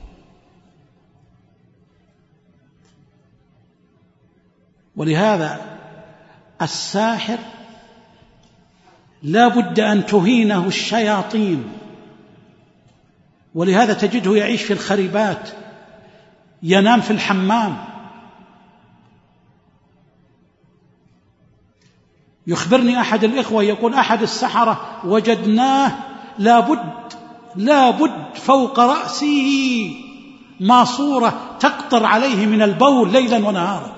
S3: ولهذا الساحر لا بد أن تهينه الشياطين، ولهذا تجده يعيش في الخريبات، ينام في الحمام. يخبرني أحد الإخوة يقول أحد السحرة وجدناه لابد لابد فوق رأسه ماسورة تقطر عليه من البول ليلا ونهارا.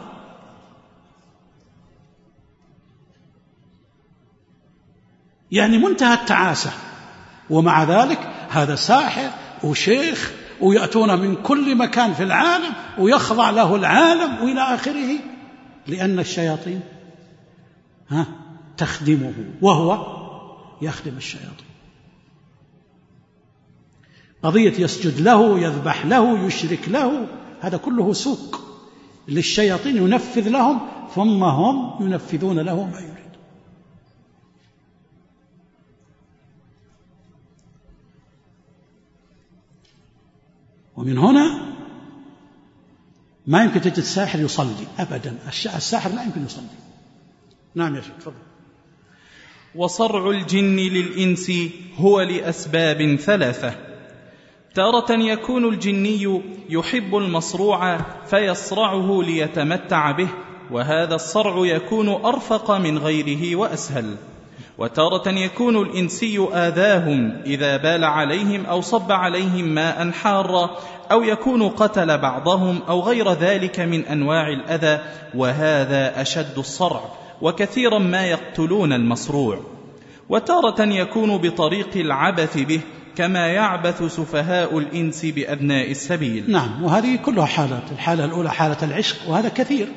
S3: يعني منتهى التعاسة، ومع ذلك هذا ساحر وشيخ ويأتون من كل مكان في العالم ويخضع له العالم وإلى آخره، لأن الشياطين ها تخدمه وهو يخدم الشياطين. قضية يسجد له يذبح له يشرك له، هذا كله سوق للشياطين ينفذ لهم ثم هم ينفذون له ما يريد. ومن هنا ما يمكن تجد الساحر يصلي أبدا، الساحر لا يمكن يصلي. نعم يا شيخ تفضل.
S4: وصرع الجن للإنس هو لأسباب ثلاثة: تارة يكون الجني يحب المصروع فيصرعه ليتمتع به، وهذا الصرع يكون أرفق من غيره وأسهل. وتارة يكون الإنسي آذاهم إذا بال عليهم أو صب عليهم ماء حارا، أو يكون قتل بعضهم أو غير ذلك من أنواع الأذى، وهذا أشد الصرع، وكثيرا ما يقتلون المصروع. وتارة يكون بطريق العبث به، كما يعبث سفهاء الإنس بأبناء السبيل.
S3: نعم، وهذه كلها حالات. الحالة الأولى حالة العشق، وهذا كثير،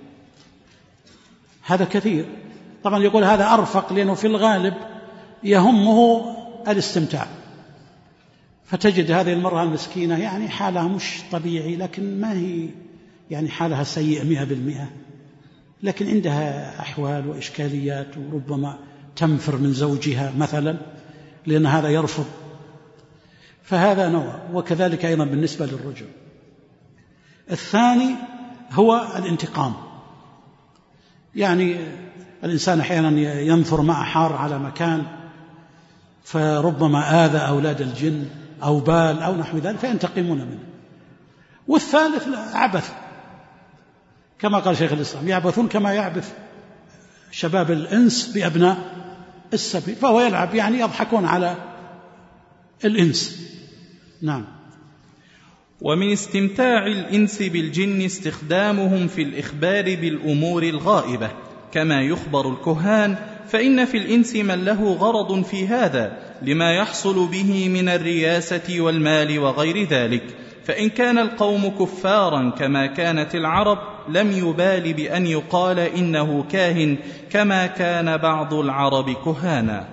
S3: هذا كثير. طبعا يقول هذا أرفق لأنه في الغالب يهمه الاستمتاع، فتجد هذه المرأة المسكينة يعني حالها مش طبيعي، لكن ما هي يعني حالها سيئة مئة بالمئة، لكن عندها أحوال وإشكاليات، وربما تنفر من زوجها مثلا لأن هذا يرفض، فهذا نوع. وكذلك أيضا بالنسبة للرجل. الثاني هو الانتقام، يعني الإنسان أحيانا ينثر ماء حار على مكان فربما آذى أولاد الجن أو بال أو نحو ذلك فينتقمون منه. والثالث عبث، كما قال شيخ الإسلام: يعبثون كما يعبث شباب الإنس بأبناء السبيل، فهو يلعب، يعني يضحكون على الإنس. نعم.
S4: ومن استمتاع الإنس بالجن استخدامهم في الإخبار بالأمور الغائبة، كما يخبر الكهان، فإن في الإنس من له غرض في هذا لما يحصل به من الرياسة والمال وغير ذلك. فإن كان القوم كفارا كما كانت العرب لم يبال بأن يقال إنه كاهن، كما كان بعض العرب كهانا.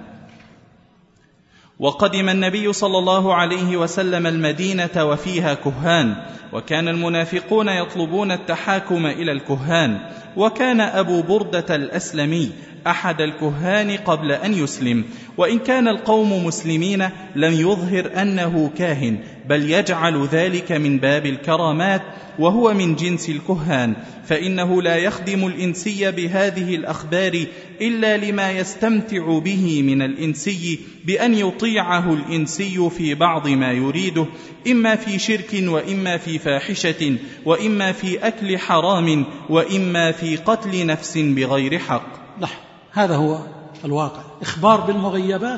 S4: وقدم النبي صلى الله عليه وسلم المدينة وفيها كهان، وكان المنافقون يطلبون التحاكم إلى الكهان. وكان أبو بردة الأسلمي أحد الكهان قبل أن يسلم، وإن كان القوم مسلمين لم يظهر أنه كاهن، بل يجعل ذلك من باب الكرامات، وهو من جنس الكهان، فإنه لا يخدم الإنسي بهذه الأخبار إلا لما يستمتع به من الإنسي بأن يطيعه الإنسي في بعض ما يريده، إما في شرك وإما في فاحشة وإما في أكل حرام وإما في قتل نفس بغير حق.
S3: لا، هذا هو الواقع، إخبار بالمغيبات،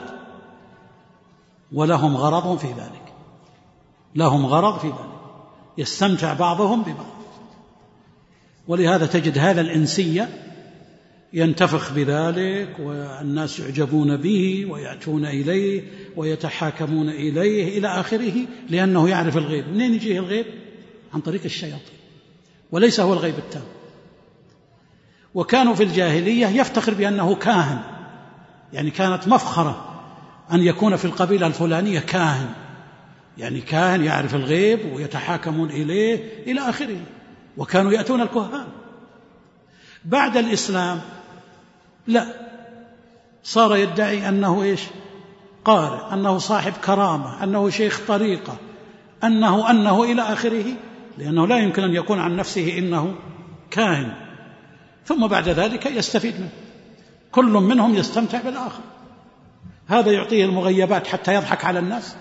S3: ولهم غرض في ذلك، لهم غرض في ذلك، يستمتع بعضهم ببعض. ولهذا تجد هذا الإنسية ينتفخ بذلك، والناس يعجبون به ويأتون إليه ويتحاكمون إليه إلى آخره، لأنه يعرف الغيب. منين يجيه الغيب؟ عن طريق الشياطين، وليس هو الغيب التام. وكانوا في الجاهلية يفتخر بأنه كاهن، يعني كانت مفخرة أن يكون في القبيلة الفلانية كاهن، يعني كاهن يعرف الغيب ويتحاكمون إليه إلى آخره، وكانوا يأتون الكهان. بعد الإسلام لا، صار يدعي أنه إيش؟ قارئ، أنه صاحب كرامة، أنه شيخ طريقة، أنه أنه إلى آخره، لأنه لا يمكن أن يكون عن نفسه إنه كاهن. ثم بعد ذلك يستفيد منه، كل منهم يستمتع بالآخر. هذا يعطيه المغيبات حتى يضحك على الناس،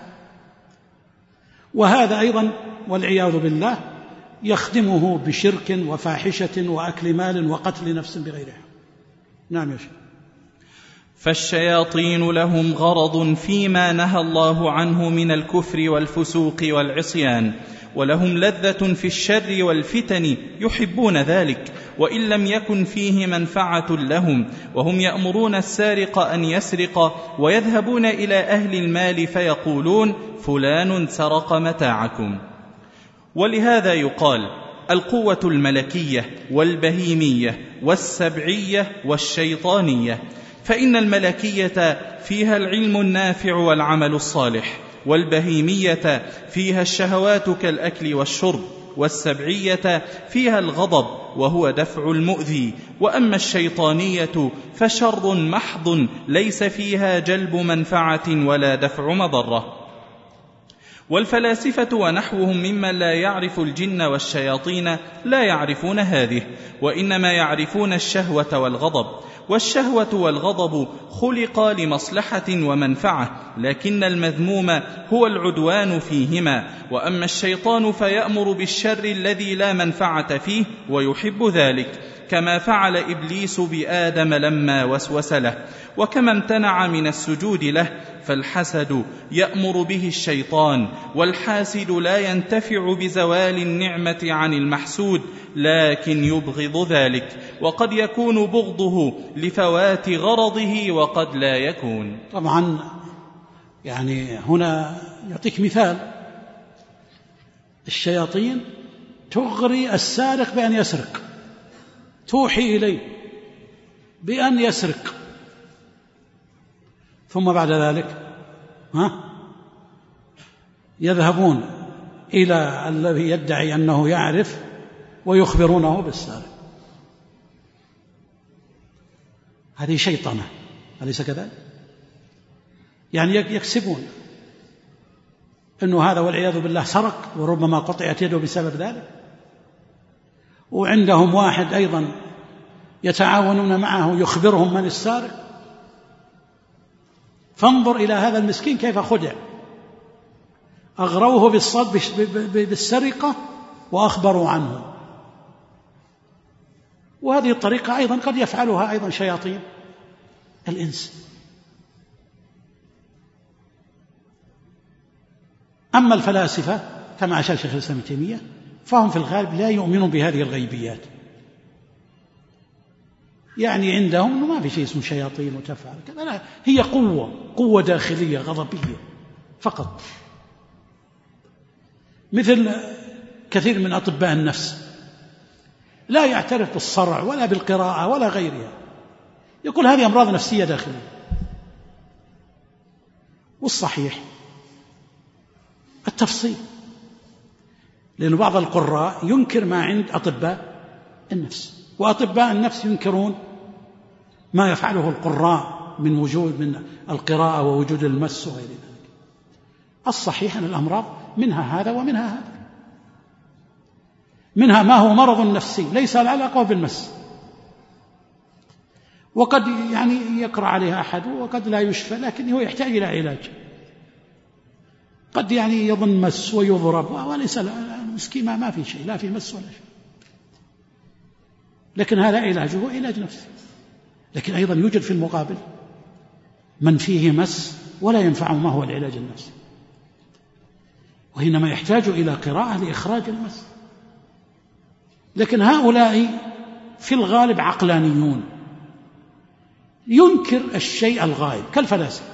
S3: وهذا أيضا والعياذ بالله يخدمه بشرك وفاحشة وأكل مال وقتل نفس بغير حق. نعم يا شيخ.
S4: فالشياطين لهم غرض فيما نهى الله عنه من الكفر والفسوق والعصيان، ولهم لذة في الشر والفتن يحبون ذلك، وإن لم يكن فيه منفعة لهم، وهم يأمرون السارق أن يسرق، ويذهبون إلى أهل المال فيقولون: فلان سرق متاعكم. ولهذا يقال: القوة الملكية والبهيمية والسبعية والشيطانية. فإن الملكية فيها العلم النافع والعمل الصالح، والبهيمية فيها الشهوات كالأكل والشرب، والسبعية فيها الغضب وهو دفع المؤذي، وأما الشيطانية فشر محض ليس فيها جلب منفعة ولا دفع مضرة. والفلاسفة ونحوهم ممن لا يعرف الجن والشياطين لا يعرفون هذه، وإنما يعرفون الشهوة والغضب، والشهوة والغضب خلقا لمصلحة ومنفعة، لكن المذموم هو العدوان فيهما. وأما الشيطان فيأمر بالشر الذي لا منفعة فيه ويحب ذلك، كما فعل إبليس بآدم لما وسوس له، وكما امتنع من السجود له. فالحسد يأمر به الشيطان، والحاسد لا ينتفع بزوال النعمة عن المحسود، لكن يبغض ذلك، وقد يكون بغضه لفوات غرضه وقد لا يكون.
S3: طبعا يعني هنا يعطيك مثال، الشياطين تغري السارق بأن يسرق، توحي إليه بأن يسرق، ثم بعد ذلك ها يذهبون إلى الذي يدعي أنه يعرف ويخبرونه بالسارق. هذه شيطنة، أليس كذلك؟ يعني يكسبون أنه هذا والعياذ بالله سرق وربما قطعت يده بسبب ذلك، وعندهم واحد أيضا يتعاونون معه يخبرهم من السارق. فانظر إلى هذا المسكين كيف خدع، أغروه بالصد بالسرقة وأخبروا عنه. وهذه الطريقة أيضا قد يفعلها أيضا شياطين الإنس. أما الفلاسفة كما أشار شيخ الإسلام ابن تيمية فهم في الغالب لا يؤمنون بهذه الغيبيات، يعني عندهم أنه ما في شيء اسمه شياطين وتفعل كذا، لا، هي قوة قوة داخلية غضبية فقط، مثل كثير من أطباء النفس لا يعترف بالصرع ولا بالقراءة ولا غيرها، يقول هذه أمراض نفسية داخلية. والصحيح التفصيل، لأن بعض القراء ينكر ما عند أطباء النفس، وأطباء النفس ينكرون ما يفعله القراء من وجود من القراءة ووجود المس وغير ذلك. الصحيح أن الأمراض منها هذا ومنها هذا، منها ما هو مرض نفسي ليس له علاقة بالمس، وقد يعني يقرأ عليها أحد وقد لا يشفى، لكن هو يحتاج إلى علاج. قد يعني يظن مس ويضرب وليس المسكين ما في شيء، لا في مس ولا شيء، لكن هذا علاجه علاج نفسي. لكن أيضا يوجد في المقابل من فيه مس ولا ينفعه ما هو العلاج النفسي، وإنما يحتاج إلى قراءة لإخراج المس. لكن هؤلاء في الغالب عقلانيون، ينكر الشيء الغائب كالفلاسفة،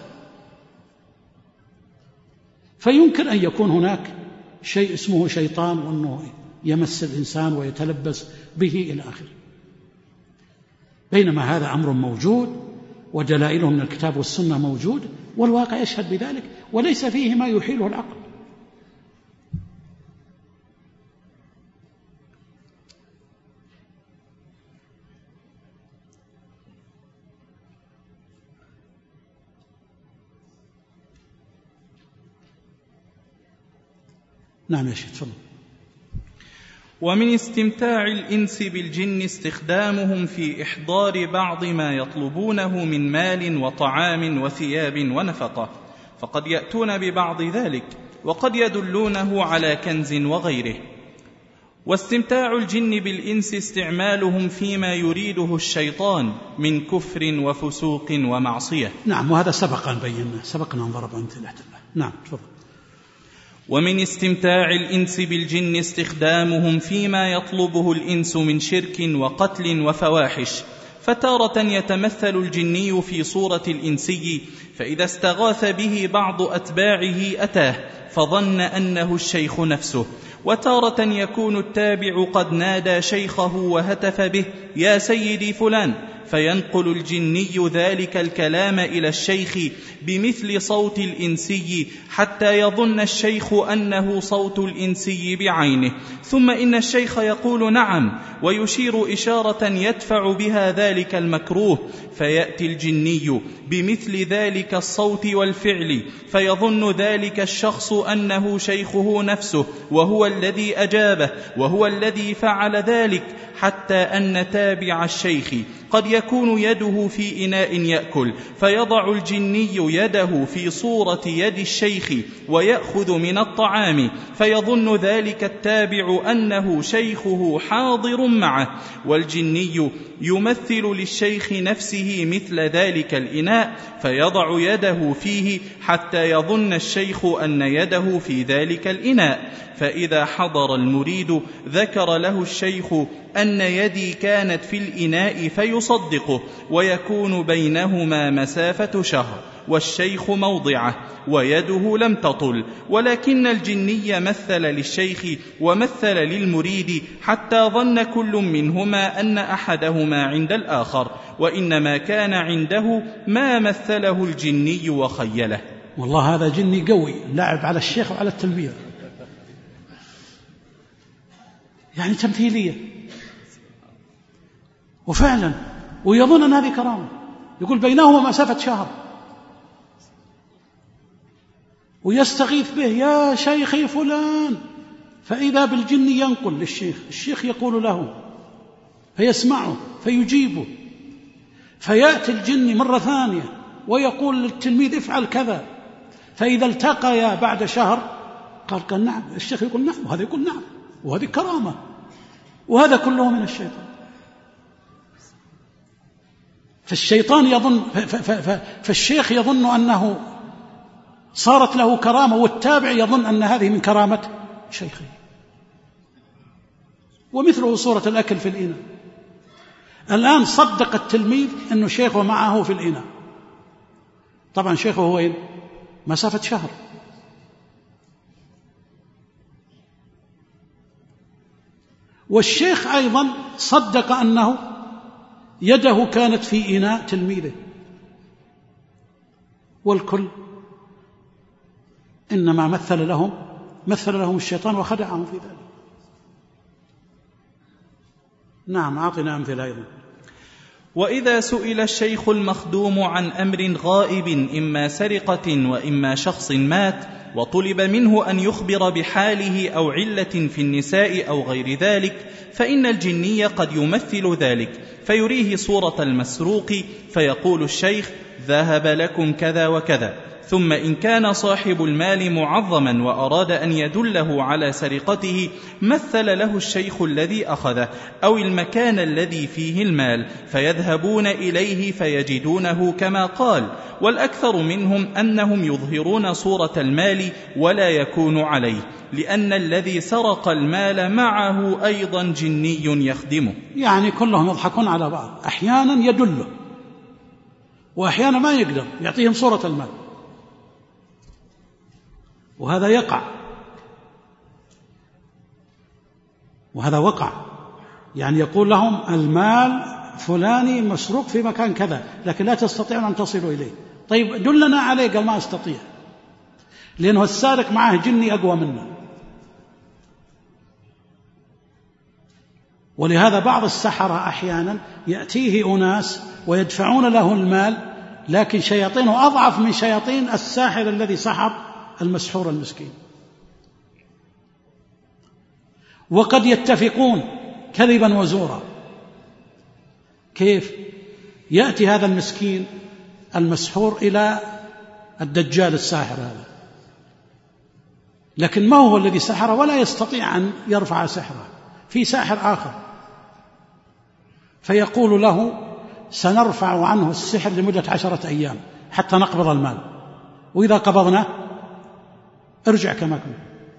S3: فينكر أن يكون هناك شيء اسمه شيطان وأنه يمس الإنسان ويتلبس به إلى آخره، بينما هذا أمر موجود ودلائله من الكتاب والسنة موجود، والواقع يشهد بذلك، وليس فيه ما يحيله العقل. نعم يا شيخ تفضل.
S4: ومن استمتاع الإنس بالجن استخدامهم في إحضار بعض ما يطلبونه من مال وطعام وثياب ونفقة، فقد يأتون ببعض ذلك، وقد يدلونه على كنز وغيره. واستمتاع الجن بالإنس استعمالهم فيما يريده الشيطان من كفر وفسوق ومعصية.
S3: نعم، وهذا سبق أن بينا، سبق أن ضرب أمثلة. نعم تفضل.
S4: ومن استمتاع الإنس بالجن استخدامهم فيما يطلبه الإنس من شرك وقتل وفواحش، فتارة يتمثل الجني في صورة الإنسي، فإذا استغاث به بعض أتباعه أتاه فظن أنه الشيخ نفسه، وتارة يكون التابع قد نادى شيخه وهتف به يا سيدي فلان، فينقل الجني ذلك الكلام إلى الشيخ بمثل صوت الإنسي حتى يظن الشيخ أنه صوت الإنسي بعينه، ثم إن الشيخ يقول نعم ويشير إشارة يدفع بها ذلك المكروه، فيأتي الجني بمثل ذلك الصوت والفعل فيظن ذلك الشخص أنه شيخه نفسه وهو الذي أجابه وهو الذي فعل ذلك، حتى أن تابع الشيخ قد يكون يده في إناء يأكل فيضع الجني يده في صورة يد الشيخ ويأخذ من الطعام، فيظن ذلك التابع أنه شيخه حاضر معه، والجني يمثل للشيخ نفسه مثل ذلك الإناء فيضع يده فيه حتى يظن الشيخ أن يده في ذلك الإناء، فإذا حضر المريد ذكر له الشيخ أن يدي كانت في الإناء فيصدقه، ويكون بينهما مسافة شهر والشيخ موضعه ويده لم تطل، ولكن الجني مثل للشيخ ومثل للمريد حتى ظن كل منهما أن أحدهما عند الآخر، وإنما كان عنده ما مثله الجني وخيله.
S3: والله هذا جني قوي، لعب على الشيخ وعلى التلميذ، يعني تمثيلية، وفعلا ويظن أن هذه كرامة، يقول بينهما مسافة شهر ويستغيث به يا شيخي فلان، فإذا بالجن ينقل للشيخ، الشيخ يقول له فيسمعه فيجيبه، فيأتي الجن مرة ثانية ويقول للتلميذ افعل كذا، فإذا التقيا بعد شهر قال قال نعم، الشيخ يقول نعم وهذا يقول نعم، وهذه كرامة، وهذا كله من الشيطان. فالشيطان يظن فالشيخ يظن أنه صارت له كرامة، والتابع يظن أن هذه من كرامة شيخه. ومثله صورة الأكل في الإناء، الآن صدق التلميذ أنه شيخه معه في الإناء، طبعا شيخه هو وين؟ مسافة شهر، والشيخ أيضا صدق أنه يده كانت في إناء تلميذه، والكل إنما مثل لهم مثل لهم الشيطان وخدعهم في ذلك. نعم، أعطنا أمثلة أيضا.
S4: وإذا سئل الشيخ المخدوم عن أمر غائب إما سرقة وإما شخص مات، وطلب منه أن يخبر بحاله أو علة في النساء أو غير ذلك، فإن الجني قد يمثل ذلك فيريه صورة المسروق، فيقول الشيخ ذهب لكم كذا وكذا، ثم إن كان صاحب المال معظما وأراد أن يدله على سرقته مثل له الشيخ الذي أخذه أو المكان الذي فيه المال، فيذهبون إليه فيجدونه كما قال، والأكثر منهم أنهم يظهرون صورة المال ولا يكون عليه، لأن الذي سرق المال معه أيضا جني يخدمه.
S3: يعني كلهم يضحكون على بعض، أحيانا يدله وأحيانا ما يقدر يعطيهم صورة المال، وهذا يقع وهذا وقع، يعني يقول لهم المال فلاني مسروق في مكان كذا لكن لا تستطيعون أن تصلوا إليه، طيب دلنا عليه، قال ما أستطيع، لأنه السارق معه جني أقوى منه. ولهذا بعض السحرة أحيانا يأتيه أناس ويدفعون له المال، لكن شياطينه أضعف من شياطين الساحر الذي سحر المسحور المسكين، وقد يتفقون كذبا وزورا. كيف؟ يأتي هذا المسكين المسحور إلى الدجال الساحر هذا، لكن ما هو الذي سحره ولا يستطيع أن يرفع سحره، في ساحر آخر، فيقول له سنرفع عنه السحر لمدة عشرة أيام حتى نقبض المال، وإذا قبضنا ارجع كما كنت.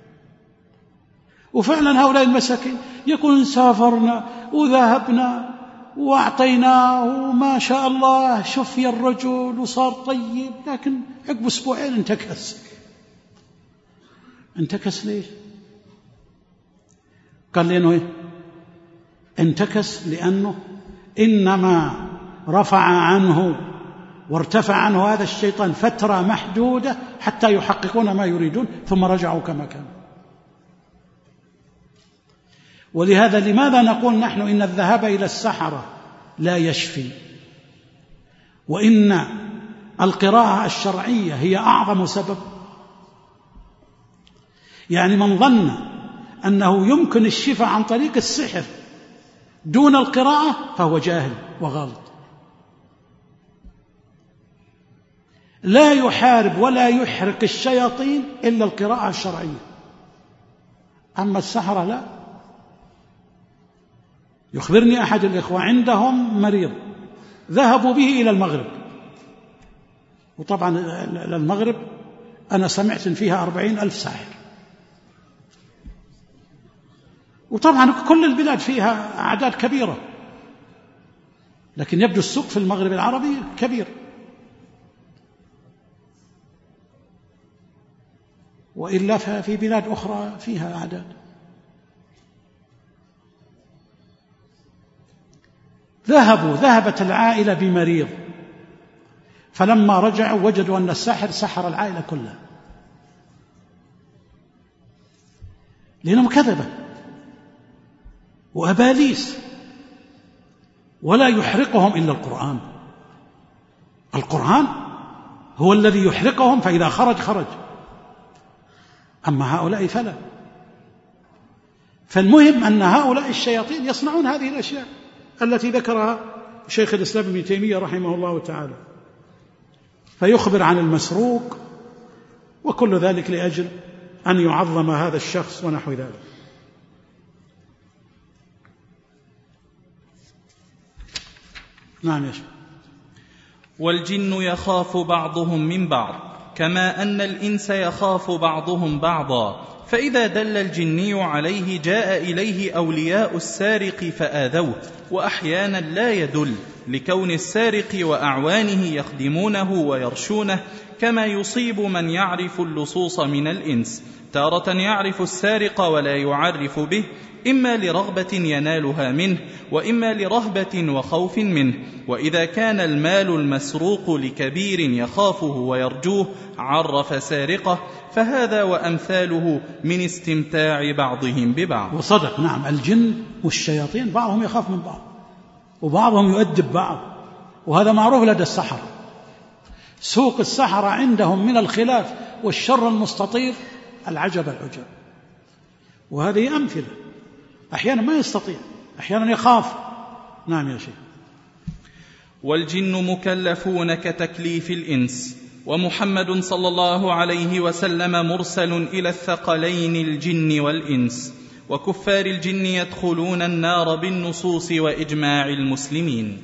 S3: وفعلا هؤلاء المساكين يقولون سافرنا وذهبنا وأعطيناه وما شاء الله شفي الرجل وصار طيب، لكن عقب أسبوعين انتكس. انتكس ليش؟ قال لأنه إيه؟ انتكس لأنه إنما رفع عنه وارتفع عنه هذا الشيطان فترة محدودة حتى يحققون ما يريدون ثم رجعوا كما كانوا. ولهذا لماذا نقول نحن إن الذهاب إلى السحرة لا يشفي، وإن القراءة الشرعية هي أعظم سبب؟ يعني من ظن أنه يمكن الشفاء عن طريق السحر دون القراءة فهو جاهل وغلط. لا يحارب ولا يحرق الشياطين إلا القراءة الشرعية، أما السحرة لا. يخبرني أحد الإخوة عندهم مريض ذهبوا به إلى المغرب، وطبعا المغرب أنا سمعت فيها أربعين ألف ساحر، وطبعا كل البلاد فيها أعداد كبيرة، لكن يبدو السوق في المغرب العربي كبير. وإلا ففي بلاد أخرى فيها أعداد. ذهبوا ذهبت العائلة بمريض، فلما رجعوا وجدوا أن الساحر سحر العائلة كلها، لأنهم كذبة وأباليس، ولا يحرقهم إلا القرآن. القرآن هو الذي يحرقهم، فإذا خرج خرج، أما هؤلاء فلا. فالمهم أن هؤلاء الشياطين يصنعون هذه الأشياء التي ذكرها شيخ الإسلام ابن تيمية رحمه الله تعالى، فيخبر عن المسروق وكل ذلك لأجل أن يعظم هذا الشخص ونحو ذلك. نعم يا شيخ.
S4: والجن يخاف بعضهم من بعض كما أن الإنس يخاف بعضهم بعضا، فإذا دل الجني عليه جاء إليه أولياء السارق فآذوه، وأحيانا لا يدل لكون السارق وأعوانه يخدمونه ويرشونه، كما يصيب من يعرف اللصوص من الإنس، تارة يعرف السارق ولا يعرف به، إما لرغبة ينالها منه، وإما لرهبة وخوف منه. وإذا كان المال المسروق لكبير يخافه ويرجوه عرف سارقه، فهذا وأمثاله من استمتاع بعضهم ببعض.
S3: وصدق، نعم، الجن والشياطين بعضهم يخاف من بعض وبعضهم يؤدب بعض، وهذا معروف لدى السحرة. سوق السحرة عندهم من الخلاف والشر المستطير العجب العجب، وهذه أمثلة. أحيانا ما يستطيع، أحيانا يخاف. نعم يا شيخ.
S4: والجن مكلفون كتكليف الإنس، ومحمد صلى الله عليه وسلم مرسل إلى الثقلين الجن والإنس، وكفار الجن يدخلون النار بالنصوص وإجماع المسلمين.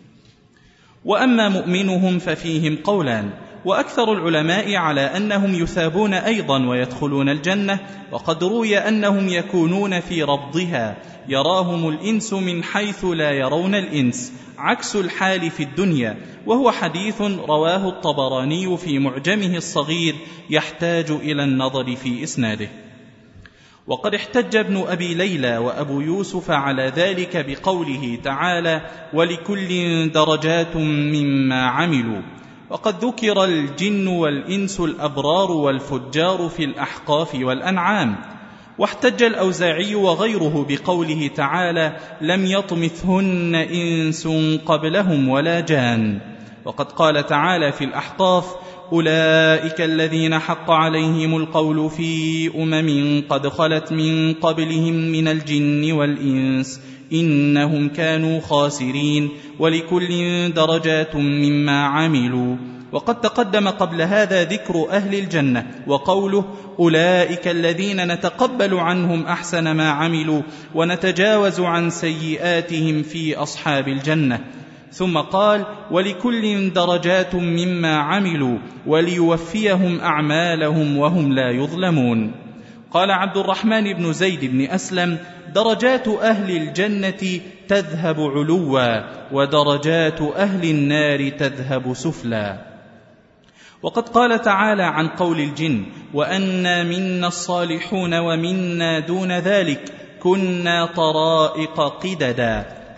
S4: وأما مؤمنهم ففيهم قولان، وأكثر العلماء على أنهم يثابون أيضا ويدخلون الجنة، وقد روي أنهم يكونون في ربضها، يراهم الإنس من حيث لا يرون الإنس، عكس الحال في الدنيا، وهو حديث رواه الطبراني في معجمه الصغير يحتاج إلى النظر في إسناده. وقد احتج ابن أبي ليلى وأبو يوسف على ذلك بقوله تعالى: ولكل درجات مما عملوا. وقد ذكر الجن والإنس الأبرار والفجار في الأحقاف والأنعام. واحتج الأوزاعي وغيره بقوله تعالى: لم يطمثهن إنس قبلهم ولا جان. وقد قال تعالى في الأحقاف: أولئك الذين حق عليهم القول في أمم قد خلت من قبلهم من الجن والإنس إنهم كانوا خاسرين، ولكل درجات مما عملوا. وقد تقدم قبل هذا ذكر أهل الجنة وقوله: أولئك الذين نتقبل عنهم أحسن ما عملوا ونتجاوز عن سيئاتهم في أصحاب الجنة. ثم قال: ولكل درجات مما عملوا وليوفيهم أعمالهم وهم لا يظلمون. قال عبد الرحمن بن زيد بن أسلم: درجات أهل الجنة تذهب علوا، ودرجات أهل النار تذهب سفلا. وقد قال تعالى عن قول الجن: وأنا منا الصالحون ومنا دون ذلك كنا طرائق قددا،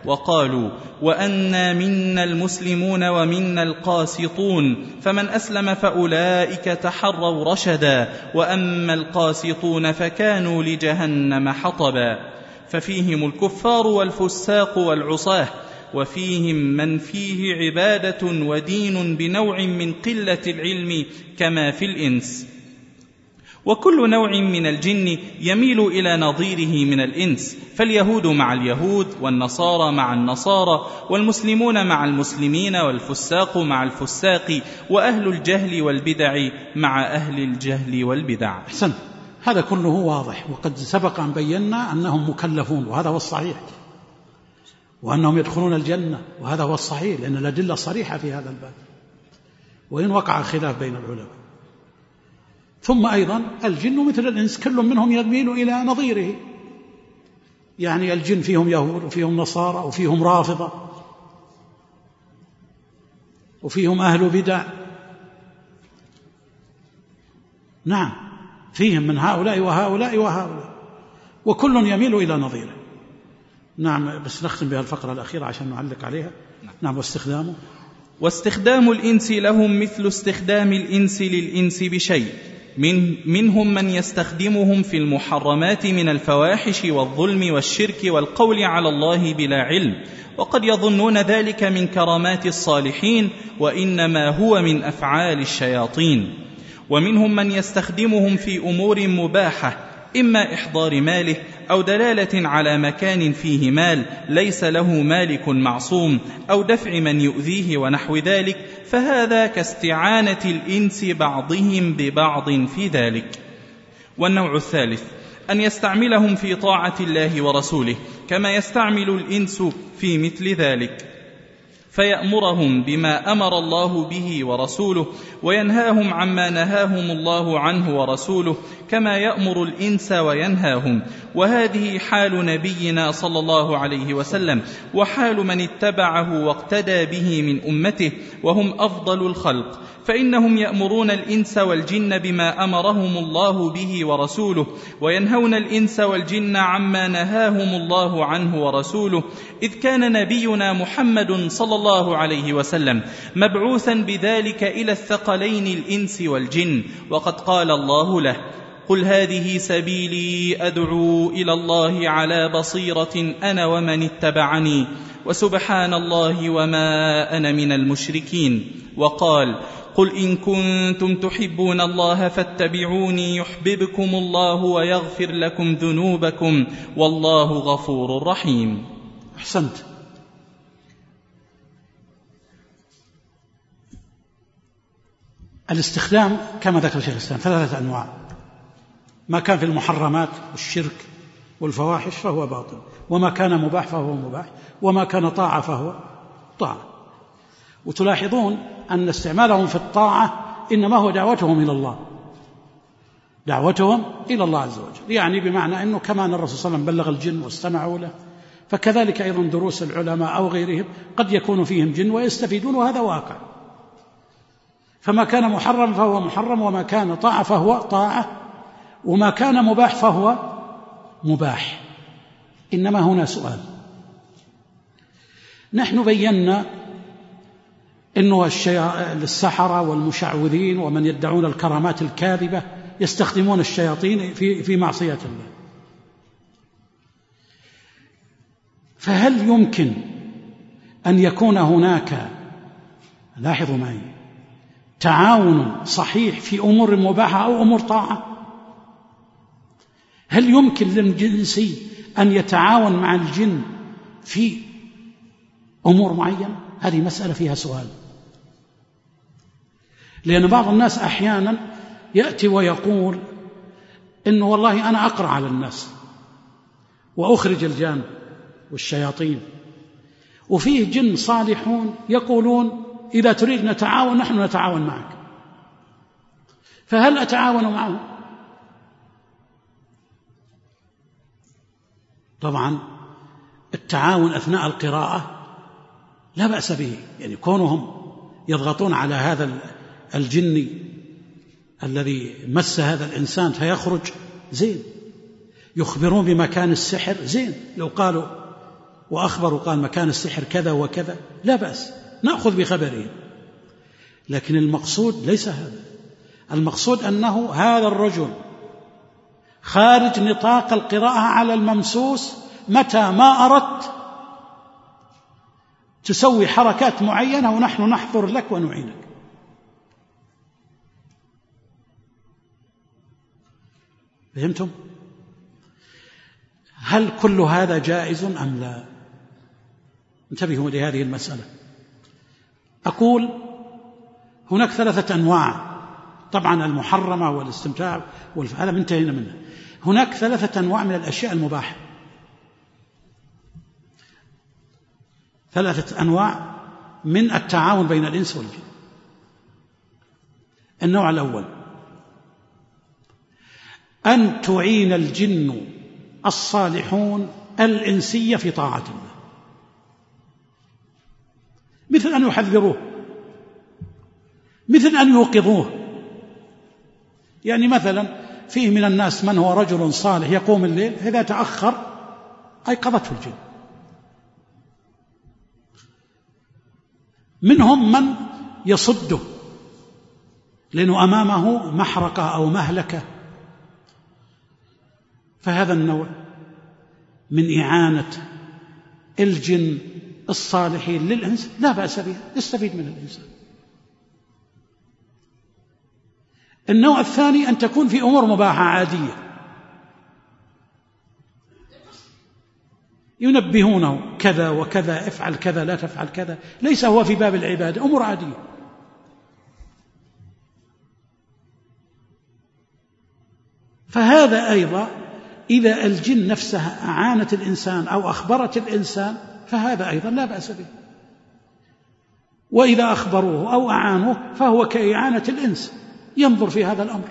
S4: وقالوا وأنا منا المسلمون ومنا القاسطون فمن أسلم فأولئك تحروا رشدا وأما القاسطون فكانوا لجهنم حطبا. ففيهم الكفار والفساق والعصاه، وفيهم من فيه عبادة ودين بنوع من قلة العلم كما في الإنس. وكل نوع من الجن يميل إلى نظيره من الإنس، فاليهود مع اليهود، والنصارى مع النصارى، والمسلمون مع المسلمين، والفساق مع الفساق، وأهل الجهل والبدع مع أهل الجهل والبدع.
S3: أحسن، هذا كله واضح، وقد سبق أن بينا أنهم مكلفون، وهذا هو الصحيح، وأنهم يدخلون الجنة، وهذا هو الصحيح، لأن الأدلة صريحة في هذا الباب، وإن وقع خلاف بين العلماء. ثم أيضا الجن مثل الإنس، كل منهم يميل إلى نظيره، يعني الجن فيهم يهود وفيهم نصارى وفيهم رافضة وفيهم أهل بدع، نعم فيهم من هؤلاء وهؤلاء وهؤلاء، وكل يميل إلى نظيره. نعم، بس نختم بها الفقرة الأخيرة عشان نعلق عليها. نعم. واستخدامه
S4: واستخدام الإنس لهم مثل استخدام الإنس للإنس بشيء، من منهم من يستخدمهم في المحرمات من الفواحش والظلم والشرك والقول على الله بلا علم، وقد يظنون ذلك من كرامات الصالحين، وإنما هو من أفعال الشياطين. ومنهم من يستخدمهم في أمور مباحة، إما إحضار ماله أو دلالة على مكان فيه مال ليس له مالك معصوم، أو دفع من يؤذيه ونحو ذلك، فهذا كاستعانة الإنس بعضهم ببعض في ذلك. والنوع الثالث أن يستعملهم في طاعة الله ورسوله كما يستعمل الإنس في مثل ذلك، فيأمرهم بما أمر الله به ورسوله، وينهاهم عما نهاهم الله عنه ورسوله كما يأمر الإنس وينهاهم. وهذه حال نبينا صلى الله عليه وسلم، وحال من اتبعه واقتدى به من أمته، وهم أفضل الخلق، فإنهم يأمرون الإنس والجن بما أمرهم الله به ورسوله، وينهون الإنس والجن عما نهاهم الله عنه ورسوله، إذ كان نبينا محمد صلى الله عليه وسلم مبعوثا بذلك إلى الثقلين الإنس والجن، وقد قال الله له: قل هذه سبيلي أدعو إلى الله على بصيرة أنا ومن اتبعني وسبحان الله وما أنا من المشركين. وقال: قل إن كنتم تحبون الله فاتبعوني يحببكم الله ويغفر لكم ذنوبكم والله غفور رحيم.
S3: أحسنت. الاستخدام كما ذكر شيخ الإسلام ثلاثة أنواع: ما كان في المحرمات والشرك والفواحش فهو باطل، وما كان مباح فهو مباح، وما كان طاعة فهو طاعة. وتلاحظون أن استعمالهم في الطاعة إنما هو دعوتهم إلى الله، دعوتهم إلى الله عز وجل، يعني بمعنى أنه كما أن الرسول صلى الله عليه وسلم بلغ الجن واستمعوا له، فكذلك أيضا دروس العلماء أو غيرهم قد يكون فيهم جن ويستفيدون، وهذا واقع. فما كان محرم فهو محرم، وما كان طاعة فهو طاعة، وما كان مباح فهو مباح. إنما هنا سؤال: نحن بينا إنه السحرة والمشعوذين ومن يدعون الكرامات الكاذبة يستخدمون الشياطين في في معصية الله، فهل يمكن أن يكون هناك، لاحظوا معي، تعاون صحيح في أمور مباحة أو أمور طاعة؟ هل يمكن للجنسي أن يتعاون مع الجن في أمور معينة؟ هذه مسألة فيها سؤال، لأن بعض الناس أحيانا يأتي ويقول إنه والله أنا أقرأ على الناس وأخرج الجان والشياطين، وفيه جن صالحون يقولون إذا تريد نتعاون نحن نتعاون معك، فهل أتعاون معهم؟ طبعا التعاون أثناء القراءة لا بأس به، يعني كونهم يضغطون على هذا الجن الذي مس هذا الإنسان فيخرج زين، يخبرون بمكان السحر زين، لو قالوا وأخبر وقال مكان السحر كذا وكذا، لا بأس، نأخذ بخبره. لكن المقصود ليس هذا، المقصود أنه هذا الرجل خارج نطاق القراءة على الممسوس، متى ما أردت تسوي حركات معينة ونحن نحضر لك ونعينك. فهمتم؟ هل كل هذا جائز أم لا؟ انتبهوا لهذه المسألة. أقول هناك ثلاثة أنواع، طبعا المحرمة والاستمتاع هذا انتهينا منه. هناك ثلاثة أنواع من الأشياء المباحة، ثلاثة أنواع من التعاون بين الإنس والجن. النوع الأول أن تعين الجن الصالحون الإنسية في طاعة الله، مثل أن يحذروه، مثل أن يوقظوه. يعني مثلا فيه من الناس من هو رجل صالح يقوم الليل، إذا تأخر أيقظته الجن. منهم من يصده لأنه أمامه محرقة أو مهلكة، فهذا النوع من إعانة الجن الصالحين للإنس لا بأس به، يستفيد من الإنسان. النوع الثاني أن تكون في أمور مباحة عادية، ينبهونه كذا وكذا، افعل كذا لا تفعل كذا، ليس هو في باب العبادة، أمور عادية. فهذا أيضا إذا الجن نفسها أعانت الإنسان أو أخبرت الإنسان فهذا أيضا لا بأس به، وإذا أخبروه أو أعانوه فهو كإعانة الإنس، ينظر في هذا الأمر.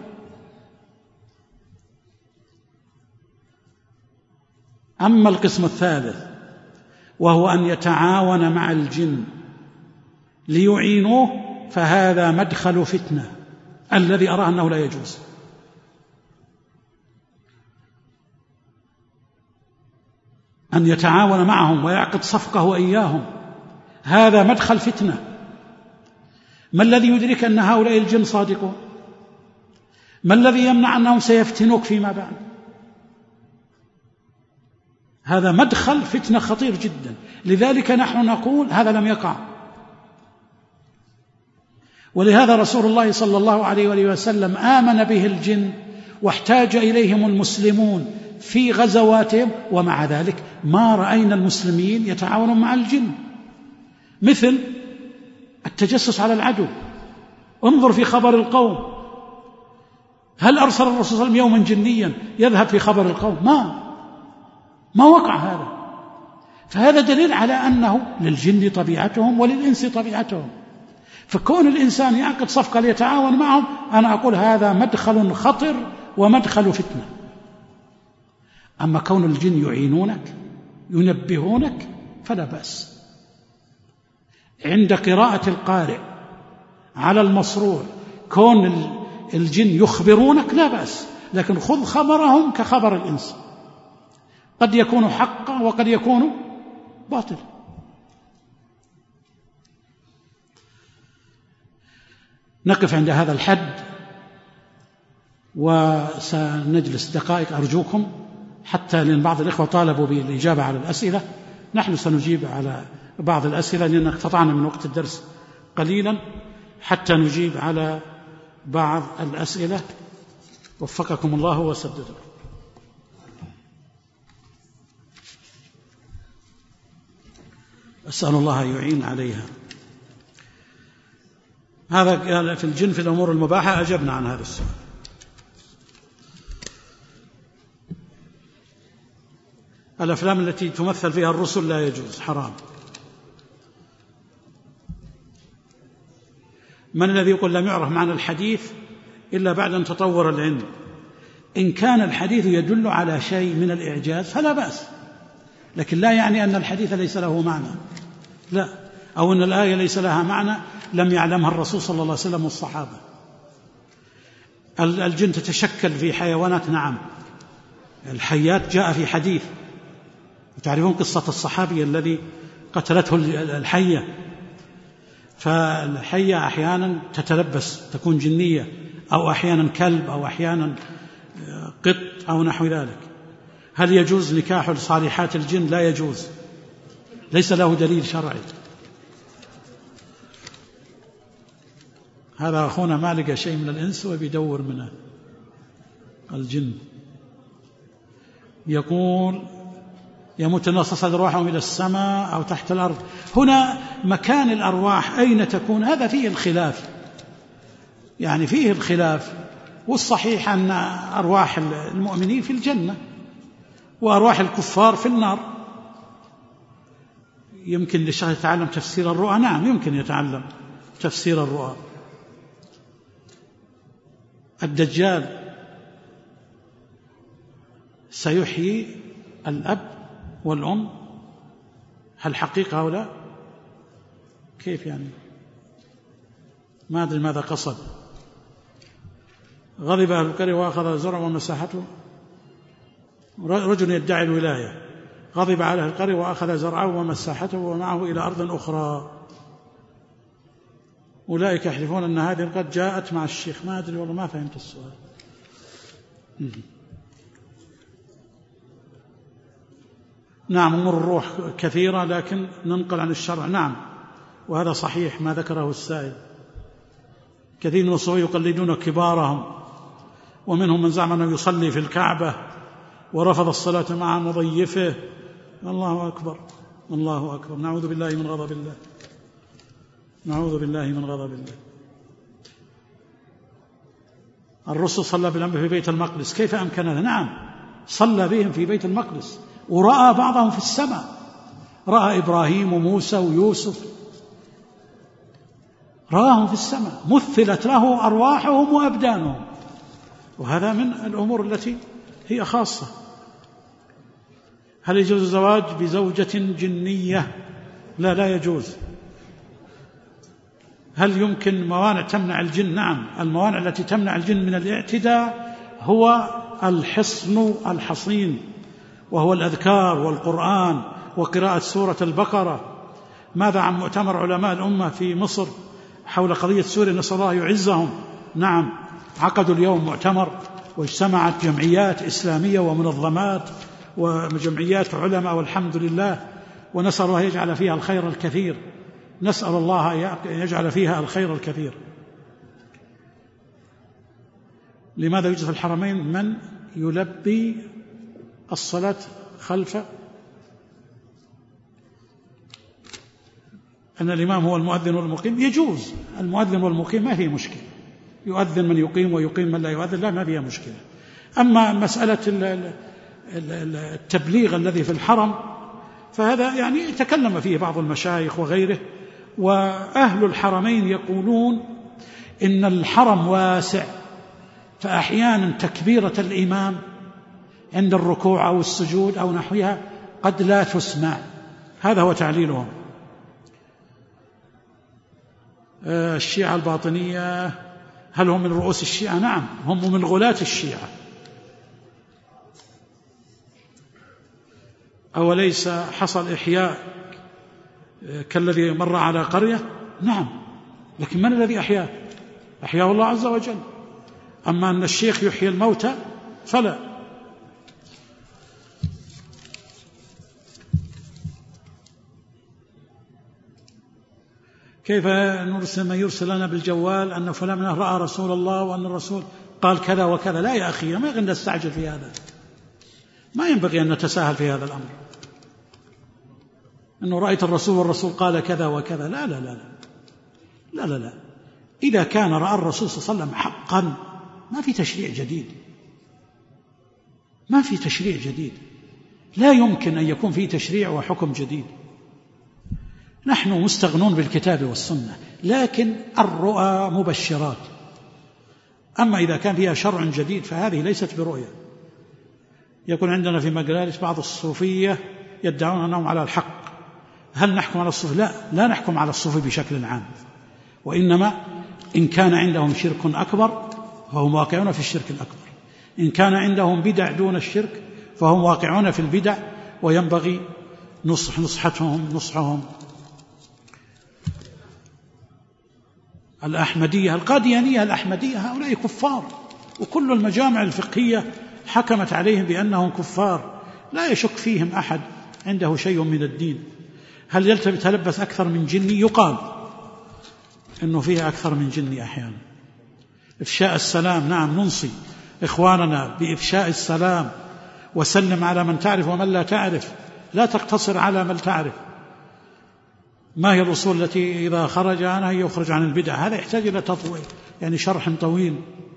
S3: أما القسم الثالث وهو أن يتعاون مع الجن ليعينوه، فهذا مدخل فتنة الذي أراه أنه لا يجوز. أن يتعاون معهم ويعقد صفقة وإياهم، هذا مدخل فتنة. ما الذي يدرك أن هؤلاء الجن صادقون؟ ما الذي يمنع أنهم سيفتنوك فيما بعد؟ هذا مدخل فتنة خطير جدا. لذلك نحن نقول هذا لم يقع. ولهذا رسول الله صلى الله عليه وآله وسلم آمن به الجن واحتاج إليهم المسلمون في غزواتهم، ومع ذلك ما رأينا المسلمين يتعاونون مع الجن. مثل التجسس على العدو، انظر في خبر القوم، هل أرسل الرسول صلى الله عليه وسلم يوما جنيا يذهب في خبر القوم؟ ما ما وقع هذا. فهذا دليل على أنه للجن طبيعتهم وللإنس طبيعتهم. فكون الإنسان يعقد صفقة ليتعاون معهم، أنا أقول هذا مدخل خطر ومدخل فتنة. أما كون الجن يعينونك ينبهونك فلا بأس. عند قراءة القارئ على المصروع كون الجن يخبرونك لا بأس، لكن خذ خبرهم كخبر الإنس، قد يكون حقا وقد يكون باطل. نقف عند هذا الحد وسنجلس دقائق أرجوكم، حتى لأن بعض الإخوة طالبوا بالإجابة على الأسئلة. نحن سنجيب على بعض الأسئلة لأن اقتطعنا من وقت الدرس قليلا حتى نجيب على بعض الأسئلة. وفقكم الله وسددكم. أسأل الله يعين عليها. هذا قال في الجن في الأمور المباحة، أجبنا عن هذا السؤال. الأفلام التي تمثل فيها الرسل لا يجوز، حرام. من الذي يقول لم يعرف معنى الحديث إلا بعد أن تطور العلم؟ إن كان الحديث يدل على شيء من الإعجاز فلا بأس، لكن لا يعني أن الحديث ليس له معنى، لا، أو أن الآية ليس لها معنى لم يعلمها الرسول صلى الله عليه وسلم والصحابة. الجن تتشكل في حيوانات، نعم، الحيات جاء في حديث وتعرفون قصة الصحابي الذي قتلته الحية، فالحية أحيانا تتلبس تكون جنية، أو أحيانا كلب، أو أحيانا قط أو نحو ذلك. هل يجوز نكاح صالحات الجن؟ لا يجوز، ليس له دليل شرعي. هذا أخونا ما لقى شيء من الإنس وبيدور من الجن. يقول يموت الناس تصعد أرواحهم إلى السماء أو تحت الأرض. هنا مكان الأرواح أين تكون؟ هذا فيه الخلاف، يعني فيه الخلاف. والصحيح أن أرواح المؤمنين في الجنة وأرواح الكفار في النار. يمكن للشخص يتعلم تفسير الرؤى؟ نعم يمكن يتعلم تفسير الرؤى. الدجال سيحيي الأب والأم، هل حقيقة أو لا؟ كيف يعني؟ ما أدري ماذا قصد. غضب أهل القرية وأخذ زرع ومساحته. رجل يدعي الولاية غضب على أهل القرية وأخذ زرعه ومساحته ومعه إلى أرض أخرى. أولئك يحلفون أن هذه قد جاءت مع الشيخ. ما أدري والله ما فهمت السؤال. نعم أمور الروح كثيرة لكن ننقل عن الشرع. نعم وهذا صحيح ما ذكره السائل. كثير من الصوفية يقلدون كبارهم، ومنهم من زعم أنه يصلي في الكعبة ورفض الصلاة مع مضيفه. الله أكبر الله أكبر. نعوذ بالله من غضب الله، نعوذ بالله من غضب الله. الرسول صلى بالأنبياء في بيت المقدس، كيف أمكن هذا؟ نعم صلى بهم في بيت المقدس، ورأى بعضهم في السماء، رأى إبراهيم وموسى ويوسف، رآهم في السماء، مثلت له أرواحهم وأبدانهم. وهذا من الأمور التي هي خاصة. هل يجوز الزواج بزوجة جنية؟ لا لا يجوز. هل يمكن موانع تمنع الجن؟ نعم الموانع التي تمنع الجن من الاعتداء هو الحصن الحصين، وهو الأذكار والقرآن وقراءة سورة البقرة. ماذا عن مؤتمر علماء الأمة في مصر حول قضية سوريا؟ نسأل الله يعزهم. نعم عقدوا اليوم مؤتمر، واجتمعت جمعيات إسلامية ومنظمات وجمعيات علماء والحمد لله، ونسأل الله يجعل فيها الخير الكثير. نسأل الله يجعل فيها الخير الكثير. لماذا يوجد في الحرمين من يلبي الصلاة خلف أن الإمام هو المؤذن والمقيم؟ يجوز المؤذن والمقيم ما فيه مشكلة، يؤذن من يقيم ويقيم من لا يؤذن، لا ما فيها مشكلة. أما مسألة التبليغ الذي في الحرم فهذا يعني تكلم فيه بعض المشايخ وغيره، وأهل الحرمين يقولون إن الحرم واسع، فأحيانا تكبيرة الإمام عند الركوع أو السجود أو نحوها قد لا تسمع. هذا هو تعليلهم. الشيعة الباطنية هل هم من رؤوس الشيعة؟ نعم هم من غلاة الشيعة. أوليس حصل إحياء كالذي مر على قرية؟ نعم، لكن من الذي أحياه؟ أحياه الله عز وجل. أما أن الشيخ يحيي الموتى فلا. كيف نرسل من يرسل لنا بالجوال أن فلان رأى رسول الله وأن الرسول قال كذا وكذا؟ لا يا أخي، ما ينبغي أن نستعجل في هذا، ما ينبغي أن نتساهل في هذا الأمر. أنه رأيت الرسول والرسول قال كذا وكذا، لا لا لا لا لا لا. إذا كان رأى الرسول صلى الله عليه وسلم حقا ما في تشريع جديد، ما في تشريع جديد، لا يمكن أن يكون في تشريع وحكم جديد. نحن مستغنون بالكتاب والسنة، لكن الرؤى مبشرات. أما إذا كان فيها شرع جديد فهذه ليست برؤية. يكون عندنا في مجالس بعض الصوفية يدعون أنهم على الحق. هل نحكم على الصوفي؟ لا، لا نحكم على الصوفي بشكل عام، وإنما إن كان عندهم شرك أكبر فهم واقعون في الشرك الأكبر، إن كان عندهم بدع دون الشرك فهم واقعون في البدع، وينبغي نصح نصحتهم نصحهم. الأحمدية القاديانية الأحمدية هؤلاء كفار، وكل المجامع الفقهية حكمت عليهم بأنهم كفار، لا يشك فيهم أحد عنده شيء من الدين. هل يتلبس أكثر من جني؟ يقال إنه فيه أكثر من جني أحيانا. إفشاء السلام، نعم ننصي إخواننا بإفشاء السلام، وسلم على من تعرف ومن لا تعرف، لا تقتصر على من تعرف. ما هي الأصول التي إذا خرج عنها يخرج عن البدع؟ هذا يحتاج إلى تطويل، يعني شرح طويل.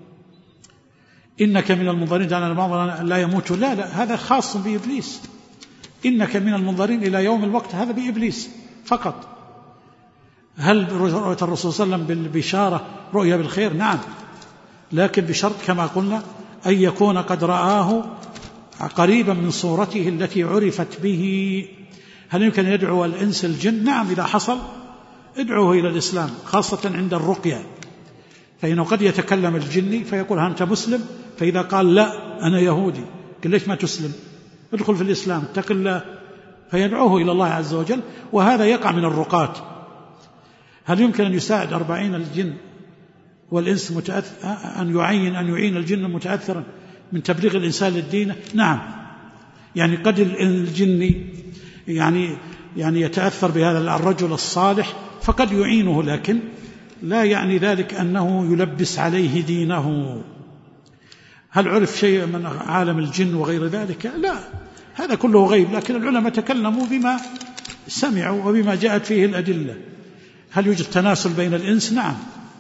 S3: إنك من المنظرين على بعض لا يموت، لا لا، هذا خاص بإبليس. إنك من المنظرين إلى يوم الوقت، هذا بإبليس فقط. هل رؤية الرسول صلى الله عليه وسلم بالبشارة رؤية بالخير؟ نعم، لكن بشرط كما قلنا أن يكون قد رآه قريبا من صورته التي عرفت به. هل يمكن يدعو الإنس الجن؟ نعم، إذا حصل ادعوه إلى الإسلام، خاصة عند الرقية، فإنه قد يتكلم الجني فيقول هل أنت مسلم؟ فإذا قال لا أنا يهودي، قل ليش ما تسلم؟ ادخل في الإسلام، اتق الله، فيدعوه إلى الله عز وجل. وهذا يقع من الرقاة. هل يمكن أن يساعد أربعين الجن والإنس متأثر، أن يعين أن يعين الجن متأثرا من تبليغ الإنسان للدين؟ نعم، يعني قد الجن يعني يعني يتأثر بهذا الرجل الصالح فقد يعينه، لكن لا يعني ذلك أنه يلبس عليه دينه. هل عرف شيء من عالم الجن وغير ذلك؟ لا، هذا كله غيب، لكن العلماء تكلموا بما سمعوا وبما جاءت فيه الأدلة. هل يوجد تناسل بين الإنس؟ نعم،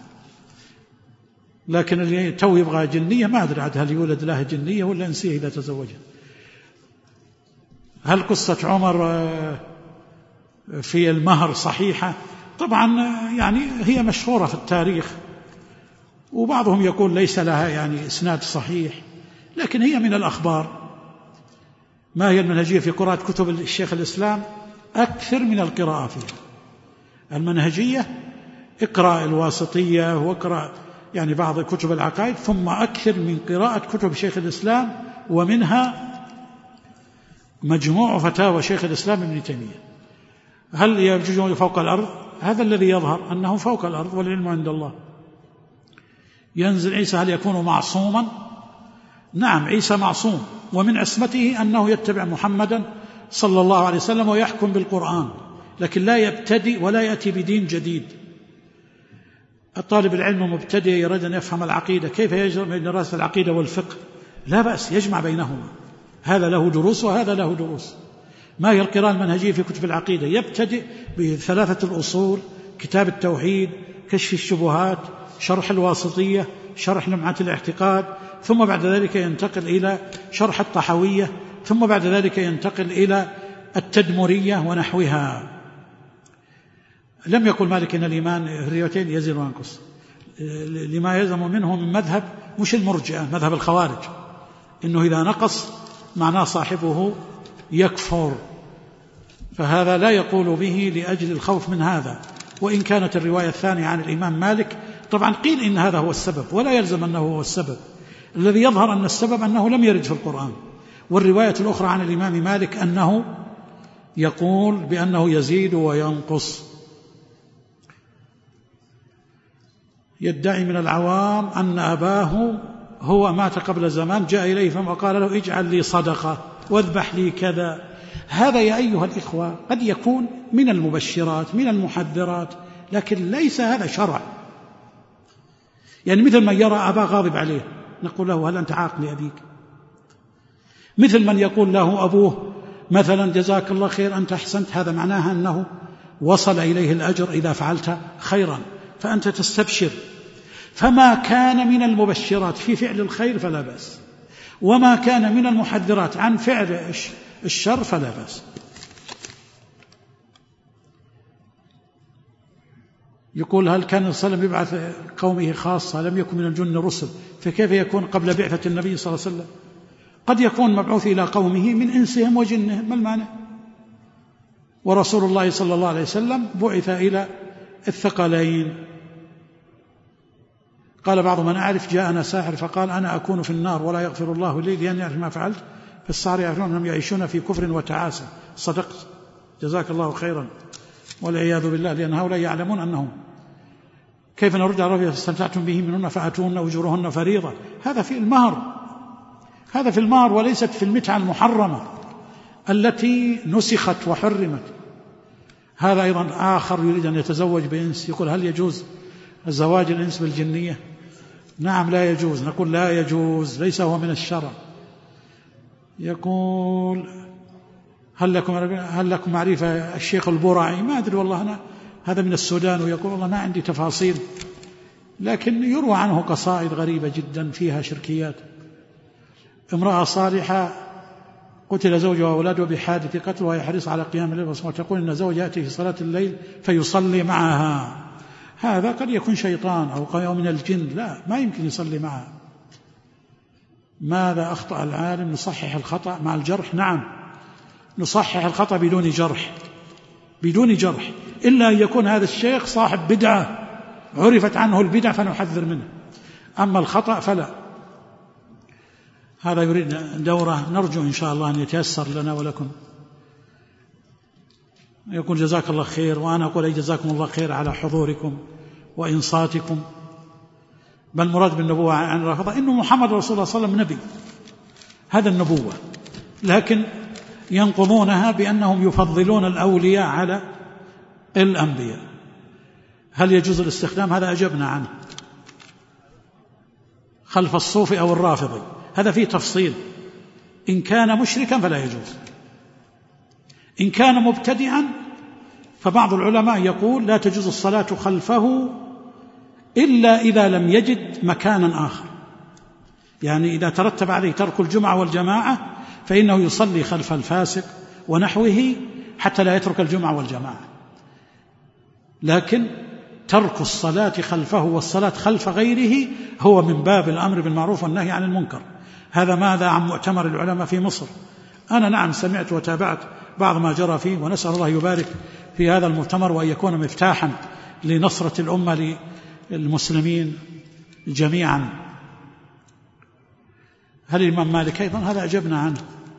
S3: لكن اللي تو يبغى جنية ما أدري عاد هل يولد له جنية ولا إنسية إذا تزوجها. هل قصة عمر في المهر صحيحة؟ طبعا يعني هي مشهورة في التاريخ، وبعضهم يقول ليس لها يعني إسناد صحيح، لكن هي من الأخبار. ما هي المنهجية في قراءة كتب الشيخ الإسلام؟ أكثر من القراءة فيها. المنهجية اقرأ الواسطية واقرأ يعني بعض كتب العقائد، ثم أكثر من قراءة كتب شيخ الإسلام، ومنها مجموع فتاوى شيخ الإسلام ابن تيمية. هل يوجد فوق الأرض؟ هذا الذي يظهر أنه فوق الأرض والعلم عند الله. ينزل عيسى، هل يكون معصوما؟ نعم، عيسى معصوم، ومن عصمته أنه يتبع محمدا صلى الله عليه وسلم ويحكم بالقرآن، لكن لا يبتدئ ولا يأتي بدين جديد. الطالب العلم المبتدئ يريد أن يفهم العقيدة، كيف يجمع بين دراسة العقيدة والفقه؟ لا بأس، يجمع بينهما، هذا له دروس وهذا له دروس. ما هي القراءة المنهجية في كتب العقيدة؟ يبتدئ بثلاثة الأصول، كتاب التوحيد، كشف الشبهات، شرح الواسطية، شرح لمعة الاعتقاد، ثم بعد ذلك ينتقل إلى شرح الطحوية، ثم بعد ذلك ينتقل إلى التدمرية ونحوها. لم يقل مالك إن الإيمان الروايتين يزيد وينقص، لما يلزم منه من مذهب مش المرجئة، مذهب الخوارج، إنه إذا نقص معناه صاحبه يكفر، فهذا لا يقول به لأجل الخوف من هذا. وإن كانت الرواية الثانية عن الإمام مالك طبعا قيل إن هذا هو السبب، ولا يلزم أنه هو السبب. الذي يظهر أن السبب أنه لم يرد في القرآن. والرواية الأخرى عن الإمام مالك أنه يقول بأنه يزيد وينقص. يدعي من العوام أن أباه هو مات قبل زمان، جاء إليه وقال له اجعل لي صدقة واذبح لي كذا. هذا يا أيها الإخوة قد يكون من المبشرات من المحذرات، لكن ليس هذا شرع. يعني مثل من يرى أباه غاضب عليه نقول له هل أنت عاق لأبيك؟ مثل من يقول له أبوه مثلا جزاك الله خير أنت أحسنت، هذا معناها أنه وصل إليه الأجر إذا فعلت خيرا فأنت تستبشر. فما كان من المبشرات في فعل الخير فلا بأس، وما كان من المحذرات عن فعل الشر فلا بأس. يقول هل كان صلى الله عليه وسلم يبعث قومه خاصة، لم يكن من الجن رسل، فكيف يكون قبل بعثة النبي صلى الله عليه وسلم؟ قد يكون مبعوث إلى قومه من إنسهم وجنهم، ما المعنى؟ ورسول الله صلى الله عليه وسلم بعث إلى الثقلين. قال بعض من أعرف جاءنا ساحر فقال أنا أكون في النار ولا يغفر الله لي لأن يعرف ما فعلت فالصار يعرفون أنهم يعيشون في كفر وتعاسة. صدقت، جزاك الله خيرا، والعياذ بالله، لأن هؤلاء يعلمون أنهم كيف نرد على ربي فاستمتعتم به منهن فآتوهن أجورهن فريضة. هذا في المهر، هذا في المهر، وليست في المتعة المحرمة التي نسخت وحرمت. هذا أيضا آخر يريد أن يتزوج بإنس، يقول هل يجوز الزواج الإنس بالجنية؟ نعم لا يجوز، نقول لا يجوز، ليس هو من الشرع. يقول هل لكم هل لكم معرفة الشيخ البرعي؟ ما أدري والله، أنا هذا من السودان، ويقول والله ما عندي تفاصيل، لكن يروى عنه قصائد غريبة جدا فيها شركيات. امرأة صالحة قتل زوجها وأولاده بحادث قتل وهي حريصة على قيام الليل والصلاة، تقول إن زوجها يأتي في صلاة الليل فيصلي معها. هذا قد يكون شيطان أو من الجن، لا، ما يمكن يصلي معها. ماذا أخطأ العالم؟ نصحح الخطأ مع الجرح؟ نعم نصحح الخطأ بدون جرح، بدون جرح، إلا أن يكون هذا الشيخ صاحب بدعة عرفت عنه البدع فنحذر منه، أما الخطأ فلا. هذا يريد دورة، نرجو إن شاء الله أن يتيسر لنا ولكم. يقول جزاك الله خير، وأنا أقول أي جزاكم الله خير على حضوركم وإنصاتكم. بل المراد بالنبوة عن الرافضة إنه محمد رسول الله صلى الله عليه وسلم نبي، هذا النبوة، لكن ينقضونها بأنهم يفضلون الأولياء على الأنبياء. هل يجوز الاستخدام؟ هذا أجبنا عنه، خلف الصوفي أو الرافضي، هذا فيه تفصيل. إن كان مشركا فلا يجوز، إن كان مبتدعا فبعض العلماء يقول لا تجوز الصلاة خلفه إلا إذا لم يجد مكانا آخر، يعني إذا ترتب عليه ترك الجمعة والجماعة فإنه يصلي خلف الفاسق ونحوه حتى لا يترك الجمعة والجماعة، لكن ترك الصلاة خلفه والصلاة خلف غيره هو من باب الأمر بالمعروف والنهي عن المنكر. هذا ماذا عن مؤتمر العلماء في مصر؟ أنا نعم سمعت وتابعت بعض ما جرى فيه، ونسأل الله يبارك في هذا المؤتمر وأن يكون مفتاحا لنصرة الأمة للمسلمين جميعا. هل الإمام مالك أيضا؟ هذا أجبنا عنه،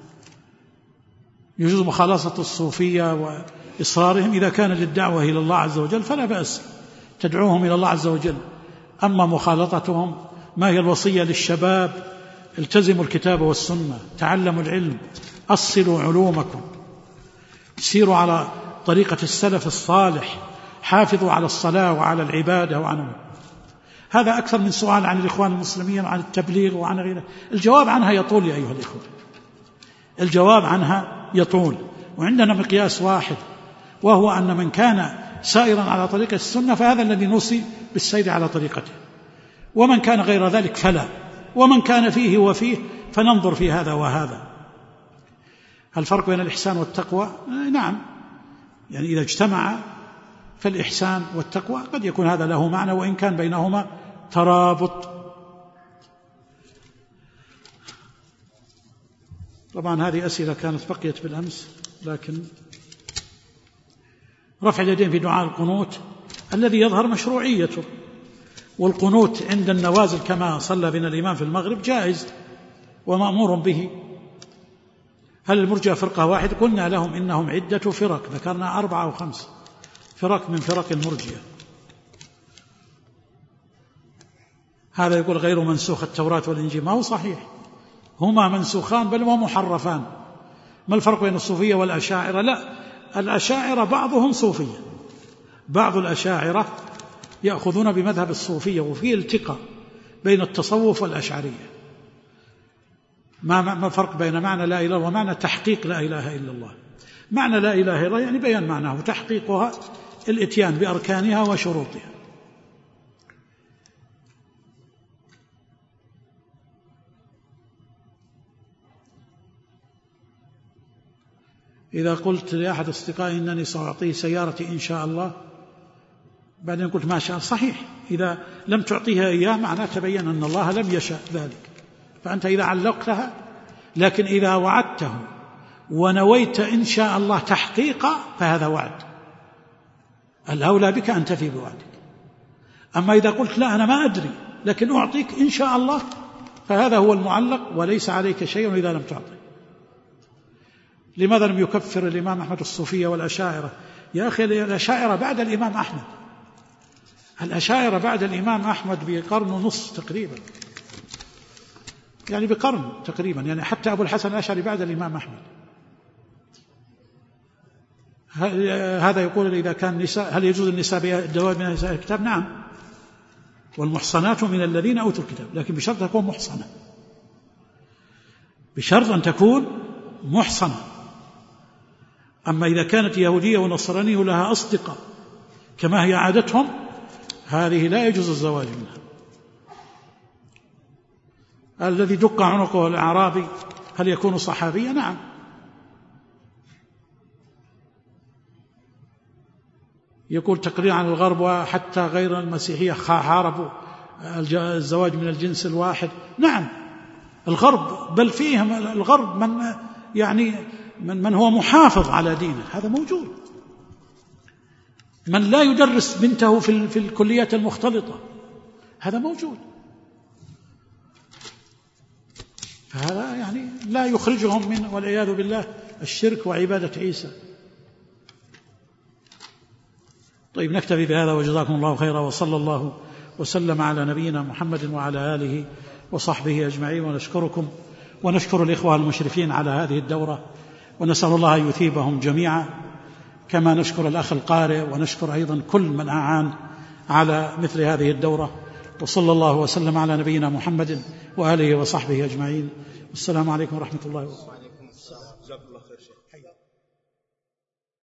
S3: يجوز مخالصة الصوفية وإصرارهم إذا كان للدعوة إلى الله عز وجل فلا بأس، تدعوهم إلى الله عز وجل. أما مخالطتهم، ما هي الوصية للشباب؟ التزموا الكتاب والسنة، تعلموا العلم، أصلوا علومكم، سيروا على طريقة السلف الصالح، حافظوا على الصلاة وعلى العبادة وعن هذا أكثر من سؤال عن الإخوان المسلمين وعن التبليغ وعن غيره. الجواب عنها يطول يا أيها الإخوة، الجواب عنها يطول، وعندنا مقياس واحد، وهو أن من كان سائرا على طريقة السنة فهذا الذي نوصي بالسير على طريقته، ومن كان غير ذلك فلا، ومن كان فيه وفيه فننظر في هذا وهذا. هل فرق بين الإحسان والتقوى؟ نعم، يعني إذا اجتمع فالإحسان والتقوى قد يكون هذا له معنى وإن كان بينهما ترابط. طبعا هذه أسئلة كانت بقيت بالأمس، لكن رفع اليدين في دعاء القنوت الذي يظهر مشروعيته، والقنوت عند النوازل كما صلى بنا الإمام في المغرب جائز ومأمور به. هل المرجئة فرقة واحدة؟ قلنا لهم إنهم عدة فرق، ذكرنا أربعة أو خمس فرق من فرق المرجئة. هذا يقول غير منسوخ التوراة والإنجيل، ما هو صحيح، هما منسوخان بل ومحرفان. ما الفرق بين الصوفية والأشاعرة؟ لا، الأشاعرة بعضهم صوفية، بعض الأشاعرة يأخذون بمذهب الصوفية، وفيه التقاء بين التصوف والأشعرية. ما الفرق بين معنى لا إله إلا الله ومعنى تحقيق لا إله إلا الله؟ معنى لا إله إلا الله يعني بيان معناه، وتحقيقها الإتيان بأركانها وشروطها. إذا قلت لأحد أصدقائي إنني سأعطيه سيارتي إن شاء الله، بعدين قلت ما شاء، صحيح، إذا لم تعطيها إياه معناه تبين أن الله لم يشاء ذلك، فأنت إذا علقتها. لكن إذا وعدته ونويت إن شاء الله تحقيقا فهذا وعد، الأولى بك أن تفي بوعدك. أما إذا قلت لا أنا ما أدري لكن أعطيك إن شاء الله، فهذا هو المعلق وليس عليك شيء إذا لم تعطي. لماذا لم يكفر الإمام أحمد الصوفية والأشاعرة؟ يا أخي الأشاعرة بعد الإمام أحمد، الأشاعرة بعد الإمام أحمد بقرن ونصف تقريبا، يعني بقرن تقريبا، يعني حتى أبو الحسن الأشعري بعد الإمام أحمد. هذا يقول إذا كان نساء هل يجوز النساء بالدواء من نساء الكتاب؟ نعم، والمحصنات من الذين أوتوا الكتاب، لكن بشرط أن تكون محصنة، بشرط أن تكون محصنة. أما إذا كانت يهودية ونصرانية لها أصدقاء كما هي عادتهم، هذه لا يجوز الزواج منها. الذي دق عنقه الأعرابي هل يكون صحابيا؟ نعم. يقول تقرير عن الغرب وحتى غير المسيحية حاربوا الزواج من الجنس الواحد. نعم، الغرب بل فيهم الغرب من يعني من, من هو محافظ على دينه، هذا موجود. من لا يدرس بنته في, في الكليات المختلطة، هذا موجود. هذا يعني لا يخرجهم من والعياذ بالله الشرك وعبادة عيسى. طيب نكتفي بهذا وجزاكم الله خيرا، وصلى الله وسلم على نبينا محمد وعلى آله وصحبه أجمعين. ونشكركم ونشكر الإخوة المشرفين على هذه الدورة، ونسأل الله أن يثيبهم جميعا، كما نشكر الأخ القارئ ونشكر أيضا كل من أعان على مثل هذه الدورة. وصلى الله وسلم على نبينا محمد وآله وصحبه أجمعين. والسلام عليكم ورحمة الله وبركاته.